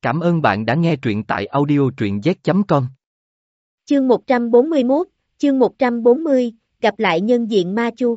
Cảm ơn bạn đã nghe truyện tại audio truyện z.com. Chương 141, chương 140, gặp lại nhân diện Ma Chu.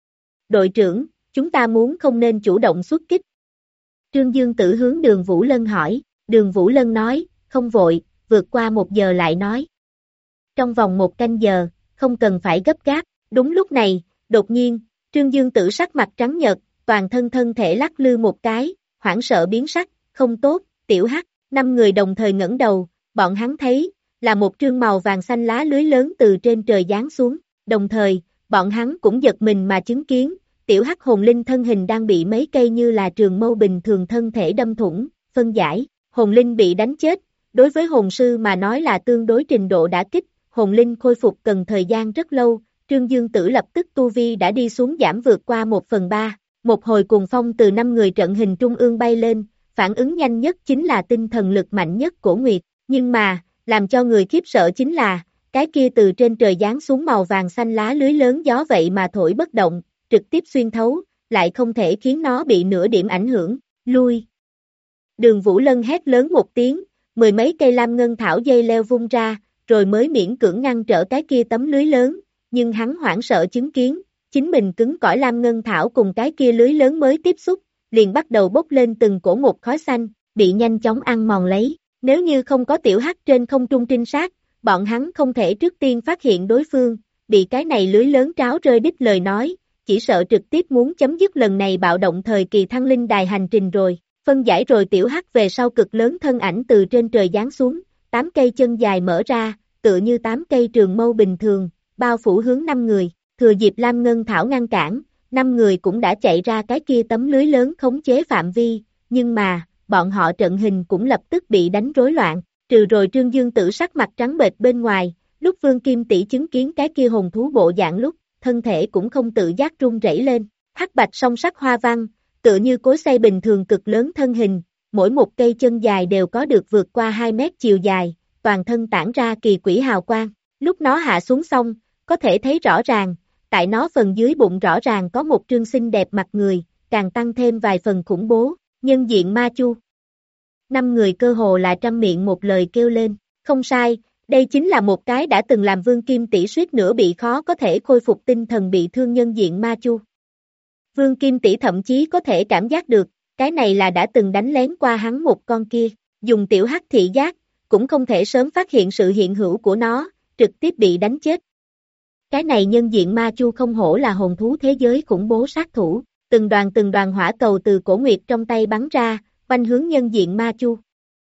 Đội trưởng, chúng ta muốn không nên chủ động xuất kích. Trương Dương Tử hướng Đường Vũ Lân hỏi, Đường Vũ Lân nói, không vội, vượt qua 1 giờ lại nói. Trong vòng 1 canh giờ, không cần phải gấp gáp. Đúng lúc này, đột nhiên, Trương Dương Tử sắc mặt trắng nhợt, toàn thân thể lắc lư một cái, hoảng sợ biến sắc, không tốt, Tiểu Hắc. 5 người đồng thời ngẩng đầu, bọn hắn thấy, là một trương màu vàng xanh lá lưới lớn từ trên trời giáng xuống, đồng thời, bọn hắn cũng giật mình mà chứng kiến, Tiểu Hắc hồn linh thân hình đang bị mấy cây như là trường mâu bình thường thân thể đâm thủng, phân giải, hồn linh bị đánh chết, đối với hồn sư mà nói là tương đối trình độ đả kích, hồn linh khôi phục cần thời gian rất lâu, Trương Dương Tử lập tức tu vi đã đi xuống giảm vượt qua 1/3, một hồi cuồng phong từ 5 người trận hình trung ương bay lên, phản ứng nhanh nhất chính là tinh thần lực mạnh nhất của Nguyệt, nhưng mà, làm cho người khiếp sợ chính là, cái kia từ trên trời giáng xuống màu vàng xanh lá lưới lớn gió vậy mà thổi bất động, trực tiếp xuyên thấu, lại không thể khiến nó bị nửa điểm ảnh hưởng, lui. Đường Vũ Lân hét lớn một tiếng, 10 mấy cây lam ngân thảo dây leo vung ra, rồi mới miễn cưỡng ngăn trở cái kia tấm lưới lớn, nhưng hắn hoảng sợ chứng kiến, chính mình cứng cỏi lam ngân thảo cùng cái kia lưới lớn mới tiếp xúc, liền bắt đầu bốc lên từng cổ một khói xanh, bị nhanh chóng ăn mòn lấy. Nếu như không có Tiểu Hắc trên không trung trinh sát, bọn hắn không thể trước tiên phát hiện đối phương, bị cái này lưới lớn tráo rơi đích lời nói, chỉ sợ trực tiếp muốn chấm dứt lần này bạo động thời kỳ thăng linh đài hành trình rồi. Phân giải rồi Tiểu Hắc về sau cực lớn thân ảnh từ trên trời giáng xuống, 8 cây chân dài mở ra, tựa như 8 cây trường mâu bình thường, bao phủ hướng 5 người, thừa dịp lam ngân thảo ngăn cản. 5 người cũng đã chạy ra cái kia tấm lưới lớn khống chế phạm vi, nhưng mà, bọn họ trận hình cũng lập tức bị đánh rối loạn, trừ rồi Trương Dương Tử sắc mặt trắng bệch bên ngoài, lúc Vương Kim Tỷ chứng kiến cái kia hồn thú bộ dạng lúc, thân thể cũng không tự giác run rẩy lên, hắc bạch song sắc hoa văn, tựa như cối xay bình thường cực lớn thân hình, mỗi một cây chân dài đều có được vượt qua 2 mét chiều dài, toàn thân tản ra kỳ quỷ hào quang, lúc nó hạ xuống xong, có thể thấy rõ ràng, tại nó phần dưới bụng rõ ràng có một trương xinh đẹp mặt người, càng tăng thêm vài phần khủng bố, nhân diện Ma Chu. 5 người cơ hồ là trăm miệng một lời kêu lên, không sai, đây chính là một cái đã từng làm Vương Kim Tỷ suýt nữa bị khó có thể khôi phục tinh thần bị thương nhân diện Ma Chu. Vương Kim Tỷ thậm chí có thể cảm giác được, cái này là đã từng đánh lén qua hắn một con kia, dùng Tiểu Hắc thị giác, cũng không thể sớm phát hiện sự hiện hữu của nó, trực tiếp bị đánh chết. Cái này nhân diện Ma Chu không hổ là hồn thú thế giới khủng bố sát thủ, từng đoàn hỏa cầu từ cổ nguyệt trong tay bắn ra, quanh hướng nhân diện Ma Chu.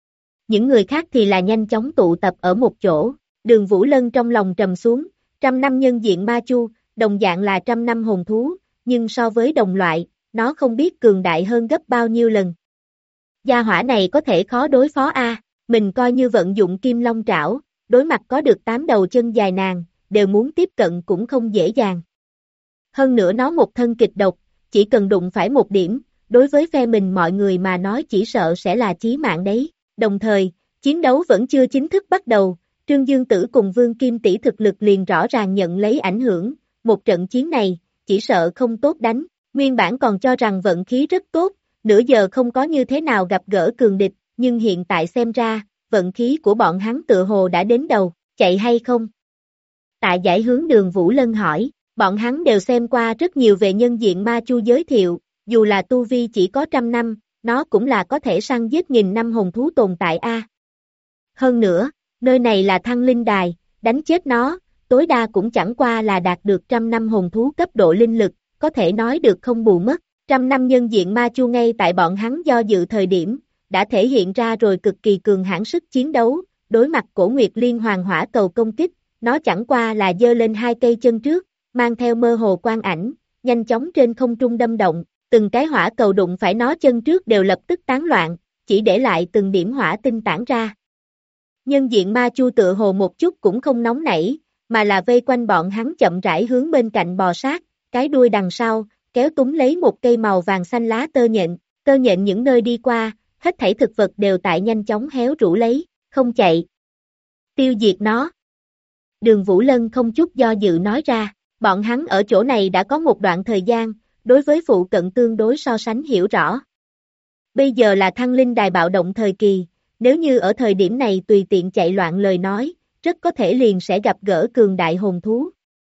Những người khác thì là nhanh chóng tụ tập ở một chỗ, Đường Vũ Lân trong lòng trầm xuống, 100 năm nhân diện Ma Chu, đồng dạng là 100 năm hồn thú, nhưng so với đồng loại, nó không biết cường đại hơn gấp bao nhiêu lần. Gia hỏa này có thể khó đối phó a, mình coi như vận dụng kim long trảo, đối mặt có được 8 đầu chân dài nàng, đều muốn tiếp cận cũng không dễ dàng. Hơn nữa nó một thân kịch độc, chỉ cần đụng phải một điểm, đối với phe mình mọi người mà nói chỉ sợ sẽ là chí mạng đấy. Đồng thời, chiến đấu vẫn chưa chính thức bắt đầu, Trương Dương Tử cùng Vương Kim Tỷ thực lực liền rõ ràng nhận lấy ảnh hưởng, một trận chiến này, chỉ sợ không tốt đánh, nguyên bản còn cho rằng vận khí rất tốt, nửa giờ không có như thế nào gặp gỡ cường địch, nhưng hiện tại xem ra, vận khí của bọn hắn tựa hồ đã đến đầu, chạy hay không? Tạ Giải hướng Đường Vũ Lân hỏi, bọn hắn đều xem qua rất nhiều về nhân diện Ma Chu giới thiệu, dù là tu vi chỉ có 100 năm, nó cũng là có thể săn giết 1000 năm hồn thú tồn tại a. Hơn nữa, nơi này là thăng linh đài, đánh chết nó, tối đa cũng chẳng qua là đạt được 100 năm hồn thú cấp độ linh lực, có thể nói được không bù mất. 100 năm nhân diện Ma Chu ngay tại bọn hắn do dự thời điểm, đã thể hiện ra rồi cực kỳ cường hãn sức chiến đấu, đối mặt cổ nguyệt liên hoàng hỏa cầu công kích, nó chẳng qua là giơ lên 2 cây chân trước, mang theo mơ hồ quang ảnh, nhanh chóng trên không trung đâm động, từng cái hỏa cầu đụng phải nó chân trước đều lập tức tán loạn, chỉ để lại từng điểm hỏa tinh tản ra. Nhân diện Ma Chu tựa hồ một chút cũng không nóng nảy, mà là vây quanh bọn hắn chậm rãi hướng bên cạnh bò sát, cái đuôi đằng sau, kéo túm lấy một cây màu vàng xanh lá tơ nhện những nơi đi qua, hết thảy thực vật đều tại nhanh chóng héo rũ lấy, không chạy. Tiêu diệt nó. Đường Vũ Lân không chút do dự nói ra, bọn hắn ở chỗ này đã có một đoạn thời gian, đối với phụ cận tương đối so sánh hiểu rõ. Bây giờ là thăng linh đài bạo động thời kỳ, nếu như ở thời điểm này tùy tiện chạy loạn lời nói, rất có thể liền sẽ gặp gỡ cường đại hồn thú.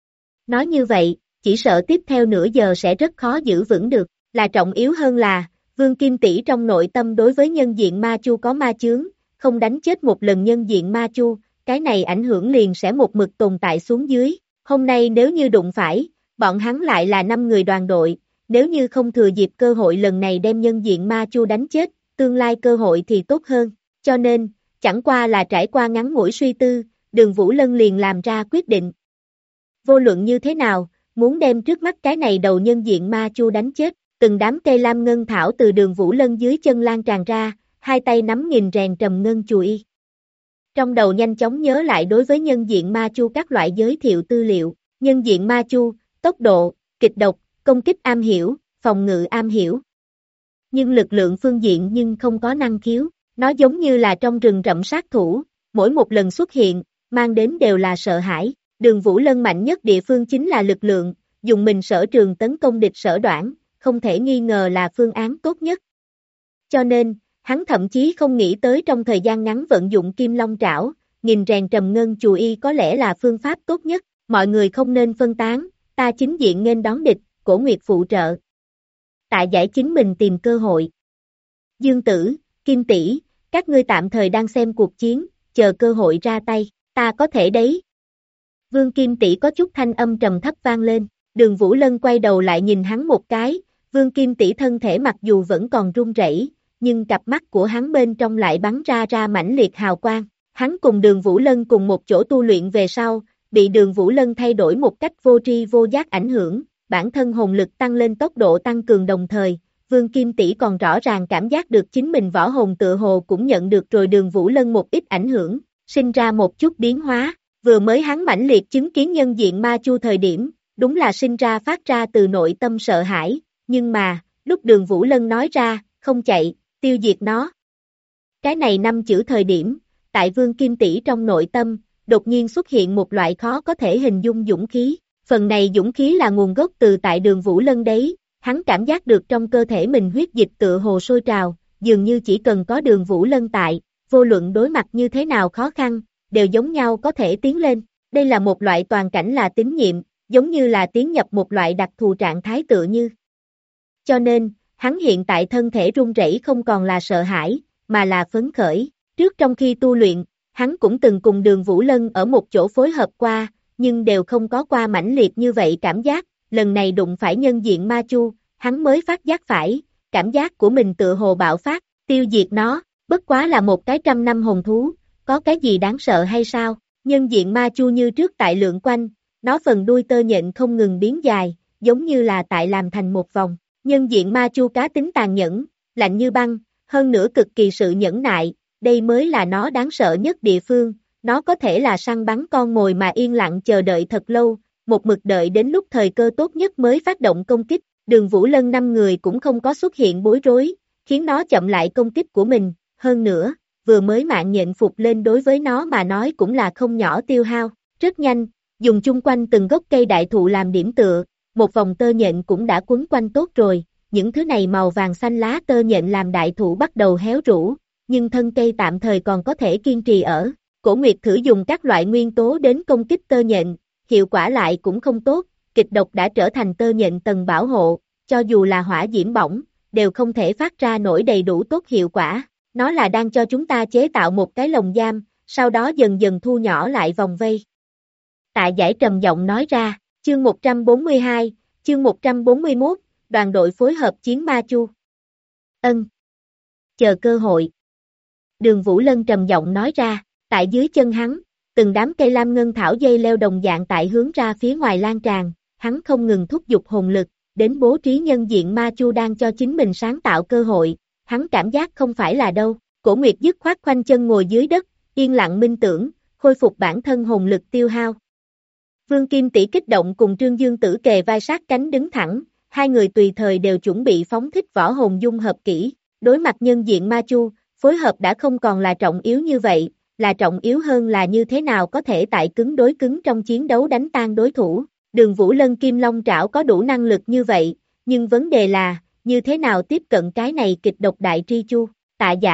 Nói như vậy, chỉ sợ tiếp theo nửa giờ sẽ rất khó giữ vững được, là trọng yếu hơn là, Vương Kim Tỷ trong nội tâm đối với nhân diện ma chu có ma chướng, không đánh chết một lần nhân diện ma chu, cái này ảnh hưởng liền sẽ một mực tồn tại xuống dưới, hôm nay nếu như đụng phải, bọn hắn lại là 5 người đoàn đội, nếu như không thừa dịp cơ hội lần này đem nhân diện ma chu đánh chết, tương lai cơ hội thì tốt hơn, cho nên, chẳng qua là trải qua ngắn ngủi suy tư, Đường Vũ Lân liền làm ra quyết định. Vô luận như thế nào, muốn đem trước mắt cái này đầu nhân diện ma chu đánh chết, từng đám cây lam ngân thảo từ Đường Vũ Lân dưới chân lan tràn ra, hai tay nắm nghìn rèn trầm ngân chùy. Trong đầu nhanh chóng nhớ lại đối với nhân diện ma chu các loại giới thiệu tư liệu, nhân diện ma chu, tốc độ, kịch độc, công kích am hiểu, phòng ngự am hiểu. Nhưng lực lượng phương diện nhưng không có năng khiếu, nó giống như là trong rừng rậm sát thủ, mỗi một lần xuất hiện, mang đến đều là sợ hãi. Đường Vũ Lân mạnh nhất địa phương chính là lực lượng, dùng mình sở trường tấn công địch sở đoản, không thể nghi ngờ là phương án tốt nhất. Cho nên, hắn thậm chí không nghĩ tới trong thời gian ngắn vận dụng kim long trảo, nghìn rèn trầm ngân chùy có lẽ là phương pháp tốt nhất, mọi người không nên phân tán, ta chính diện nghênh đón địch, Cổ Nguyệt phụ trợ. Tạ Giải chính mình tìm cơ hội. Dương Tử, Kim Tỷ, các ngươi tạm thời đang xem cuộc chiến, chờ cơ hội ra tay, ta có thể đấy. Vương Kim Tỷ có chút thanh âm trầm thấp vang lên, Đường Vũ Lân quay đầu lại nhìn hắn một cái, Vương Kim Tỷ thân thể mặc dù vẫn còn run rẩy, nhưng cặp mắt của hắn bên trong lại bắn ra mãnh liệt hào quang. Hắn cùng Đường Vũ Lân cùng một chỗ tu luyện về sau, bị Đường Vũ Lân thay đổi một cách vô tri vô giác ảnh hưởng, bản thân hồn lực tăng lên tốc độ tăng cường đồng thời, Vương Kim Tỷ còn rõ ràng cảm giác được chính mình võ hồn tựa hồ cũng nhận được rồi Đường Vũ Lân một ít ảnh hưởng, sinh ra một chút biến hóa. Vừa mới hắn mãnh liệt chứng kiến nhân diện ma chu thời điểm, đúng là sinh ra phát ra từ nội tâm sợ hãi, nhưng mà, lúc Đường Vũ Lân nói ra, không chạy, tiêu diệt nó. Cái này 5 chữ thời điểm, tại Vương Kim Tỷ trong nội tâm, đột nhiên xuất hiện một loại khó có thể hình dung dũng khí, phần này dũng khí là nguồn gốc từ tại Đường Vũ Lân đấy, hắn cảm giác được trong cơ thể mình huyết dịch tựa hồ sôi trào, dường như chỉ cần có Đường Vũ Lân tại, vô luận đối mặt như thế nào khó khăn, đều giống nhau có thể tiến lên, đây là một loại toàn cảnh là tín nhiệm, giống như là tiến nhập một loại đặc thù trạng thái tựa như. Cho nên, hắn hiện tại thân thể run rẩy không còn là sợ hãi, mà là phấn khởi, trước trong khi tu luyện, hắn cũng từng cùng Đường Vũ Lân ở một chỗ phối hợp qua, nhưng đều không có qua mãnh liệt như vậy cảm giác, lần này đụng phải nhân diện ma chu, hắn mới phát giác phải, cảm giác của mình tựa hồ bạo phát, tiêu diệt nó, bất quá là một cái 100 năm hồn thú, có cái gì đáng sợ hay sao, nhân diện ma chu như trước tại lượn quanh, nó phần đuôi tơ nhện không ngừng biến dài, giống như là tại làm thành một vòng, nhân diện ma chu cá tính tàn nhẫn, lạnh như băng, hơn nữa cực kỳ sự nhẫn nại, đây mới là nó đáng sợ nhất địa phương, nó có thể là săn bắn con mồi mà yên lặng chờ đợi thật lâu, một mực đợi đến lúc thời cơ tốt nhất mới phát động công kích, Đường Vũ Lân 5 người cũng không có xuất hiện bối rối, khiến nó chậm lại công kích của mình, hơn nữa, vừa mới mạng nhện phục lên đối với nó mà nói cũng là không nhỏ tiêu hao, rất nhanh, dùng chung quanh từng gốc cây đại thụ làm điểm tựa, một vòng tơ nhện cũng đã quấn quanh tốt rồi, những thứ này màu vàng xanh lá tơ nhện làm đại thụ bắt đầu héo rũ, nhưng thân cây tạm thời còn có thể kiên trì ở. Cổ Nguyệt thử dùng các loại nguyên tố đến công kích tơ nhện, hiệu quả lại cũng không tốt, kịch độc đã trở thành tơ nhện tầng bảo hộ, cho dù là hỏa diễm bỏng, đều không thể phát ra nổi đầy đủ tốt hiệu quả. Nó là đang cho chúng ta chế tạo một cái lồng giam, sau đó dần dần thu nhỏ lại vòng vây. Tạ Giải trầm giọng nói ra, chương 142, chương 141, đoàn đội phối hợp chiến ma chu. Ân. Chờ cơ hội. Đường Vũ Lân trầm giọng nói ra, tại dưới chân hắn, từng đám cây lam ngân thảo dây leo đồng dạng tại hướng ra phía ngoài lan tràn, hắn không ngừng thúc giục hồn lực, đến bố trí nhân diện ma chu đang cho chính mình sáng tạo cơ hội, hắn cảm giác không phải là đâu, Cổ Nguyệt dứt khoát khoanh chân ngồi dưới đất, yên lặng minh tưởng, khôi phục bản thân hồn lực tiêu hao. Vương Kim Tỷ kích động cùng Trương Dương Tử kề vai sát cánh đứng thẳng, hai người tùy thời đều chuẩn bị phóng thích võ hồn dung hợp kỹ, đối mặt nhân diện ma chu, phối hợp đã không còn là trọng yếu như vậy, là trọng yếu hơn là như thế nào có thể tại cứng đối cứng trong chiến đấu đánh tan đối thủ. Đường Vũ Lân Kim Long Trảo có đủ năng lực như vậy, nhưng vấn đề là, như thế nào tiếp cận cái này kịch độc đại tri chu. Tạ Giải,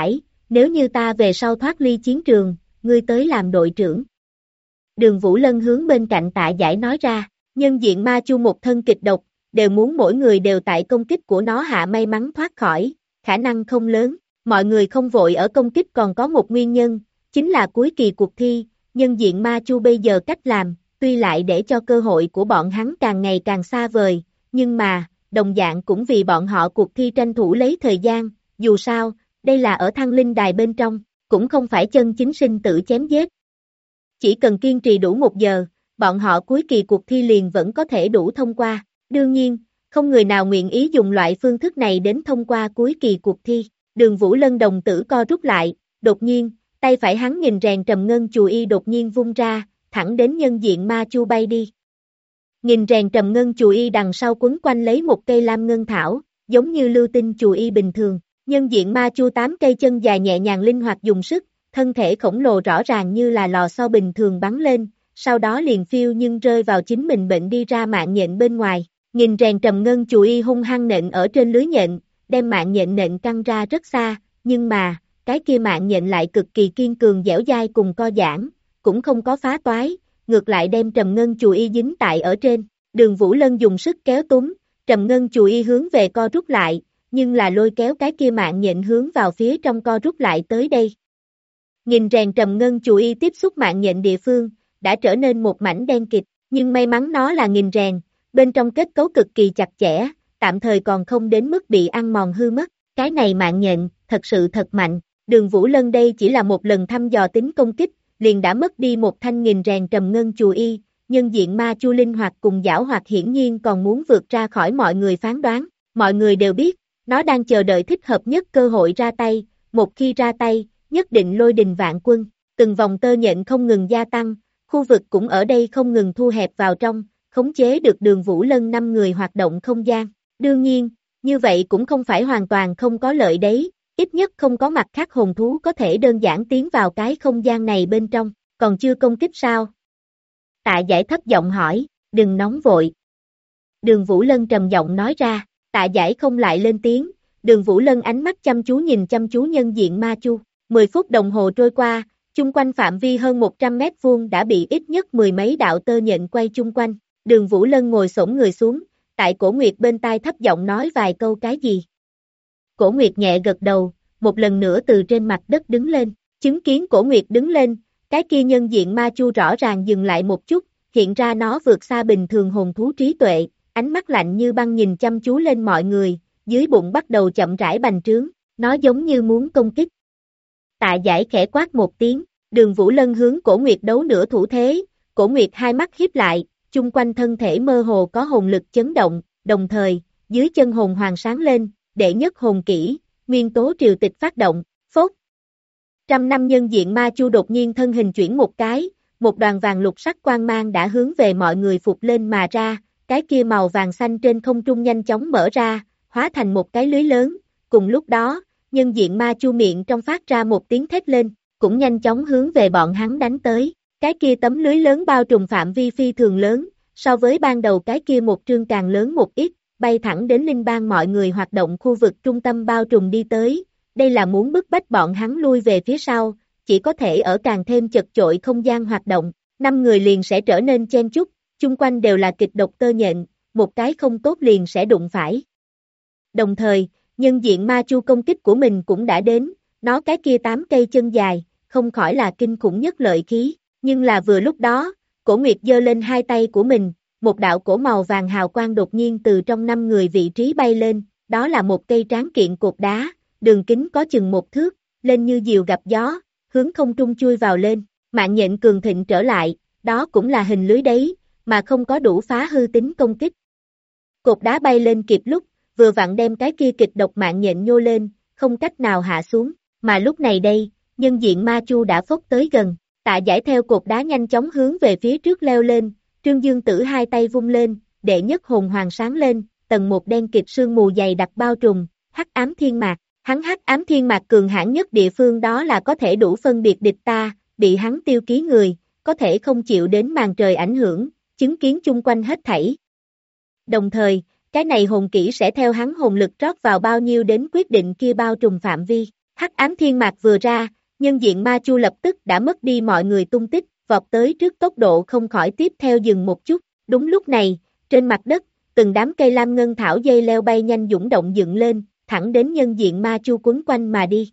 nếu như ta về sau thoát ly chiến trường, ngươi tới làm đội trưởng. Đường Vũ Lân hướng bên cạnh Tạ Giải nói ra, nhân diện ma chu một thân kịch độc, đều muốn mỗi người đều tại công kích của nó hạ may mắn thoát khỏi, khả năng không lớn, mọi người không vội ở công kích còn có một nguyên nhân, chính là cuối kỳ cuộc thi, nhân diện ma chu bây giờ cách làm, tuy lại để cho cơ hội của bọn hắn càng ngày càng xa vời, nhưng mà, đồng dạng cũng vì bọn họ cuộc thi tranh thủ lấy thời gian, dù sao, đây là ở Thăng Linh Đài bên trong, cũng không phải chân chính sinh tử chém giết. Chỉ cần kiên trì đủ 1 giờ, bọn họ cuối kỳ cuộc thi liền vẫn có thể đủ thông qua. Đương nhiên, không người nào nguyện ý dùng loại phương thức này đến thông qua cuối kỳ cuộc thi. Đường Vũ Lân đồng tử co rút lại, đột nhiên, tay phải hắn nghìn rèn trầm ngân chùy y đột nhiên vung ra, thẳng đến nhân diện ma chu bay đi. Nghìn rèn trầm ngân chùy y đằng sau quấn quanh lấy một cây lam ngân thảo, giống như lưu tinh chùy y bình thường. Nhân diện ma chu 8 cây chân dài nhẹ nhàng linh hoạt dùng sức, thân thể khổng lồ rõ ràng như là lò xo bình thường bắn lên, sau đó liền phiêu nhưng rơi vào chính mình bệnh đi ra mạng nhện bên ngoài. Nghìn rèn trầm ngân chùy y hung hăng nện ở trên lưới nhện, đem mạng nhện nện căng ra rất xa, nhưng mà, cái kia mạng nhện lại cực kỳ kiên cường dẻo dai cùng co giãn, cũng không có phá toái, ngược lại đem trầm ngân chùy y dính tại ở trên. Đường Vũ Lân dùng sức kéo túm, trầm ngân chùy y hướng về co rút lại, nhưng là lôi kéo cái kia mạng nhện hướng vào phía trong co rút lại tới đây. Nghìn rèn trầm ngân chùy y tiếp xúc mạng nhện địa phương, đã trở nên một mảnh đen kịt, nhưng may mắn nó là nghìn rèn, bên trong kết cấu cực kỳ chặt chẽ, tạm thời còn không đến mức bị ăn mòn hư mất. Cái này mạng nhện, thật sự thật mạnh. Đường Vũ Lân đây chỉ là một lần thăm dò tính công kích, liền đã mất đi một thanh nghìn rèn trầm ngân chùy y, nhân diện ma chu linh hoạt cùng giảo hoạt hiển nhiên còn muốn vượt ra khỏi mọi người phán đoán. Mọi người đều biết, nó đang chờ đợi thích hợp nhất cơ hội ra tay, một khi ra tay, nhất định lôi đình vạn quân. Từng vòng tơ nhện không ngừng gia tăng, khu vực cũng ở đây không ngừng thu hẹp vào trong, khống chế được Đường Vũ Lân 5 người hoạt động không gian. Đương nhiên, như vậy cũng không phải hoàn toàn không có lợi đấy, ít nhất không có mặt khác hồn thú có thể đơn giản tiến vào cái không gian này bên trong, còn chưa công kích sao? Tạ Giải thấp giọng hỏi, đừng nóng vội. Đường Vũ Lân trầm giọng nói ra, Tạ Giải không lại lên tiếng, Đường Vũ Lân ánh mắt chăm chú nhìn chăm chú nhân diện ma chu. 10 phút đồng hồ trôi qua, chung quanh phạm vi hơn 100 mét vuông đã bị ít nhất 10 mấy đạo tơ nhện quay chung quanh. Đường Vũ Lân ngồi xổm người xuống, tại Cổ Nguyệt bên tai thấp giọng nói vài câu cái gì. Cổ Nguyệt nhẹ gật đầu, một lần nữa từ trên mặt đất đứng lên, chứng kiến Cổ Nguyệt đứng lên, cái kia nhân diện ma chu rõ ràng dừng lại một chút, hiện ra nó vượt xa bình thường hồn thú trí tuệ, ánh mắt lạnh như băng nhìn chăm chú lên mọi người, dưới bụng bắt đầu chậm rãi bành trướng, nó giống như muốn công kích. Tạ Giải khẽ quát một tiếng, Đường Vũ Lân hướng Cổ Nguyệt đấu nửa thủ thế, Cổ Nguyệt hai mắt híp lại, chung quanh thân thể mơ hồ có hồn lực chấn động, đồng thời, dưới chân hồn hoàng sáng lên, đệ nhất hồn kỹ, nguyên tố triều tịch phát động, phốt. 100 năm nhân diện ma chu đột nhiên thân hình chuyển một cái, một đoàn vàng lục sắc quang mang đã hướng về mọi người phục lên mà ra, cái kia màu vàng xanh trên không trung nhanh chóng mở ra, hóa thành một cái lưới lớn, cùng lúc đó, nhân diện ma chu miệng trong phát ra một tiếng thét lên, cũng nhanh chóng hướng về bọn hắn đánh tới, cái kia tấm lưới lớn bao trùm phạm vi phi thường lớn, so với ban đầu cái kia một trương càng lớn một ít, bay thẳng đến linh bang mọi người hoạt động khu vực trung tâm bao trùm đi tới, đây là muốn bức bách bọn hắn lui về phía sau, chỉ có thể ở càng thêm chật chội không gian hoạt động, 5 người liền sẽ trở nên chen chúc, chung quanh đều là kịch độc tơ nhện, một cái không tốt liền sẽ đụng phải. Đồng thời, nhân diện ma chu công kích của mình cũng đã đến, nó cái kia 8 cây chân dài, không khỏi là kinh khủng nhất lợi khí, nhưng là vừa lúc đó, Cổ Nguyệt giơ lên hai tay của mình, một đạo cổ màu vàng hào quang đột nhiên từ trong 5 người vị trí bay lên, đó là một cây tráng kiện cột đá, đường kính có chừng 1 thước, lên như diều gặp gió, hướng không trung chui vào lên, mạng nhện cường thịnh trở lại, đó cũng là hình lưới đấy, mà không có đủ phá hư tính công kích. Cột đá bay lên kịp lúc, vừa vặn đem cái kia kịch độc mạng nhện nhô lên, không cách nào hạ xuống, mà lúc này đây, nhân diện ma chu đã phốc tới gần, Tạ Giải theo cột đá nhanh chóng hướng về phía trước leo lên, Trương Dương Tử hai tay vung lên, đệ nhất hồn hoàng sáng lên, tầng một đen kịt sương mù dày đặc bao trùm, hắc ám thiên mạc, hắn hắc ám thiên mạc cường hãn nhất địa phương đó là có thể đủ phân biệt địch ta, bị hắn tiêu ký người, có thể không chịu đến màn trời ảnh hưởng, chứng kiến chung quanh hết thảy. Đồng thời, cái này hồn kỹ sẽ theo hắn hồn lực rót vào bao nhiêu đến quyết định kia bao trùm phạm vi. Hắc ám thiên mạc vừa ra, nhân diện ma chu lập tức đã mất đi mọi người tung tích, vọt tới trước tốc độ không khỏi tiếp theo dừng một chút. Đúng lúc này, trên mặt đất, từng đám cây lam ngân thảo dây leo bay nhanh dũng động dựng lên, thẳng đến nhân diện ma chu quấn quanh mà đi.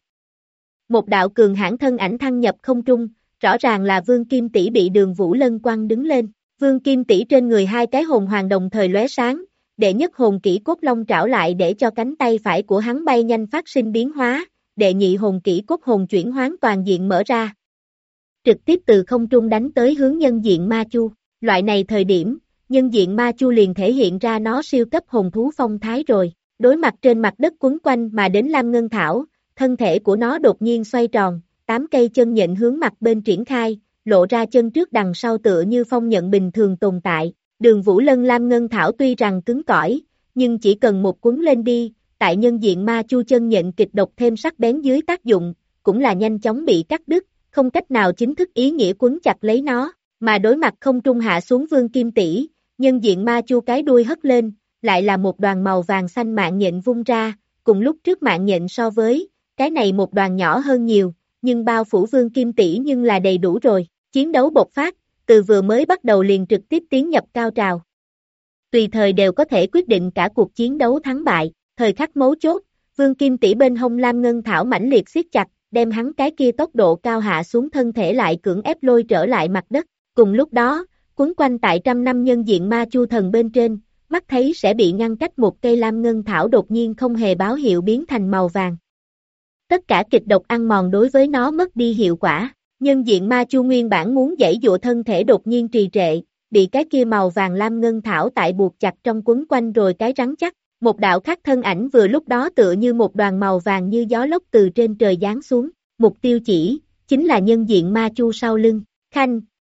Một đạo cường hãn thân ảnh thăng nhập không trung, rõ ràng là Vương Kim Tỷ bị Đường Vũ Lân quăng đứng lên. Vương Kim Tỷ trên người hai cái hồn hoàng đồng thời lóe sáng, đệ nhất hồn kỹ cốt long trảo lại để cho cánh tay phải của hắn bay nhanh phát sinh biến hóa, đệ nhị hồn kỹ cốt hồn chuyển hoán toàn diện mở ra. Trực tiếp từ không trung đánh tới hướng nhân diện ma chu. Loại này thời điểm, nhân diện ma chu liền thể hiện ra nó siêu cấp hồn thú phong thái rồi. Đối mặt trên mặt đất quấn quanh mà đến Lam Ngân Thảo, thân thể của nó đột nhiên xoay tròn, 8 cây chân nhện hướng mặt bên triển khai, lộ ra chân trước đằng sau tựa như phong nhận bình thường tồn tại. Đường Vũ Lân Lam Ngân Thảo tuy rằng cứng cỏi, nhưng chỉ cần một quấn lên đi, tại nhân diện ma chu chân nhện kịch độc thêm sắc bén dưới tác dụng, cũng là nhanh chóng bị cắt đứt, không cách nào chính thức ý nghĩa quấn chặt lấy nó, mà đối mặt không trung hạ xuống Vương Kim Tỷ, nhân diện ma chu cái đuôi hất lên, lại là một đoàn màu vàng xanh mạng nhện vung ra, cùng lúc trước mạng nhện so với, cái này một đoàn nhỏ hơn nhiều, nhưng bao phủ Vương Kim Tỷ nhưng là đầy đủ rồi, chiến đấu bộc phát, từ vừa mới bắt đầu liền trực tiếp tiến nhập cao trào. Tùy thời đều có thể quyết định cả cuộc chiến đấu thắng bại, thời khắc mấu chốt, Vương Kim Tỷ bên hông Lam Ngân Thảo mãnh liệt siết chặt, đem hắn cái kia tốc độ cao hạ xuống thân thể lại cưỡng ép lôi trở lại mặt đất, cùng lúc đó, quấn quanh tại trăm năm nhân diện ma chu thần bên trên, mắt thấy sẽ bị ngăn cách một cây Lam Ngân Thảo đột nhiên không hề báo hiệu biến thành màu vàng. Tất cả kịch độc ăn mòn đối với nó mất đi hiệu quả, nhân diện ma chu nguyên bản muốn giãy dụa thân thể đột nhiên trì trệ, bị cái kia màu vàng Lam Ngân Thảo tại buộc chặt trong quấn quanh rồi cái rắn chắc, một đạo khác thân ảnh vừa lúc đó tựa như một đoàn màu vàng như gió lốc từ trên trời giáng xuống, mục tiêu chỉ, chính là nhân diện ma chu sau lưng, khanh.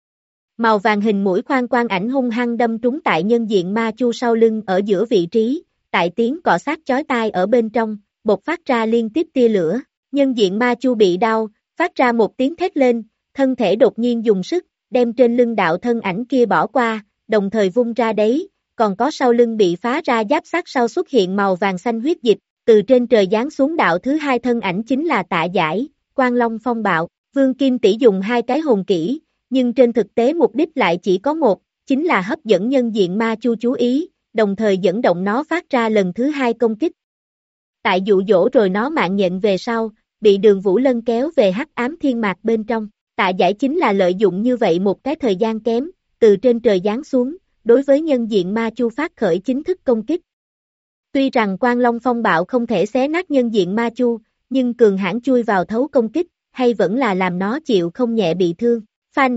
Màu vàng hình mũi khoan quang ảnh hung hăng đâm trúng tại nhân diện ma chu sau lưng ở giữa vị trí, tại tiếng cọ sát chói tai ở bên trong, bộc phát ra liên tiếp tia lửa, nhân diện ma chu bị đau, phát ra một tiếng thét lên, thân thể đột nhiên dùng sức, đem trên lưng đạo thân ảnh kia bỏ qua, đồng thời vung ra đấy, còn có sau lưng bị phá ra giáp sắt sau xuất hiện màu vàng xanh huyết dịch, từ trên trời giáng xuống đạo thứ hai thân ảnh chính là Tạ Giải, Quang Long Phong Bạo, Vương Kim Tỷ dùng hai cái hồn kỹ, nhưng trên thực tế mục đích lại chỉ có một, chính là hấp dẫn nhân diện ma chu chú ý, đồng thời dẫn động nó phát ra lần thứ hai công kích. Tại dụ dỗ rồi nó mạng nhện về sau, bị Đường Vũ Lân kéo về hắc ám thiên mạc bên trong, Tạ Giải chính là lợi dụng như vậy một cái thời gian kém, từ trên trời giáng xuống, đối với nhân diện ma chu phát khởi chính thức công kích. Tuy rằng Quang Long Phong Bạo không thể xé nát nhân diện ma chu, nhưng cường hãn chui vào thấu công kích, hay vẫn là làm nó chịu không nhẹ bị thương. Phanh.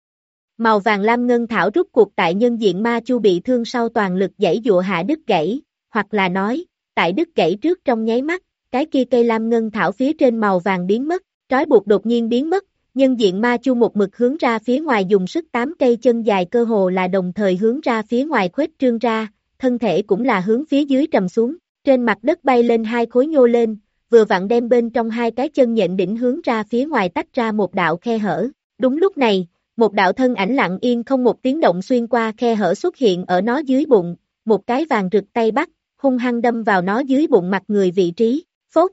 Màu vàng lam ngân thảo rút cuộc tại nhân diện ma chu bị thương sau toàn lực giãy giụa hạ đứt gãy, hoặc là nói, tại đứt gãy trước trong nháy mắt, cái kia cây lam ngân thảo phía trên màu vàng biến mất, trói buộc đột nhiên biến mất, nhân diện ma chu một mực hướng ra phía ngoài dùng sức 8 cây chân dài cơ hồ là đồng thời hướng ra phía ngoài khuếch trương ra, thân thể cũng là hướng phía dưới trầm xuống, trên mặt đất bay lên hai khối nhô lên, vừa vặn đem bên trong hai cái chân nhện đỉnh hướng ra phía ngoài tách ra một đạo khe hở. Đúng lúc này, một đạo thân ảnh lặng yên không một tiếng động xuyên qua khe hở xuất hiện ở nó dưới bụng, một cái vàng rực tay bắt, hung hăng đâm vào nó dưới bụng mặt người vị trí, phốt.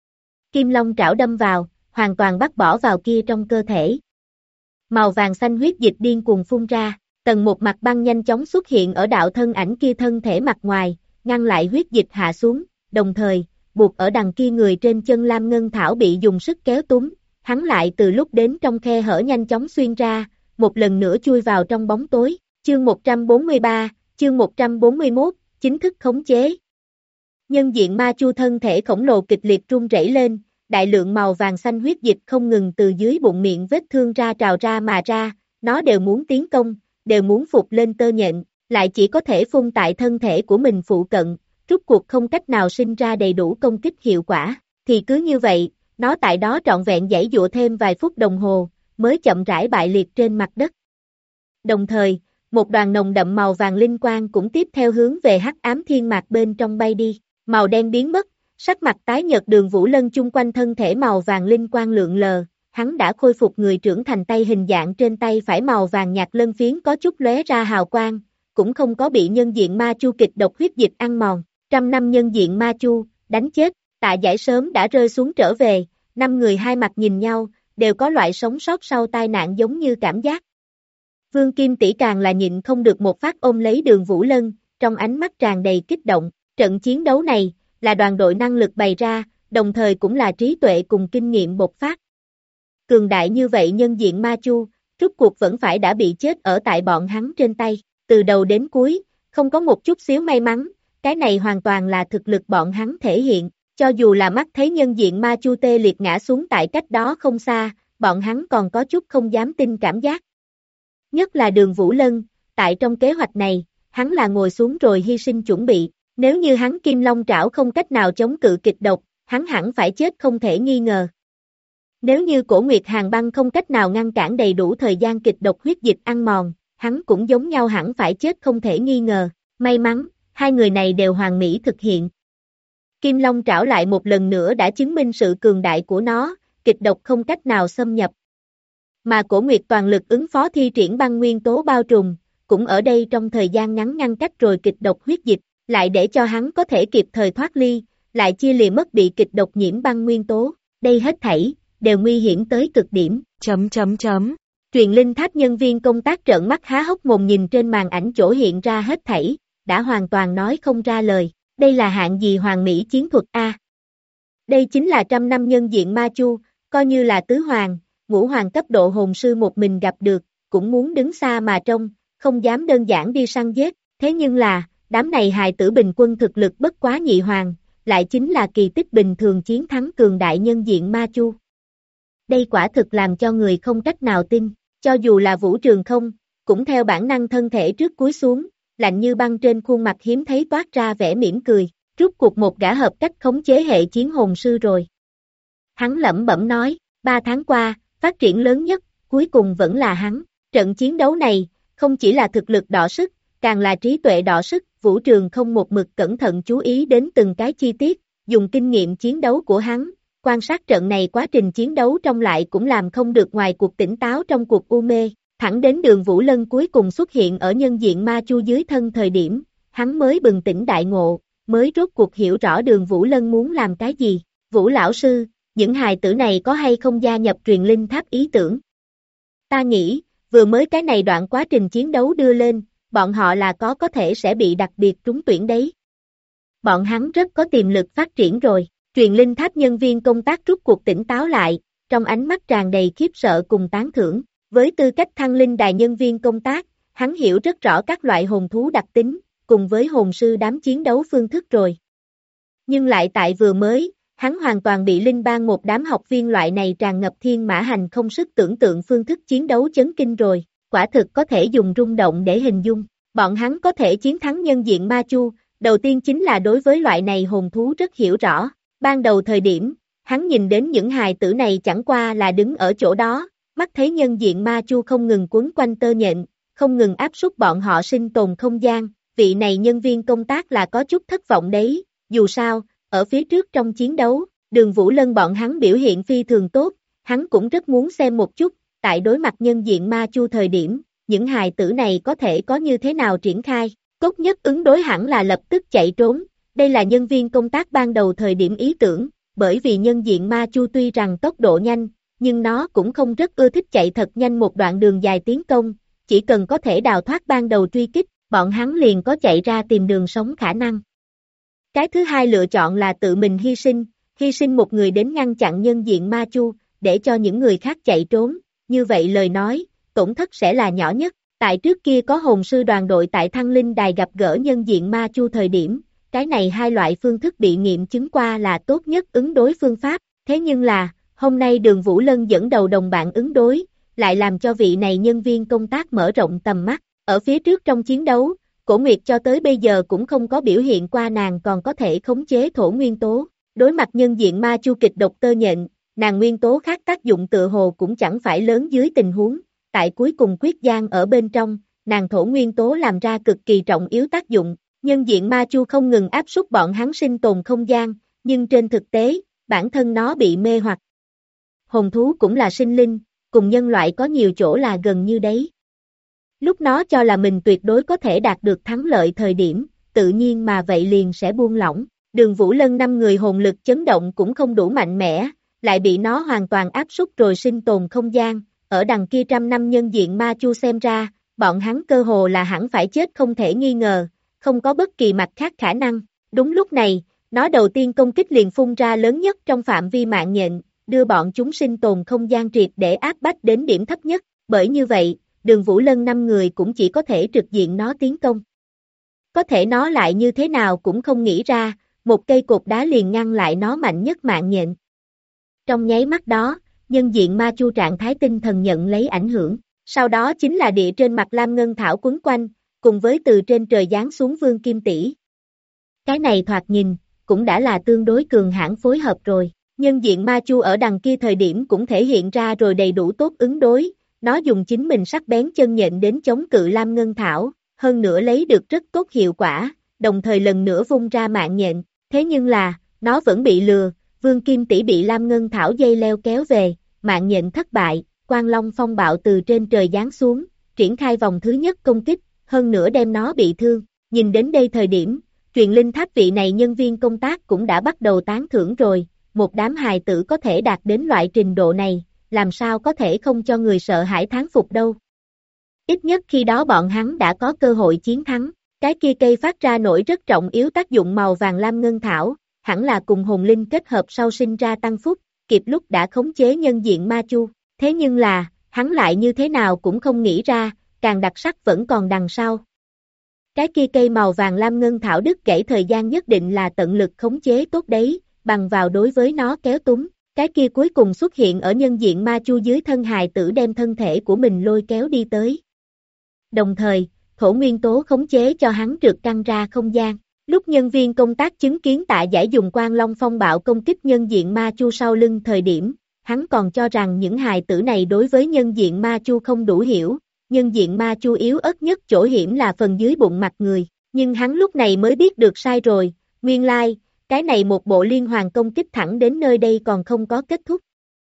Kim long trảo đâm vào, hoàn toàn bắt bỏ vào kia trong cơ thể. Màu vàng xanh huyết dịch điên cuồng phun ra, tầng một mặt băng nhanh chóng xuất hiện ở đạo thân ảnh kia thân thể mặt ngoài, ngăn lại huyết dịch hạ xuống, đồng thời, buộc ở đằng kia người trên chân lam ngân thảo bị dùng sức kéo túm, hắn lại từ lúc đến trong khe hở nhanh chóng xuyên ra, một lần nữa chui vào trong bóng tối, chương 143, chương 141, chính thức khống chế. Nhân diện ma chu thân thể khổng lồ kịch liệt rung rẩy lên, đại lượng màu vàng xanh huyết dịch không ngừng từ dưới bụng miệng vết thương ra trào ra mà ra, nó đều muốn tiến công, đều muốn phục lên tơ nhện, lại chỉ có thể phun tại thân thể của mình phụ cận, rút cuộc không cách nào sinh ra đầy đủ công kích hiệu quả, thì cứ như vậy, nó tại đó trọn vẹn giãy giụa thêm vài phút đồng hồ, mới chậm rãi bại liệt trên mặt đất. Đồng thời, một đoàn nồng đậm màu vàng linh quang cũng tiếp theo hướng về hắc ám thiên mạc bên trong bay đi, màu đen biến mất, sắc mặt tái nhợt Đường Vũ Lân chung quanh thân thể màu vàng linh quang lượn lờ, hắn đã khôi phục người trưởng thành tay hình dạng trên tay phải màu vàng nhạt lân phiến có chút lóe ra hào quang, cũng không có bị nhân diện ma chu kịch độc huyết dịch ăn mòn, trăm năm nhân diện ma chu, đánh chết, Tạ Giải sớm đã rơi xuống trở về, 5 người hai mặt nhìn nhau, đều có loại sống sót sau tai nạn giống như cảm giác. Vương Kim Tỷ càng là nhịn không được một phát ôm lấy Đường Vũ Lân, trong ánh mắt tràn đầy kích động. Trận chiến đấu này, là đoàn đội năng lực bày ra, đồng thời cũng là trí tuệ cùng kinh nghiệm bộc phát. Cường đại như vậy nhân diện Ma Chu, rốt cuộc vẫn phải đã bị chết ở tại bọn hắn trên tay, từ đầu đến cuối, không có một chút xíu may mắn, cái này hoàn toàn là thực lực bọn hắn thể hiện, cho dù là mắt thấy nhân diện Ma Chu tê liệt ngã xuống tại cách đó không xa, bọn hắn còn có chút không dám tin cảm giác. Nhất là Đường Vũ Lân, tại trong kế hoạch này, hắn là ngồi xuống rồi hy sinh chuẩn bị, nếu như hắn Kim Long Trảo không cách nào chống cự kịch độc, hắn hẳn phải chết không thể nghi ngờ. Nếu như Cổ Nguyệt Hàn Băng không cách nào ngăn cản đầy đủ thời gian kịch độc huyết dịch ăn mòn, hắn cũng giống nhau hẳn phải chết không thể nghi ngờ, may mắn, hai người này đều hoàn mỹ thực hiện. Kim Long Trảo lại một lần nữa đã chứng minh sự cường đại của nó, kịch độc không cách nào xâm nhập. Mà Cổ Nguyệt toàn lực ứng phó thi triển băng nguyên tố bao trùm, cũng ở đây trong thời gian ngắn ngăn cách rồi kịch độc huyết dịch, lại để cho hắn có thể kịp thời thoát ly, lại chia lìa mất bị kịch độc nhiễm băng nguyên tố, đây hết thảy, đều nguy hiểm tới cực điểm. Truyền linh tháp nhân viên công tác trợn mắt há hốc mồm nhìn trên màn ảnh chỗ hiện ra hết thảy, đã hoàn toàn nói không ra lời, đây là hạng gì hoàn mỹ chiến thuật a? Đây chính là 100 năm nhân diện Ma Chu, coi như là tứ hoàng, ngũ hoàng cấp độ hồn sư một mình gặp được, cũng muốn đứng xa mà trông, không dám đơn giản đi săn giết, thế nhưng là, đám này hài tử bình quân thực lực bất quá nhị hoàng, lại chính là kỳ tích bình thường chiến thắng cường đại nhân diện Ma Chu. Đây quả thực làm cho người không cách nào tin, cho dù là Vũ Trường Không, cũng theo bản năng thân thể trước cúi xuống, lạnh như băng trên khuôn mặt hiếm thấy toát ra vẻ mỉm cười, rút cuộc một gã hợp cách khống chế hệ chiến hồn sư rồi. Hắn lẩm bẩm nói, 3 tháng qua, phát triển lớn nhất, cuối cùng vẫn là hắn. Trận chiến đấu này, không chỉ là thực lực đọ sức, càng là trí tuệ đọ sức, Vũ Trường Không một mực cẩn thận chú ý đến từng cái chi tiết, dùng kinh nghiệm chiến đấu của hắn, quan sát trận này quá trình chiến đấu trong lại cũng làm không được ngoài cuộc tỉnh táo trong cuộc u mê, thẳng đến Đường Vũ Lân cuối cùng xuất hiện ở nhân diện Ma Chu dưới thân thời điểm, hắn mới bừng tỉnh đại ngộ, mới rốt cuộc hiểu rõ Đường Vũ Lân muốn làm cái gì. Vũ lão sư, những hài tử này có hay không gia nhập truyền linh tháp ý tưởng? Ta nghĩ, vừa mới cái này đoạn quá trình chiến đấu đưa lên, bọn họ là có thể sẽ bị đặc biệt trúng tuyển đấy. Bọn hắn rất có tiềm lực phát triển rồi, truyền linh tháp nhân viên công tác rút cuộc tỉnh táo lại, trong ánh mắt tràn đầy khiếp sợ cùng tán thưởng. Với tư cách thăng linh đài nhân viên công tác, hắn hiểu rất rõ các loại hồn thú đặc tính, cùng với hồn sư đám chiến đấu phương thức rồi. Nhưng lại tại vừa mới, hắn hoàn toàn bị linh bang một đám học viên loại này tràn ngập thiên mã hành không sức tưởng tượng phương thức chiến đấu chấn kinh rồi, quả thực có thể dùng rung động để hình dung. Bọn hắn có thể chiến thắng nhân diện Ma Chu, đầu tiên chính là đối với loại này hồn thú rất hiểu rõ. Ban đầu thời điểm, hắn nhìn đến những hài tử này chẳng qua là đứng ở chỗ đó, mắt thấy nhân diện Ma Chu không ngừng quấn quanh tơ nhện, không ngừng áp suất bọn họ sinh tồn không gian, vị này nhân viên công tác là có chút thất vọng đấy, dù sao, ở phía trước trong chiến đấu, Đường Vũ Lân bọn hắn biểu hiện phi thường tốt, hắn cũng rất muốn xem một chút, tại đối mặt nhân diện Ma Chu thời điểm, những hài tử này có thể có như thế nào triển khai, tốt nhất ứng đối hẳn là lập tức chạy trốn, đây là nhân viên công tác ban đầu thời điểm ý tưởng, bởi vì nhân diện Ma Chu tuy rằng tốc độ nhanh, nhưng nó cũng không rất ưa thích chạy thật nhanh một đoạn đường dài tiến công, chỉ cần có thể đào thoát ban đầu truy kích, bọn hắn liền có chạy ra tìm đường sống khả năng. Cái thứ hai lựa chọn là tự mình hy sinh một người đến ngăn chặn nhân diện Ma Chu, để cho những người khác chạy trốn, như vậy lời nói, tổn thất sẽ là nhỏ nhất. Tại trước kia có hồn sư đoàn đội tại Thăng Linh Đài gặp gỡ nhân diện Ma Chu thời điểm, cái này hai loại phương thức bị nghiệm chứng qua là tốt nhất ứng đối phương pháp, thế nhưng là, hôm nay Đường Vũ Lân dẫn đầu đồng bạn ứng đối, lại làm cho vị này nhân viên công tác mở rộng tầm mắt, ở phía trước trong chiến đấu, Cổ Nguyệt cho tới bây giờ cũng không có biểu hiện qua nàng còn có thể khống chế thổ nguyên tố, đối mặt nhân diện Ma Chu kịch độc tơ nhện, nàng nguyên tố khác tác dụng tựa hồ cũng chẳng phải lớn dưới tình huống, tại cuối cùng quyết gian ở bên trong, nàng thổ nguyên tố làm ra cực kỳ trọng yếu tác dụng, nhân diện Ma Chu không ngừng áp suất bọn hắn sinh tồn không gian, nhưng trên thực tế, bản thân nó bị mê hoặc. Hồn thú cũng là sinh linh, cùng nhân loại có nhiều chỗ là gần như đấy. Lúc nó cho là mình tuyệt đối có thể đạt được thắng lợi thời điểm, tự nhiên mà vậy liền sẽ buông lỏng. Đường Vũ Lân 5 người hồn lực chấn động cũng không đủ mạnh mẽ, lại bị nó hoàn toàn áp suất rồi sinh tồn không gian, ở đằng kia trăm năm nhân diện ma chu xem ra, bọn hắn cơ hồ là hẳn phải chết không thể nghi ngờ, không có bất kỳ mặt khác khả năng. Đúng lúc này, nó đầu tiên công kích liền phun ra lớn nhất trong phạm vi mạng nhện, đưa bọn chúng sinh tồn không gian triệt để áp bách đến điểm thấp nhất, bởi như vậy, Đường Vũ Lân 5 người cũng chỉ có thể trực diện nó tiến công. Có thể nó lại như thế nào cũng không nghĩ ra, một cây cột đá liền ngăn lại nó mạnh nhất mạng nhện. Trong nháy mắt đó, nhân diện ma chu trạng thái tinh thần nhận lấy ảnh hưởng, sau đó chính là địa trên mặt lam ngân thảo quấn quanh, cùng với từ trên trời giáng xuống Vương Kim Tỷ. Cái này thoạt nhìn, cũng đã là tương đối cường hãn phối hợp rồi. Nhân diện ma chu ở đằng kia thời điểm cũng thể hiện ra rồi đầy đủ tốt ứng đối, nó dùng chính mình sắc bén chân nhện đến chống cự lam ngân thảo, hơn nữa lấy được rất tốt hiệu quả, đồng thời lần nữa vung ra mạng nhện, thế nhưng là, nó vẫn bị lừa, Vương Kim Tỷ bị lam ngân thảo dây leo kéo về, mạng nhện thất bại, Quang Long phong bạo từ trên trời giáng xuống, triển khai vòng thứ nhất công kích, hơn nữa đem nó bị thương, nhìn đến đây thời điểm, truyền linh tháp vị này nhân viên công tác cũng đã bắt đầu tán thưởng rồi, một đám hài tử có thể đạt đến loại trình độ này, làm sao có thể không cho người sợ hãi thán phục đâu. Ít nhất khi đó bọn hắn đã có cơ hội chiến thắng, cái kia cây phát ra nổi rất trọng yếu tác dụng màu vàng lam ngân thảo, hẳn là cùng hồn linh kết hợp sau sinh ra tăng phúc, kịp lúc đã khống chế nhân diện ma chu, thế nhưng là, hắn lại như thế nào cũng không nghĩ ra, càng đặc sắc vẫn còn đằng sau. Cái kia cây màu vàng lam ngân thảo đứt gãy thời gian nhất định là tận lực khống chế tốt đấy, bằng vào đối với nó kéo túng, cái kia cuối cùng xuất hiện ở nhân diện ma chu dưới thân hài tử đem thân thể của mình lôi kéo đi tới. Đồng thời, thổ nguyên tố khống chế cho hắn trượt căng ra không gian. Lúc nhân viên công tác chứng kiến Tạ Giải dùng Quang Long phong bạo công kích nhân diện ma chu sau lưng thời điểm, hắn còn cho rằng những hài tử này đối với nhân diện ma chu không đủ hiểu, nhân diện ma chu yếu ớt nhất chỗ hiểm là phần dưới bụng mặt người, nhưng hắn lúc này mới biết được sai rồi, nguyên lai, cái này một bộ liên hoàn công kích thẳng đến nơi đây còn không có kết thúc.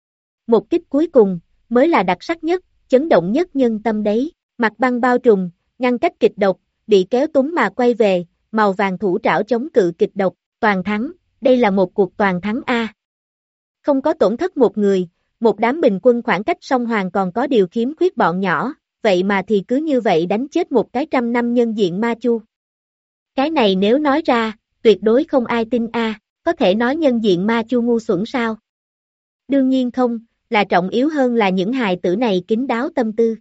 Một kích cuối cùng, mới là đặc sắc nhất, chấn động nhất nhân tâm đấy, mặt băng bao trùm, ngăn cách kịch độc, bị kéo túng mà quay về, màu vàng thủ trảo chống cự kịch độc, toàn thắng, đây là một cuộc toàn thắng A. Không có tổn thất một người, một đám bình quân khoảng cách song hoàng còn có điều khiếm khuyết bọn nhỏ, vậy mà thì cứ như vậy đánh chết một cái 100 năm nhân diện ma chu. Cái này nếu nói ra, tuyệt đối không ai tin A, có thể nói nhân diện ma chu ngu xuẩn sao? Đương nhiên không, là trọng yếu hơn là những hài tử này kín đáo tâm tư.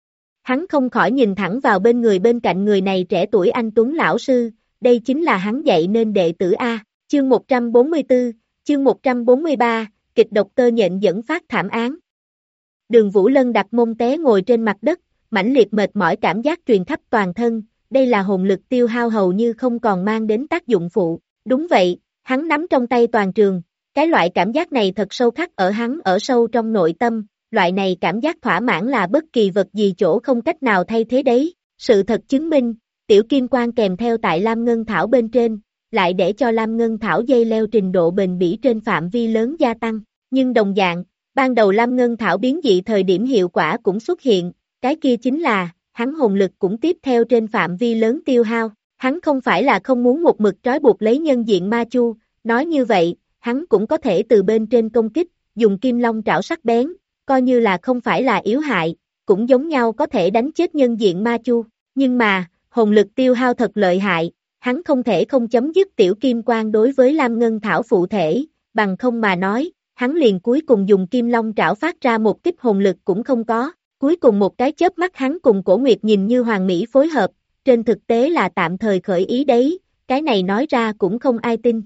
Hắn không khỏi nhìn thẳng vào bên người bên cạnh người này trẻ tuổi anh Tuấn lão sư, đây chính là hắn dạy nên đệ tử A, chương 144, chương 143, kịch độc tơ nhện dẫn phát thảm án. Đường Vũ Lân đặt mông té ngồi trên mặt đất, mãnh liệt mệt mỏi cảm giác truyền khắp toàn thân, đây là hồn lực tiêu hao hầu như không còn mang đến tác dụng phụ, đúng vậy, hắn nắm trong tay toàn trường, cái loại cảm giác này thật sâu khắc ở hắn ở sâu trong nội tâm, loại này cảm giác thỏa mãn là bất kỳ vật gì chỗ không cách nào thay thế đấy, sự thật chứng minh, tiểu kim quang kèm theo tại Lam Ngân Thảo bên trên, lại để cho Lam Ngân Thảo dây leo trình độ bền bỉ trên phạm vi lớn gia tăng, nhưng đồng dạng, ban đầu Lam Ngân Thảo biến dị thời điểm hiệu quả cũng xuất hiện, cái kia chính là, hắn hồn lực cũng tiếp theo trên phạm vi lớn tiêu hao, hắn không phải là không muốn một mực trói buộc lấy nhân diện ma chu, nói như vậy, hắn cũng có thể từ bên trên công kích, dùng kim long trảo sắc bén, coi như là không phải là yếu hại, cũng giống nhau có thể đánh chết nhân diện ma chu, nhưng mà, hồn lực tiêu hao thật lợi hại, hắn không thể không chấm dứt tiểu kim quang đối với Lam Ngân Thảo phụ thể, bằng không mà nói, hắn liền cuối cùng dùng kim long trảo phát ra một kích hồn lực cũng không có, cuối cùng một cái chớp mắt hắn cùng Cổ Nguyệt nhìn như hoàn mỹ phối hợp, trên thực tế là tạm thời khởi ý đấy, cái này nói ra cũng không ai tin.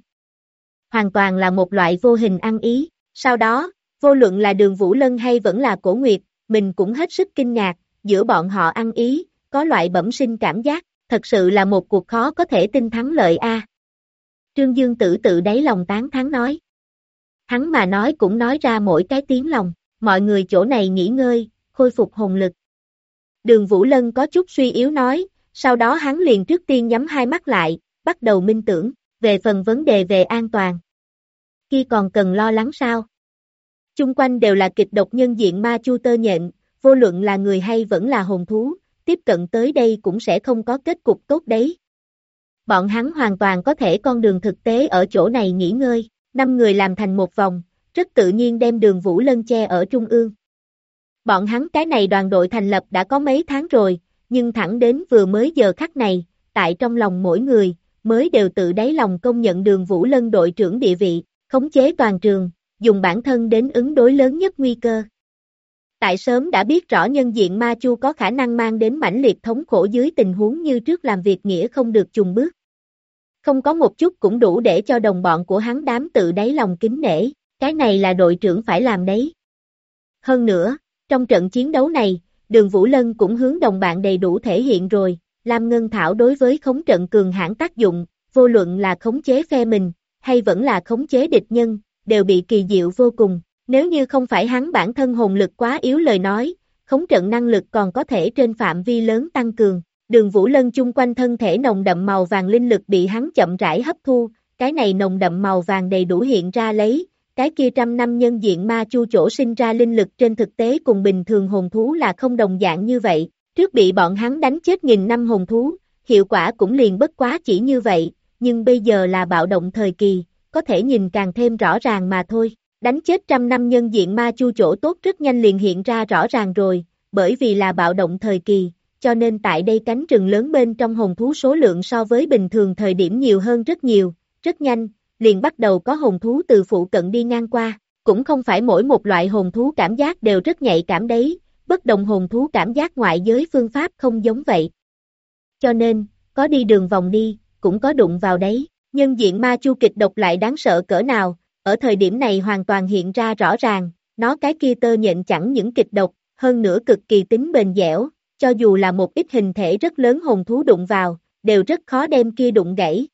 Hoàn toàn là một loại vô hình ăn ý, sau đó, vô luận là Đường Vũ Lân hay vẫn là Cổ Nguyệt, mình cũng hết sức kinh ngạc, giữa bọn họ ăn ý, có loại bẩm sinh cảm giác, thật sự là một cuộc khó có thể tin thắng lợi a. Trương Dương Tử tự đáy lòng tán thán nói. Hắn mà nói cũng nói ra mỗi cái tiếng lòng, mọi người chỗ này nghỉ ngơi, khôi phục hồn lực. Đường Vũ Lân có chút suy yếu nói, sau đó hắn liền trước tiên nhắm hai mắt lại, bắt đầu minh tưởng, về phần vấn đề về an toàn. Kia còn cần lo lắng sao? Chung quanh đều là kịch độc nhân diện ma chu tơ nhện, vô luận là người hay vẫn là hồn thú, tiếp cận tới đây cũng sẽ không có kết cục tốt đấy. Bọn hắn hoàn toàn có thể con đường thực tế ở chỗ này nghỉ ngơi, 5 người làm thành một vòng, rất tự nhiên đem Đường Vũ Lân che ở trung ương. Bọn hắn cái này đoàn đội thành lập đã có mấy tháng rồi, nhưng thẳng đến vừa mới giờ khắc này, tại trong lòng mỗi người, mới đều tự đáy lòng công nhận Đường Vũ Lân đội trưởng địa vị, khống chế toàn trường, dùng bản thân đến ứng đối lớn nhất nguy cơ. Tại sớm đã biết rõ nhân diện ma chu có khả năng mang đến mãnh liệt thống khổ dưới tình huống như trước làm việc nghĩa không được chùng bước. Không có một chút cũng đủ để cho đồng bọn của hắn đám tự đáy lòng kính nể, cái này là đội trưởng phải làm đấy. Hơn nữa, trong trận chiến đấu này, Đường Vũ Lân cũng hướng đồng bạn đầy đủ thể hiện rồi, Lam Ngân Thảo đối với khống trận cường hãn tác dụng, vô luận là khống chế phe mình, hay vẫn là khống chế địch nhân, đều bị kỳ diệu vô cùng. Nếu như không phải hắn bản thân hồn lực quá yếu lời nói, khống trận năng lực còn có thể trên phạm vi lớn tăng cường. Đường Vũ Lân chung quanh thân thể nồng đậm màu vàng linh lực bị hắn chậm rãi hấp thu, cái này nồng đậm màu vàng đầy đủ hiện ra lấy, cái kia trăm năm nhân diện ma chu chỗ sinh ra linh lực trên thực tế cùng bình thường hồn thú là không đồng dạng như vậy, trước bị bọn hắn đánh chết nghìn năm hồn thú, hiệu quả cũng liền bất quá chỉ như vậy, nhưng bây giờ là bạo động thời kỳ, có thể nhìn càng thêm rõ ràng mà thôi. Đánh chết trăm năm nhân diện ma chu chỗ tốt rất nhanh liền hiện ra rõ ràng rồi, bởi vì là bạo động thời kỳ, cho nên tại đây cánh rừng lớn bên trong hồn thú số lượng so với bình thường thời điểm nhiều hơn rất nhiều, rất nhanh, liền bắt đầu có hồn thú từ phụ cận đi ngang qua, cũng không phải mỗi một loại hồn thú cảm giác đều rất nhạy cảm đấy, bất đồng hồn thú cảm giác ngoại giới phương pháp không giống vậy. Cho nên, có đi đường vòng đi, cũng có đụng vào đấy, nhân diện ma chu kịch độc lại đáng sợ cỡ nào. Ở thời điểm này hoàn toàn hiện ra rõ ràng, nó cái kia tơ nhện chẳng những kịch độc, hơn nữa cực kỳ tính bền dẻo, cho dù là một ít hình thể rất lớn hồn thú đụng vào, đều rất khó đem kia đụng gãy.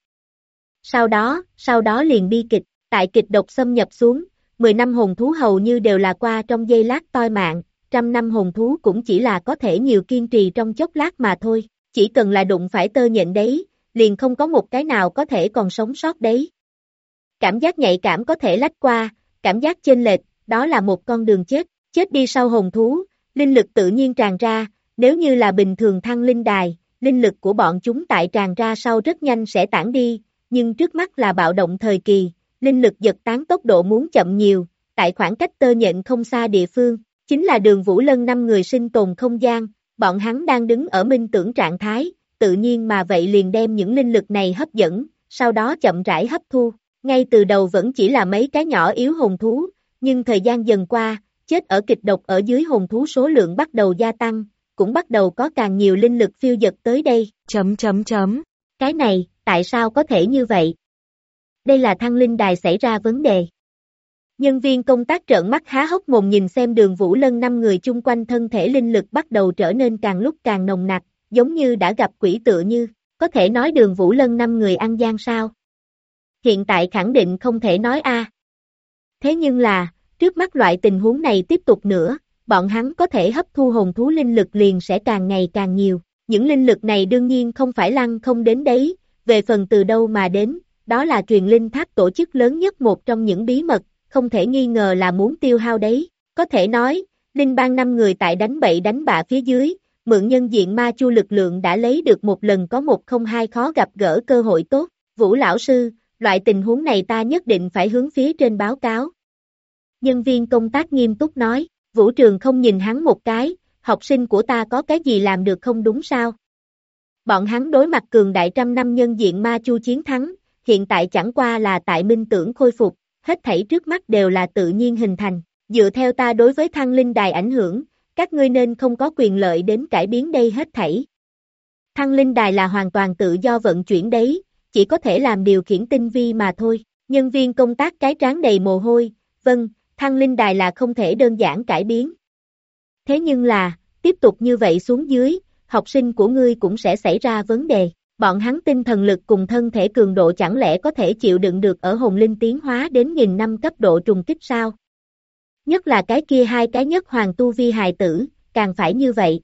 Sau đó liền bi kịch, tại kịch độc xâm nhập xuống, 10 năm hồn thú hầu như đều là qua trong giây lát toi mạng, 100 năm hồn thú cũng chỉ là có thể nhiều kiên trì trong chốc lát mà thôi, chỉ cần là đụng phải tơ nhện đấy, liền không có một cái nào có thể còn sống sót đấy. Cảm giác nhạy cảm có thể lách qua, cảm giác chênh lệch, đó là một con đường chết, chết đi sau hồn thú, linh lực tự nhiên tràn ra, nếu như là bình thường thăng linh đài, linh lực của bọn chúng tại tràn ra sau rất nhanh sẽ tản đi, nhưng trước mắt là bạo động thời kỳ, linh lực giật tán tốc độ muốn chậm nhiều, tại khoảng cách tơ nhện không xa địa phương, chính là Đường Vũ Lân 5 người sinh tồn không gian, bọn hắn đang đứng ở minh tưởng trạng thái, tự nhiên mà vậy liền đem những linh lực này hấp dẫn, sau đó chậm rãi hấp thu. Ngay từ đầu vẫn chỉ là mấy cái nhỏ yếu hồn thú, nhưng thời gian dần qua, chết ở kịch độc ở dưới hồn thú số lượng bắt đầu gia tăng, cũng bắt đầu có càng nhiều linh lực phiêu dật tới đây. Cái này, tại sao có thể như vậy? Đây là thăng linh đài xảy ra vấn đề. Nhân viên công tác trợn mắt há hốc mồm nhìn xem Đường Vũ Lân 5 người chung quanh thân thể linh lực bắt đầu trở nên càng lúc càng nồng nặc, giống như đã gặp quỷ tựa như, có thể nói Đường Vũ Lân 5 người ăn gian sao? Hiện tại khẳng định không thể nói a. Thế nhưng là, trước mắt loại tình huống này tiếp tục nữa, bọn hắn có thể hấp thu hồn thú linh lực liền sẽ càng ngày càng nhiều. Những linh lực này đương nhiên không phải lăng không đến đấy, về phần từ đâu mà đến, đó là truyền linh tháp tổ chức lớn nhất một trong những bí mật, không thể nghi ngờ là muốn tiêu hao đấy. Có thể nói, Linh Bang 5 người tại đánh bậy đánh bạ phía dưới, mượn nhân diện ma chu lực lượng đã lấy được một lần có 102 khó gặp gỡ cơ hội tốt. Vũ lão sư, loại tình huống này ta nhất định phải hướng phía trên báo cáo. Nhân viên công tác nghiêm túc nói, Vũ Trường không nhìn hắn một cái, học sinh của ta có cái gì làm được không đúng sao? Bọn hắn đối mặt cường đại 100 năm nhân diện ma chu chiến thắng, hiện tại chẳng qua là tại minh tưởng khôi phục, hết thảy trước mắt đều là tự nhiên hình thành. Dựa theo ta đối với thăng linh đài ảnh hưởng, các ngươi nên không có quyền lợi đến cải biến đây hết thảy. Thăng linh đài là hoàn toàn tự do vận chuyển đấy, chỉ có thể làm điều khiển tinh vi mà thôi. Nhân viên công tác cái trán đầy mồ hôi, vâng, thăng linh đài là không thể đơn giản cải biến. Thế nhưng là, tiếp tục như vậy xuống dưới, học sinh của ngươi cũng sẽ xảy ra vấn đề. Bọn hắn tinh thần lực cùng thân thể cường độ chẳng lẽ có thể chịu đựng được ở hồn linh tiến hóa đến 1000 năm cấp độ trùng kích sao? Nhất là cái kia hai cái nhất hoàng tu vi hài tử, càng phải như vậy.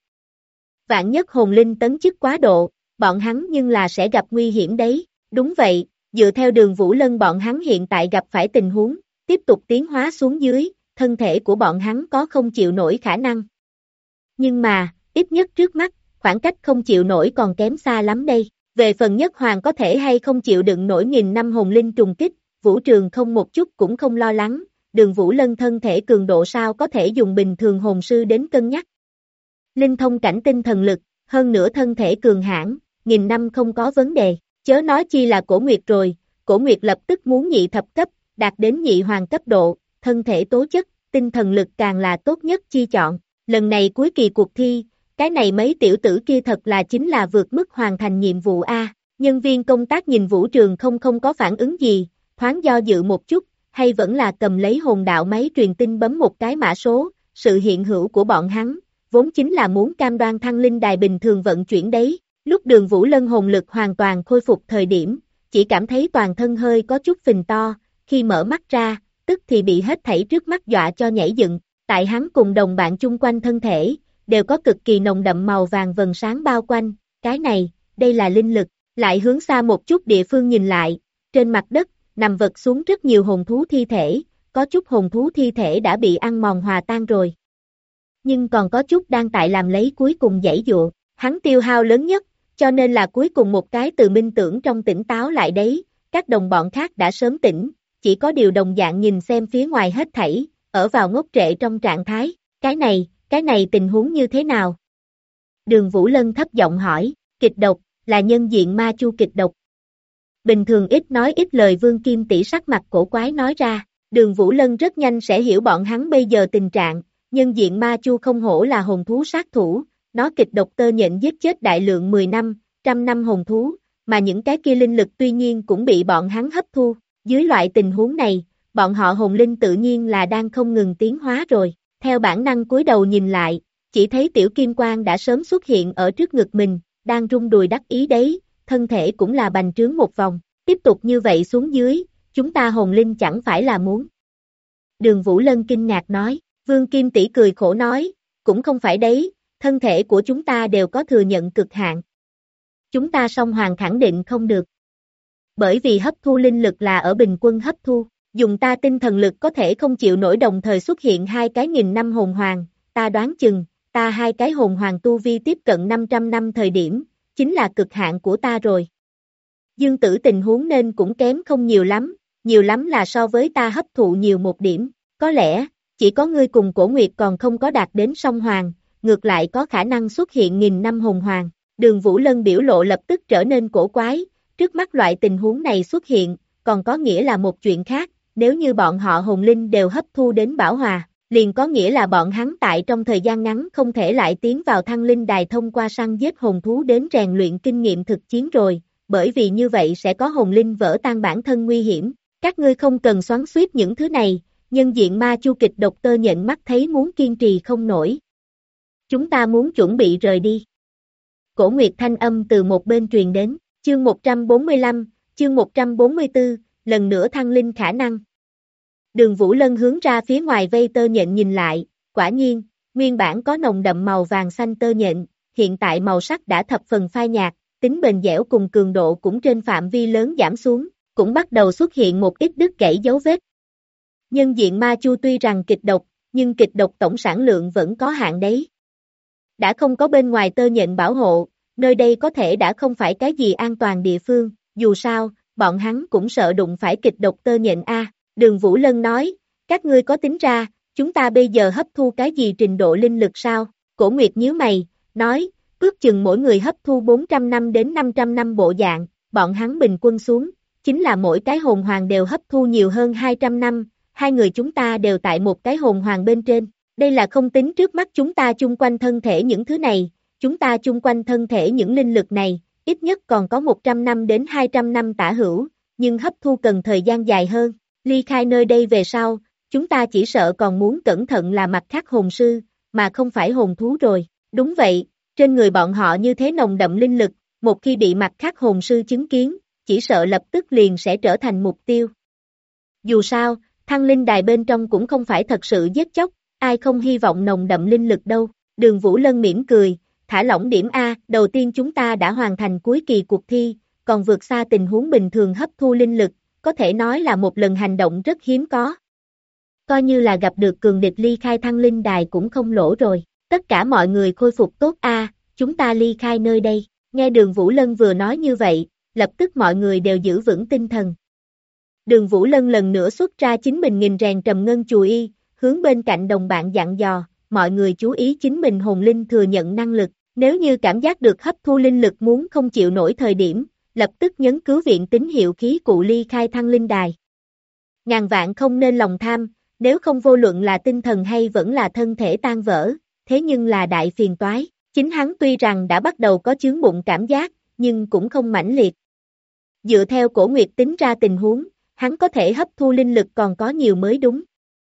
Vạn nhất hồn linh tấn chức quá độ, bọn hắn nhưng là sẽ gặp nguy hiểm đấy. Đúng vậy, dựa theo Đường Vũ Lân bọn hắn hiện tại gặp phải tình huống, tiếp tục tiến hóa xuống dưới, thân thể của bọn hắn có không chịu nổi khả năng. Nhưng mà, ít nhất trước mắt, khoảng cách không chịu nổi còn kém xa lắm đây. Về phần nhất hoàng có thể hay không chịu đựng nổi 1000 năm hồn linh trùng kích, Vũ Trường không một chút cũng không lo lắng, Đường Vũ Lân thân thể cường độ sao có thể dùng bình thường hồn sư đến cân nhắc. Linh thông cảnh tinh thần lực, hơn nữa thân thể cường hãn, nghìn năm không có vấn đề, chớ nói chi là Cổ Nguyệt rồi, Cổ Nguyệt lập tức muốn nhị thập cấp, đạt đến nhị hoàng cấp độ, thân thể tố chất, tinh thần lực càng là tốt nhất chi chọn. Lần này cuối kỳ cuộc thi, cái này mấy tiểu tử kia thật là chính là vượt mức hoàn thành nhiệm vụ A. Nhân viên công tác nhìn Vũ Trường không có phản ứng gì, thoáng do dự một chút, hay vẫn là cầm lấy hồn đạo máy truyền tin bấm một cái mã số, sự hiện hữu của bọn hắn, vốn chính là muốn cam đoan thăng linh đài bình thường vận chuyển đấy. Lúc Đường Vũ Lân hồn lực hoàn toàn khôi phục thời điểm, chỉ cảm thấy toàn thân hơi có chút phình to, khi mở mắt ra, tức thì bị hết thảy trước mắt dọa cho nhảy dựng, tại hắn cùng đồng bạn chung quanh thân thể, đều có cực kỳ nồng đậm màu vàng vầng sáng bao quanh, cái này, đây là linh lực, lại hướng xa một chút địa phương nhìn lại, trên mặt đất, nằm vật xuống rất nhiều hồn thú thi thể, có chút hồn thú thi thể đã bị ăn mòn hòa tan rồi. Nhưng còn có chút đang tại làm lấy cuối cùng giãy dụa, hắn tiêu hao lớn nhất, cho nên là cuối cùng một cái từ minh tưởng trong tỉnh táo lại đấy, các đồng bọn khác đã sớm tỉnh, chỉ có điều đồng dạng nhìn xem phía ngoài hết thảy, ở vào ngốc trệ trong trạng thái, cái này tình huống như thế nào? Đường Vũ Lân thấp giọng hỏi, kịch độc, là nhân diện ma chu kịch độc. Bình thường ít nói ít lời Vương Kim Tỷ sắc mặt cổ quái nói ra, Đường Vũ Lân rất nhanh sẽ hiểu bọn hắn bây giờ tình trạng, nhân diện ma chu không hổ là hồn thú sát thủ, nó kịch độc tơ nhện giết chết đại lượng 10 năm, trăm năm hồn thú, mà những cái kia linh lực tuy nhiên cũng bị bọn hắn hấp thu, dưới loại tình huống này, bọn họ hồn linh tự nhiên là đang không ngừng tiến hóa rồi, theo bản năng cúi đầu nhìn lại, chỉ thấy tiểu kim quang đã sớm xuất hiện ở trước ngực mình, đang rung đùi đắc ý đấy, thân thể cũng là bành trướng một vòng, tiếp tục như vậy xuống dưới, chúng ta hồn linh chẳng phải là muốn. Đường Vũ Lân kinh ngạc nói, Vương Kim Tỷ cười khổ nói, cũng không phải đấy, thân thể của chúng ta đều có thừa nhận cực hạn. Chúng ta song hoàng khẳng định không được. Bởi vì hấp thu linh lực là ở bình quân hấp thu, dùng ta tinh thần lực có thể không chịu nổi đồng thời xuất hiện hai cái nghìn năm hồn hoàng, ta đoán chừng, ta hai cái hồn hoàng tu vi tiếp cận 500 năm thời điểm, chính là cực hạn của ta rồi. Dương Tử tình huống nên cũng kém không nhiều lắm là so với ta hấp thụ nhiều một điểm, có lẽ, chỉ có ngươi cùng Cổ Nguyệt còn không có đạt đến song hoàng, ngược lại có khả năng xuất hiện nghìn năm hồn hoàng. Đường Vũ Lân biểu lộ lập tức trở nên cổ quái, trước mắt loại tình huống này xuất hiện, còn có nghĩa là một chuyện khác, nếu như bọn họ hồn linh đều hấp thu đến bảo hòa, liền có nghĩa là bọn hắn tại trong thời gian ngắn không thể lại tiến vào thăng linh đài thông qua săn giết hồn thú đến rèn luyện kinh nghiệm thực chiến rồi, bởi vì như vậy sẽ có hồn linh vỡ tan bản thân nguy hiểm, các ngươi không cần xoắn xuýt những thứ này, nhân diện ma chu kịch độc tơ nhện mắt thấy muốn kiên trì không nổi. Chúng ta muốn chuẩn bị rời đi. Cổ Nguyệt thanh âm từ một bên truyền đến, chương 145, chương 144, lần nữa thăng linh khả năng. Đường Vũ Lân hướng ra phía ngoài vây tơ nhện nhìn lại, quả nhiên, nguyên bản có nồng đậm màu vàng xanh tơ nhện, hiện tại màu sắc đã thập phần phai nhạt, tính bền dẻo cùng cường độ cũng trên phạm vi lớn giảm xuống, cũng bắt đầu xuất hiện một ít đứt gãy dấu vết. Nhân diện ma chu tuy rằng kịch độc, nhưng kịch độc tổng sản lượng vẫn có hạn đấy. Đã không có bên ngoài tơ nhện bảo hộ, nơi đây có thể đã không phải cái gì an toàn địa phương, dù sao, bọn hắn cũng sợ đụng phải kịch độc tơ nhện A. Đường Vũ Lân nói, các ngươi có tính ra, chúng ta bây giờ hấp thu cái gì trình độ linh lực sao? Cổ Nguyệt nhíu mày, nói, ước chừng mỗi người hấp thu 400 năm đến 500 năm bộ dạng, bọn hắn bình quân xuống, chính là mỗi cái hồn hoàng đều hấp thu nhiều hơn 200 năm, hai người chúng ta đều tại một cái hồn hoàng bên trên. Đây là không tính trước mắt chúng ta chung quanh thân thể những thứ này, chúng ta chung quanh thân thể những linh lực này, ít nhất còn có 100 năm đến 200 năm tả hữu, nhưng hấp thu cần thời gian dài hơn. Ly khai nơi đây về sau, chúng ta chỉ sợ còn muốn cẩn thận là mặt khác hồn sư, mà không phải hồn thú rồi. Đúng vậy, trên người bọn họ như thế nồng đậm linh lực, một khi bị mặt khác hồn sư chứng kiến, chỉ sợ lập tức liền sẽ trở thành mục tiêu. Dù sao, thăng linh đài bên trong cũng không phải thật sự giết chóc, ai không hy vọng nồng đậm linh lực đâu. Đường Vũ Lân mỉm cười, thả lỏng điểm A, đầu tiên chúng ta đã hoàn thành cuối kỳ cuộc thi, còn vượt xa tình huống bình thường hấp thu linh lực, có thể nói là một lần hành động rất hiếm có. Coi như là gặp được cường địch ly khai thăng linh đài cũng không lỗ rồi, tất cả mọi người khôi phục tốt A, chúng ta ly khai nơi đây. Nghe Đường Vũ Lân vừa nói như vậy, lập tức mọi người đều giữ vững tinh thần. Đường Vũ Lân lần nữa xuất ra chính mình nghìn rèn trầm ngân chùy y, hướng bên cạnh đồng bạn dặn dò, mọi người chú ý chính mình hồn linh thừa nhận năng lực, nếu như cảm giác được hấp thu linh lực muốn không chịu nổi thời điểm, lập tức nhấn cứu viện tín hiệu khí cụ ly khai thăng linh đài. Ngàn vạn không nên lòng tham, nếu không vô luận là tinh thần hay vẫn là thân thể tan vỡ, thế nhưng là đại phiền toái. Chính hắn tuy rằng đã bắt đầu có chướng bụng cảm giác, nhưng cũng không mãnh liệt. Dựa theo Cổ Nguyệt tính ra tình huống, hắn có thể hấp thu linh lực còn có nhiều mới đúng.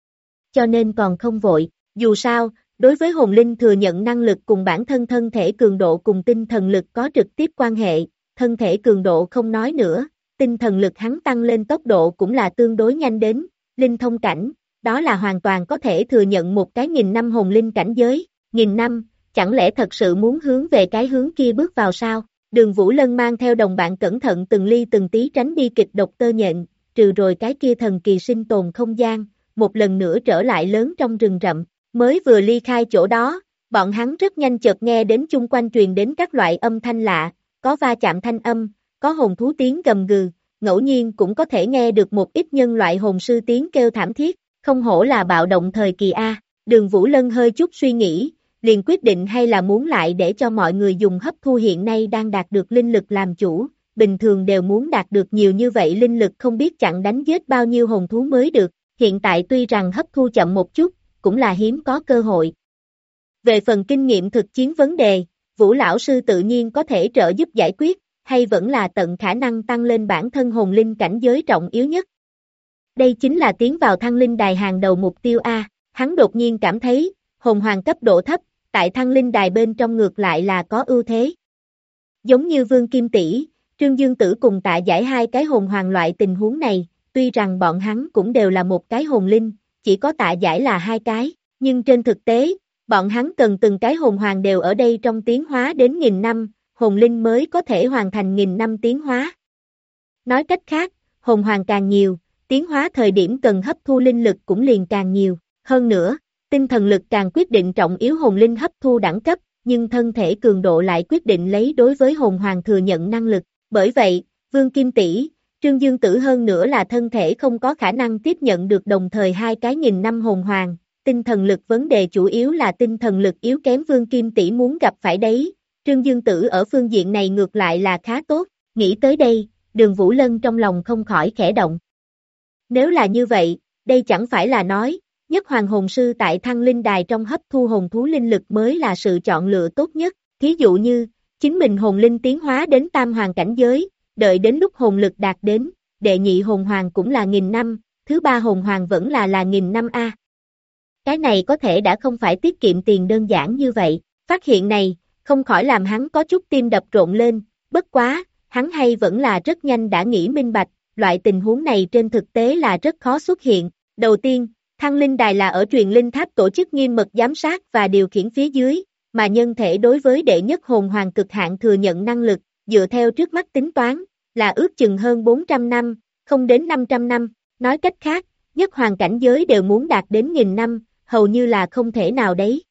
Cho nên còn không vội, dù sao, đối với hồn linh thừa nhận năng lực cùng bản thân thân thể cường độ cùng tinh thần lực có trực tiếp quan hệ, thân thể cường độ không nói nữa, tinh thần lực hắn tăng lên tốc độ cũng là tương đối nhanh đến, linh thông cảnh, đó là hoàn toàn có thể thừa nhận một cái 1000 năm hồn linh cảnh giới, 1000 năm, chẳng lẽ thật sự muốn hướng về cái hướng kia bước vào sao? Đường Vũ Lân mang theo đồng bạn cẩn thận từng ly từng tí tránh đi kịch độc tơ nhện, trừ rồi cái kia thần kỳ sinh tồn không gian, một lần nữa trở lại lớn trong rừng rậm, mới vừa ly khai chỗ đó, bọn hắn rất nhanh chợt nghe đến chung quanh truyền đến các loại âm thanh lạ, có va chạm thanh âm, có hồn thú tiếng gầm gừ, ngẫu nhiên cũng có thể nghe được một ít nhân loại hồn sư tiếng kêu thảm thiết, không hổ là bạo động thời kỳ A. Đường Vũ Lân hơi chút suy nghĩ, liền quyết định hay là muốn lại để cho mọi người dùng hấp thu hiện nay đang đạt được linh lực làm chủ, bình thường đều muốn đạt được nhiều như vậy linh lực không biết chặn đánh giết bao nhiêu hồn thú mới được, hiện tại tuy rằng hấp thu chậm một chút, cũng là hiếm có cơ hội. Về phần kinh nghiệm thực chiến vấn đề, Vũ lão sư tự nhiên có thể trợ giúp giải quyết, hay vẫn là tận khả năng tăng lên bản thân hồn linh cảnh giới trọng yếu nhất. Đây chính là tiến vào thăng linh đài hàng đầu mục tiêu A, hắn đột nhiên cảm thấy, hồn hoàng cấp độ thấp, tại thăng linh đài bên trong ngược lại là có ưu thế. Giống như Vương Kim Tỷ, Trương Dương Tử cùng Tạ Giải hai cái hồn hoàng loại tình huống này, tuy rằng bọn hắn cũng đều là một cái hồn linh, chỉ có Tạ Giải là hai cái, nhưng trên thực tế, bọn hắn cần từng cái hồn hoàng đều ở đây trong tiến hóa đến 1000 năm, hồn linh mới có thể hoàn thành 1000 năm tiến hóa. Nói cách khác, hồn hoàng càng nhiều, tiến hóa thời điểm cần hấp thu linh lực cũng liền càng nhiều, hơn nữa, tinh thần lực càng quyết định trọng yếu hồn linh hấp thu đẳng cấp, nhưng thân thể cường độ lại quyết định lấy đối với hồn hoàng thừa nhận năng lực, bởi vậy, Vương Kim Tỷ, Trương Dương Tử hơn nữa là thân thể không có khả năng tiếp nhận được đồng thời hai cái 1000 năm hồn hoàng, tinh thần lực vấn đề chủ yếu là tinh thần lực yếu kém Vương Kim Tỷ muốn gặp phải đấy, Trương Dương Tử ở phương diện này ngược lại là khá tốt, nghĩ tới đây, Đường Vũ Lân trong lòng không khỏi khẽ động. Nếu là như vậy, đây chẳng phải là nói, nhất hoàng hồn sư tại thăng linh đài trong hấp thu hồn thú linh lực mới là sự chọn lựa tốt nhất, thí dụ như, chính mình hồn linh tiến hóa đến tam hoàng cảnh giới, đợi đến lúc hồn lực đạt đến, đệ nhị hồn hoàng cũng là 1000 năm, thứ ba hồn hoàng vẫn là 1000 năm A. Cái này có thể đã không phải tiết kiệm tiền đơn giản như vậy, phát hiện này, không khỏi làm hắn có chút tim đập rộn lên, bất quá, hắn hay vẫn là rất nhanh đã nghĩ minh bạch, loại tình huống này trên thực tế là rất khó xuất hiện. Đầu tiên, thăng linh đài là ở truyền linh tháp tổ chức nghiêm mật giám sát và điều khiển phía dưới, mà nhân thể đối với đệ nhất hồn hoàng cực hạn thừa nhận năng lực, dựa theo trước mắt tính toán, là ước chừng hơn 400 năm, không đến 500 năm, nói cách khác, nhất hoàng cảnh giới đều muốn đạt đến 1000 năm, hầu như là không thể nào đấy.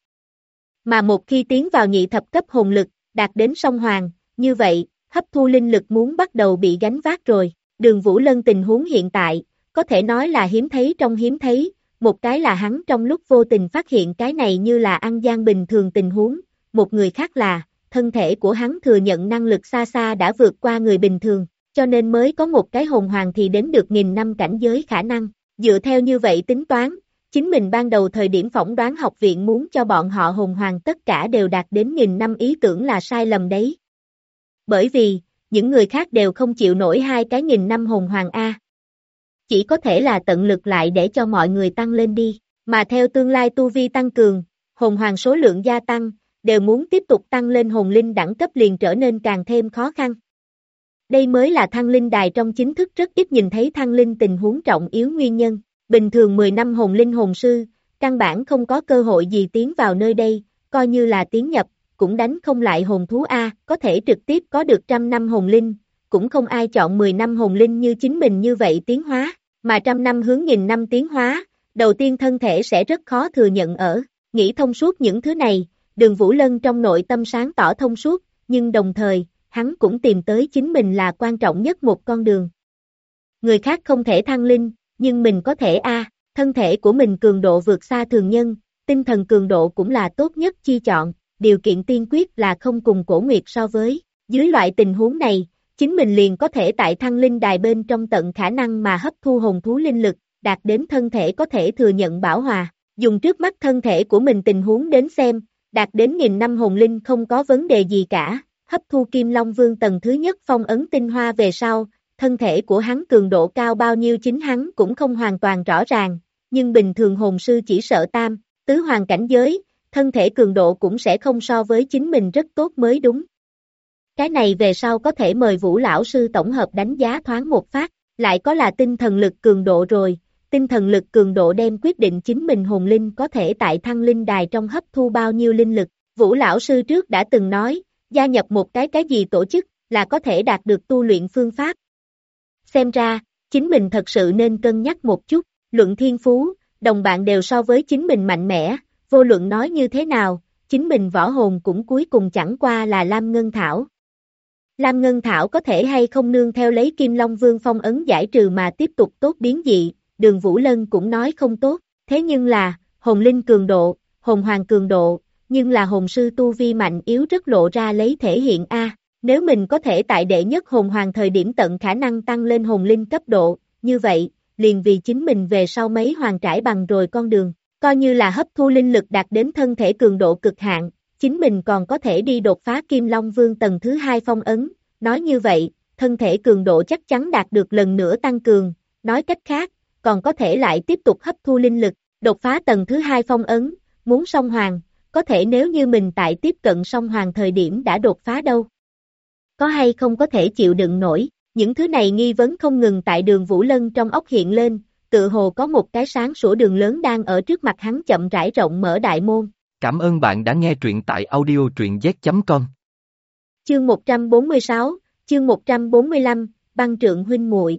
Mà một khi tiến vào nhị thập cấp hồn lực, đạt đến song hoàng, như vậy, hấp thu linh lực muốn bắt đầu bị gánh vác rồi. Đường Vũ Lân tình huống hiện tại, có thể nói là hiếm thấy trong hiếm thấy, một cái là hắn trong lúc vô tình phát hiện cái này như là ăn gian bình thường tình huống, một người khác là, thân thể của hắn thừa nhận năng lực xa xa đã vượt qua người bình thường, cho nên mới có một cái hồn hoàng thì đến được 1000 năm cảnh giới khả năng, dựa theo như vậy tính toán, chính mình ban đầu thời điểm phỏng đoán học viện muốn cho bọn họ hồn hoàng tất cả đều đạt đến 1000 năm ý tưởng là sai lầm đấy. Bởi vì, những người khác đều không chịu nổi hai cái 1000 năm hồn hoàng A. Chỉ có thể là tận lực lại để cho mọi người tăng lên đi, mà theo tương lai tu vi tăng cường, hồn hoàng số lượng gia tăng, đều muốn tiếp tục tăng lên hồn linh đẳng cấp liền trở nên càng thêm khó khăn. Đây mới là thăng linh đài trong chính thức rất ít nhìn thấy thăng linh tình huống trọng yếu nguyên nhân, bình thường 10 năm hồn linh hồn sư, căn bản không có cơ hội gì tiến vào nơi đây, coi như là tiến nhập, cũng đánh không lại hồn thú A, có thể trực tiếp có được 100 năm hồn linh, cũng không ai chọn 10 năm hồn linh như chính mình như vậy tiến hóa, mà 100 năm hướng 1000 năm tiến hóa, đầu tiên thân thể sẽ rất khó thừa nhận ở, nghĩ thông suốt những thứ này, Đường Vũ Lân trong nội tâm sáng tỏ thông suốt, nhưng đồng thời, hắn cũng tìm tới chính mình là quan trọng nhất một con đường. người khác không thể thăng linh, nhưng mình có thể thân thể của mình cường độ vượt xa thường nhân, tinh thần cường độ cũng là tốt nhất chi chọn, điều kiện tiên quyết là không cùng Cổ Nguyệt so với, dưới loại tình huống này, chính mình liền có thể tại thăng linh đài bên trong tận khả năng mà hấp thu hồn thú linh lực, đạt đến thân thể có thể thừa nhận bảo hòa, dùng trước mắt thân thể của mình tình huống đến xem, đạt đến 1000 năm hồn linh không có vấn đề gì cả, hấp thu Kim Long Vương tầng thứ nhất phong ấn tinh hoa về sau, thân thể của hắn cường độ cao bao nhiêu chính hắn cũng không hoàn toàn rõ ràng, nhưng bình thường hồn sư chỉ sợ tam, tứ hoàng cảnh giới, thân thể cường độ cũng sẽ không so với chính mình rất tốt mới đúng. Cái này về sau có thể mời Vũ lão sư tổng hợp đánh giá thoáng một phát, lại có là tinh thần lực cường độ rồi, tinh thần lực cường độ đem quyết định chính mình hồn linh có thể tại thăng linh đài trong hấp thu bao nhiêu linh lực. Vũ lão sư trước đã từng nói, gia nhập một cái gì tổ chức là có thể đạt được tu luyện phương pháp. Xem ra, chính mình thật sự nên cân nhắc một chút, luận thiên phú, đồng bạn đều so với chính mình mạnh mẽ, vô luận nói như thế nào, chính mình võ hồn cũng cuối cùng chẳng qua là Lam Ngân Thảo. Lam Ngân Thảo có thể hay không nương theo lấy Kim Long Vương phong ấn giải trừ mà tiếp tục tốt biến dị, Đường Vũ Lân cũng nói không tốt, thế nhưng là, hồn linh cường độ, hồn hoàng cường độ, nhưng là hồn sư tu vi mạnh yếu rất lộ ra lấy thể hiện nếu mình có thể tại đệ nhất hồn hoàng thời điểm tận khả năng tăng lên hồn linh cấp độ, như vậy, liền vì chính mình về sau mấy hoàng trải bằng rồi con đường, coi như là hấp thu linh lực đạt đến thân thể cường độ cực hạn, chính mình còn có thể đi đột phá Kim Long Vương tầng thứ 2 phong ấn, nói như vậy, thân thể cường độ chắc chắn đạt được lần nữa tăng cường, nói cách khác, còn có thể lại tiếp tục hấp thu linh lực, đột phá tầng thứ 2 phong ấn, muốn song hoàng, có thể nếu như mình tại tiếp cận song hoàng thời điểm đã đột phá đâu. Có hay không có thể chịu đựng nổi, những thứ này nghi vấn không ngừng tại Đường Vũ Lân trong óc hiện lên, tự hồ có một cái sáng sủa đường lớn đang ở trước mặt hắn chậm rãi rộng mở đại môn. Cảm ơn bạn đã nghe truyện tại audio truyện z.com. Chương 146, chương 145, băng trượng huynh muội.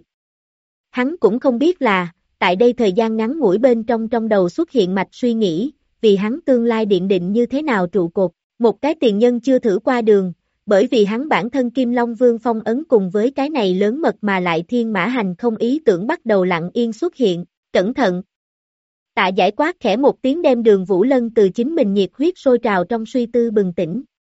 Hắn cũng không biết là, tại đây thời gian ngắn ngủi bên trong đầu xuất hiện mạch suy nghĩ, vì hắn tương lai điện định như thế nào trụ cột, một cái tiền nhân chưa thử qua đường, bởi vì hắn bản thân Kim Long Vương phong ấn cùng với cái này lớn mật mà lại thiên mã hành không ý tưởng bắt đầu lặng yên xuất hiện, cẩn thận. Tạ Giải quát khẽ một tiếng đem Đường Vũ Lân từ chính mình nhiệt huyết sôi trào trong suy tư bừng tỉnh.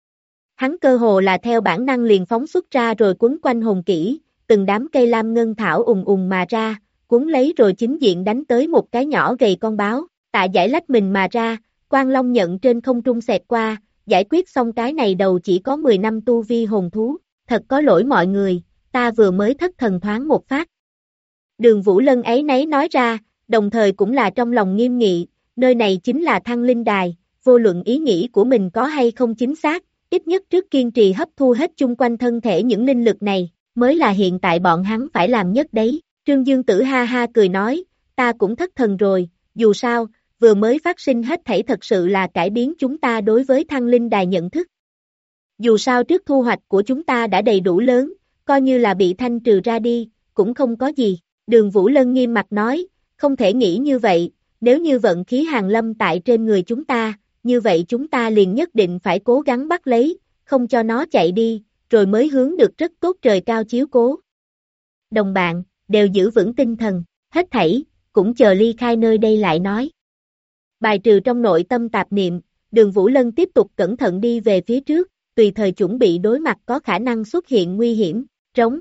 Hắn cơ hồ là theo bản năng liền phóng xuất ra rồi quấn quanh hồn kỹ, từng đám cây lam ngân thảo ùng mà ra, cuốn lấy rồi chính diện đánh tới một cái nhỏ gầy con báo, Tạ Giải lách mình mà ra, quang long nhận trên không trung xẹt qua, giải quyết xong cái này đầu chỉ có 10 năm tu vi hồn thú, thật có lỗi mọi người, ta vừa mới thất thần thoáng một phát. Đường Vũ Lân ấy nấy nói ra, đồng thời cũng là trong lòng nghiêm nghị, nơi này chính là thăng linh đài, vô luận ý nghĩ của mình có hay không chính xác, ít nhất trước kiên trì hấp thu hết chung quanh thân thể những linh lực này, mới là hiện tại bọn hắn phải làm nhất đấy. Trương Dương Tử ha ha cười nói, ta cũng thất thần rồi, dù sao, vừa mới phát sinh hết thảy thật sự là cải biến chúng ta đối với thăng linh đài nhận thức. Dù sao trước thu hoạch của chúng ta đã đầy đủ lớn, coi như là bị thanh trừ ra đi, cũng không có gì. Đường Vũ Lân nghiêm mặt nói, không thể nghĩ như vậy, nếu như vận khí hàng lâm tại trên người chúng ta, như vậy chúng ta liền nhất định phải cố gắng bắt lấy, không cho nó chạy đi, rồi mới hướng được rất tốt trời cao chiếu cố. Đồng bạn, đều giữ vững tinh thần, hết thảy, cũng chờ ly khai nơi đây lại nói. Bài trừ trong nội tâm tạp niệm, Đường Vũ Lân tiếp tục cẩn thận đi về phía trước, tùy thời chuẩn bị đối mặt có khả năng xuất hiện nguy hiểm, trống.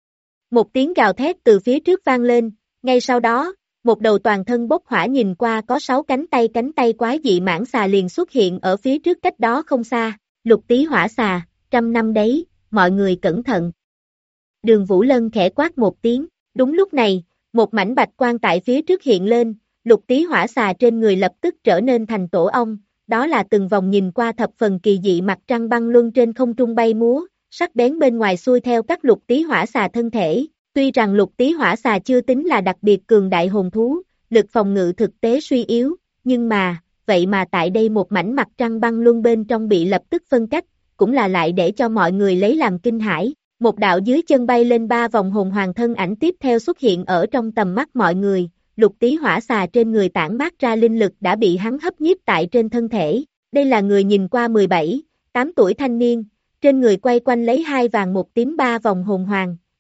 Một tiếng gào thét từ phía trước vang lên, ngay sau đó, một đầu toàn thân bốc hỏa nhìn qua có 6 cánh tay quái dị mãng xà liền xuất hiện ở phía trước cách đó không xa, Lục Tý hỏa xà, 100 năm đấy, mọi người cẩn thận. Đường Vũ Lân khẽ quát một tiếng, đúng lúc này, một mảnh bạch quang tại phía trước hiện lên, Lục Tý hỏa xà trên người lập tức trở nên thành tổ ong, đó là từng vòng nhìn qua thập phần kỳ dị mặt trăng băng luân trên không trung bay múa, sắc bén bên ngoài xuôi theo các Lục Tý hỏa xà thân thể. Tuy rằng Lục Tý hỏa xà chưa tính là đặc biệt cường đại hồn thú, lực phòng ngự thực tế suy yếu, nhưng mà, vậy mà tại đây một mảnh mặt trăng băng luân bên trong bị lập tức phân cách, cũng là lại để cho mọi người lấy làm kinh hãi. Một đạo dưới chân bay lên 3 vòng hồn hoàng thân ảnh tiếp theo xuất hiện ở trong tầm mắt mọi người, Lục Tý hỏa xà trên người tản mát ra linh lực đã bị hắn hấp nhiếp tại trên thân thể. Đây là người nhìn qua 17, 8 tuổi thanh niên, trên người quay quanh lấy 2 vàng 1 tím 3 vòng hồn hoàng.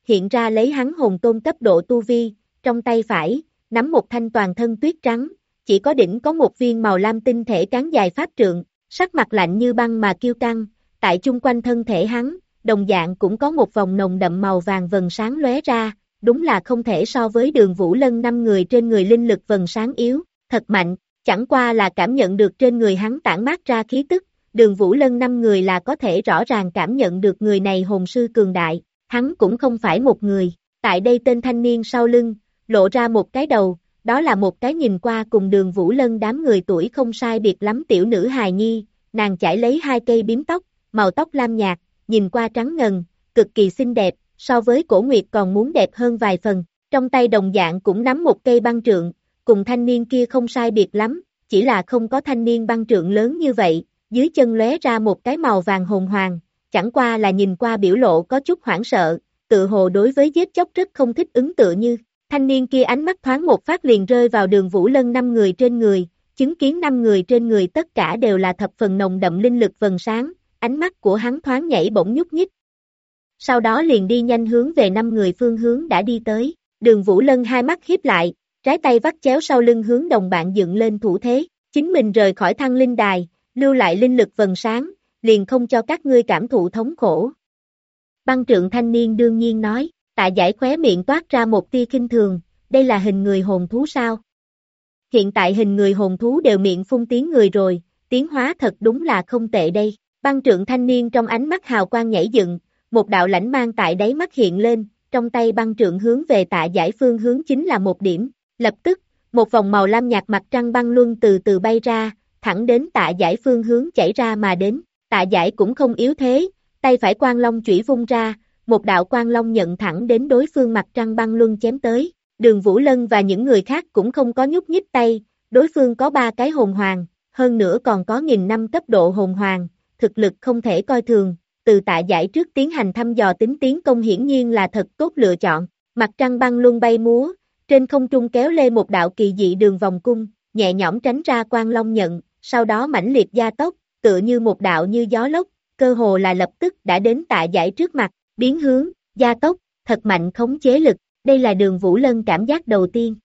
hiện ra lấy hắn hồn tôn cấp độ tu vi, trong tay phải, nắm một thanh toàn thân tuyết trắng, chỉ có đỉnh có một viên màu lam tinh thể cán dài pháp trượng, sắc mặt lạnh như băng mà kiêu căng, tại chung quanh thân thể hắn, đồng dạng cũng có một vòng nồng đậm màu vàng vầng sáng lóe ra, đúng là không thể so với Đường Vũ Lân 5 người trên người linh lực vầng sáng yếu, thật mạnh, chẳng qua là cảm nhận được trên người hắn tản mát ra khí tức, Đường Vũ Lân 5 người là có thể rõ ràng cảm nhận được người này hồn sư cường đại, hắn cũng không phải một người, tại đây tên thanh niên sau lưng, lộ ra một cái đầu, đó là một cái nhìn qua cùng Đường Vũ Lân đám người tuổi không sai biệt lắm tiểu nữ hài nhi, nàng chải lấy 2 cây bím tóc, màu tóc lam nhạt, nhìn qua trắng ngần, cực kỳ xinh đẹp, so với Cổ Nguyệt còn muốn đẹp hơn vài phần, trong tay đồng dạng cũng nắm một cây băng trượng, cùng thanh niên kia không sai biệt lắm, chỉ là không có thanh niên băng trượng lớn như vậy, dưới chân lóe ra một cái màu vàng hồn hoàng, chẳng qua là nhìn qua biểu lộ có chút hoảng sợ, tự hồ đối với giết chóc rất không thích ứng tựa như, thanh niên kia ánh mắt thoáng một phát liền rơi vào Đường Vũ Lân 5 người trên người, chứng kiến 5 người trên người tất cả đều là thập phần nồng đậm linh lực vầng sáng, ánh mắt của hắn thoáng nhảy bỗng nhúc nhích. Sau đó liền đi nhanh hướng về 5 người phương hướng đã đi tới, Đường Vũ Lân hai mắt híp lại, trái tay vắt chéo sau lưng hướng đồng bạn dựng lên thủ thế, chính mình rời khỏi Thăng Linh Đài, lưu lại linh lực vầng sáng, liền không cho các ngươi cảm thụ thống khổ. Băng trượng thanh niên đương nhiên nói, Tạ Giải khóe miệng toát ra một tia khinh thường, đây là hình người hồn thú sao? Hiện tại hình người hồn thú đều miệng phun tiếng người rồi, tiến hóa thật đúng là không tệ đây. Băng trượng thanh niên trong ánh mắt hào quang nhảy dựng, một đạo lãnh mang tại đáy mắt hiện lên, trong tay băng trượng hướng về Tạ Giải phương hướng chính là một điểm, lập tức, một vòng màu lam nhạt mặt trăng băng luân từ từ bay ra, thẳng đến Tạ Giải phương hướng chảy ra mà đến, Tạ Giải cũng không yếu thế, tay phải quang long chủy vung ra, một đạo quang long nhận thẳng đến đối phương mặt trăng băng luân chém tới, Đường Vũ Lân và những người khác cũng không có nhúc nhích tay, đối phương có 3 cái hồn hoàng, hơn nữa còn có 1000 năm cấp độ hồn hoàng, thực lực không thể coi thường, từ Tạ Giải trước tiến hành thăm dò tính tiến công hiển nhiên là thật tốt lựa chọn, mặt trăng băng luân bay múa, trên không trung kéo lê một đạo kỳ dị đường vòng cung, nhẹ nhõm tránh ra quang long nhận, sau đó mãnh liệt gia tốc, tựa như một đạo như gió lốc, cơ hồ là lập tức đã đến Tạ Giải trước mặt, biến hướng, gia tốc, thật mạnh khống chế lực, đây là Đường Vũ Lân cảm giác đầu tiên.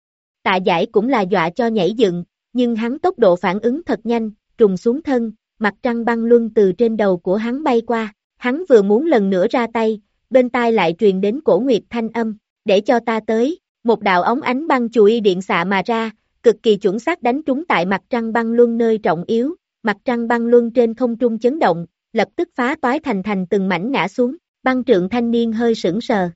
Tạ Giải cũng là dọa cho nhảy dựng, nhưng hắn tốc độ phản ứng thật nhanh, trùng xuống thân, mặt trăng băng luân từ trên đầu của hắn bay qua, hắn vừa muốn lần nữa ra tay, bên tai lại truyền đến Cổ Nguyệt thanh âm, để cho ta tới, một đạo ống ánh băng chùy điện xạ mà ra, cực kỳ chuẩn xác đánh trúng tại mặt trăng băng luân nơi trọng yếu, mặt trăng băng luân trên không trung chấn động, lập tức phá toái thành từng mảnh ngã xuống, băng trượng thanh niên hơi sững sờ.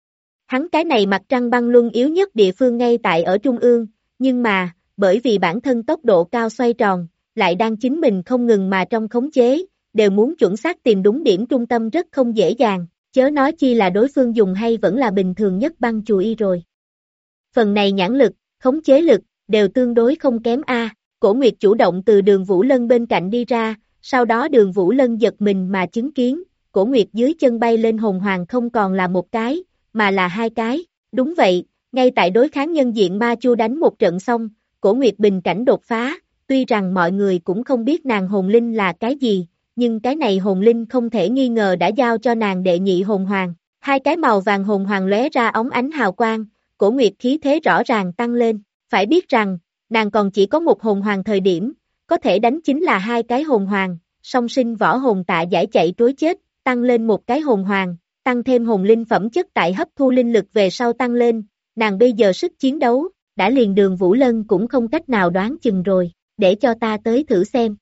Hắn cái này mặt trăng băng luân yếu nhất địa phương ngay tại ở trung ương, nhưng mà, bởi vì bản thân tốc độ cao xoay tròn, lại đang chính mình không ngừng mà trong khống chế, đều muốn chuẩn xác tìm đúng điểm trung tâm rất không dễ dàng, chớ nói chi là đối phương dùng hay vẫn là bình thường nhất băng chùy rồi. Phần này nhãn lực, khống chế lực, đều tương đối không kém a. Cổ Nguyệt chủ động từ Đường Vũ Lân bên cạnh đi ra, sau đó Đường Vũ Lân giật mình mà chứng kiến, Cổ Nguyệt dưới chân bay lên hồn hoàng không còn là một cái, mà là 2 cái, đúng vậy, ngay tại đối kháng nhân diện ma chu đánh một trận xong, Cổ Nguyệt bình cảnh đột phá, tuy rằng mọi người cũng không biết nàng hồn linh là cái gì, nhưng cái này hồn linh không thể nghi ngờ đã giao cho nàng đệ nhị hồn hoàng, 2 cái màu vàng hồn hoàng lóe ra óng ánh hào quang, Cổ Nguyệt khí thế rõ ràng tăng lên, phải biết rằng, nàng còn chỉ có một hồn hoàng thời điểm, có thể đánh chính là 2 cái hồn hoàng, song sinh võ hồn Tạ Giải chạy trối chết, tăng lên một cái hồn hoàng, tăng thêm hồn linh phẩm chất tại hấp thu linh lực về sau tăng lên, nàng bây giờ sức chiến đấu, đã liền Đường Vũ Lân cũng không cách nào đoán chừng rồi, để cho ta tới thử xem.